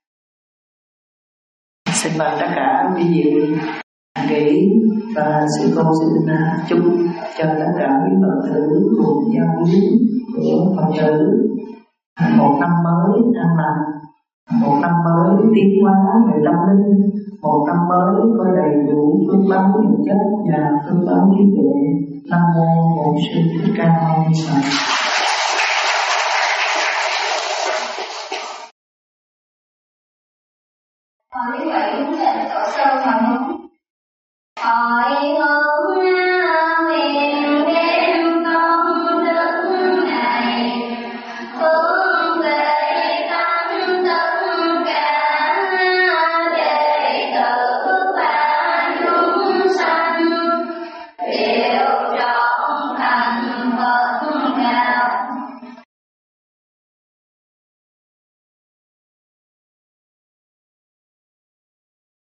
Xin mời tất cả quý vị nghĩ và sư cô xin chúc cho tất cả quý Phật tử cùng giao lưu của Phật tử một năm mới an lành, một năm mới tiến hóa về tâm linh, một năm mới có đầy đủ phước báo vật chất và phước báo trí tuệ. Nam mô Bổn Sư Thích Ca Mâu Ni Phật.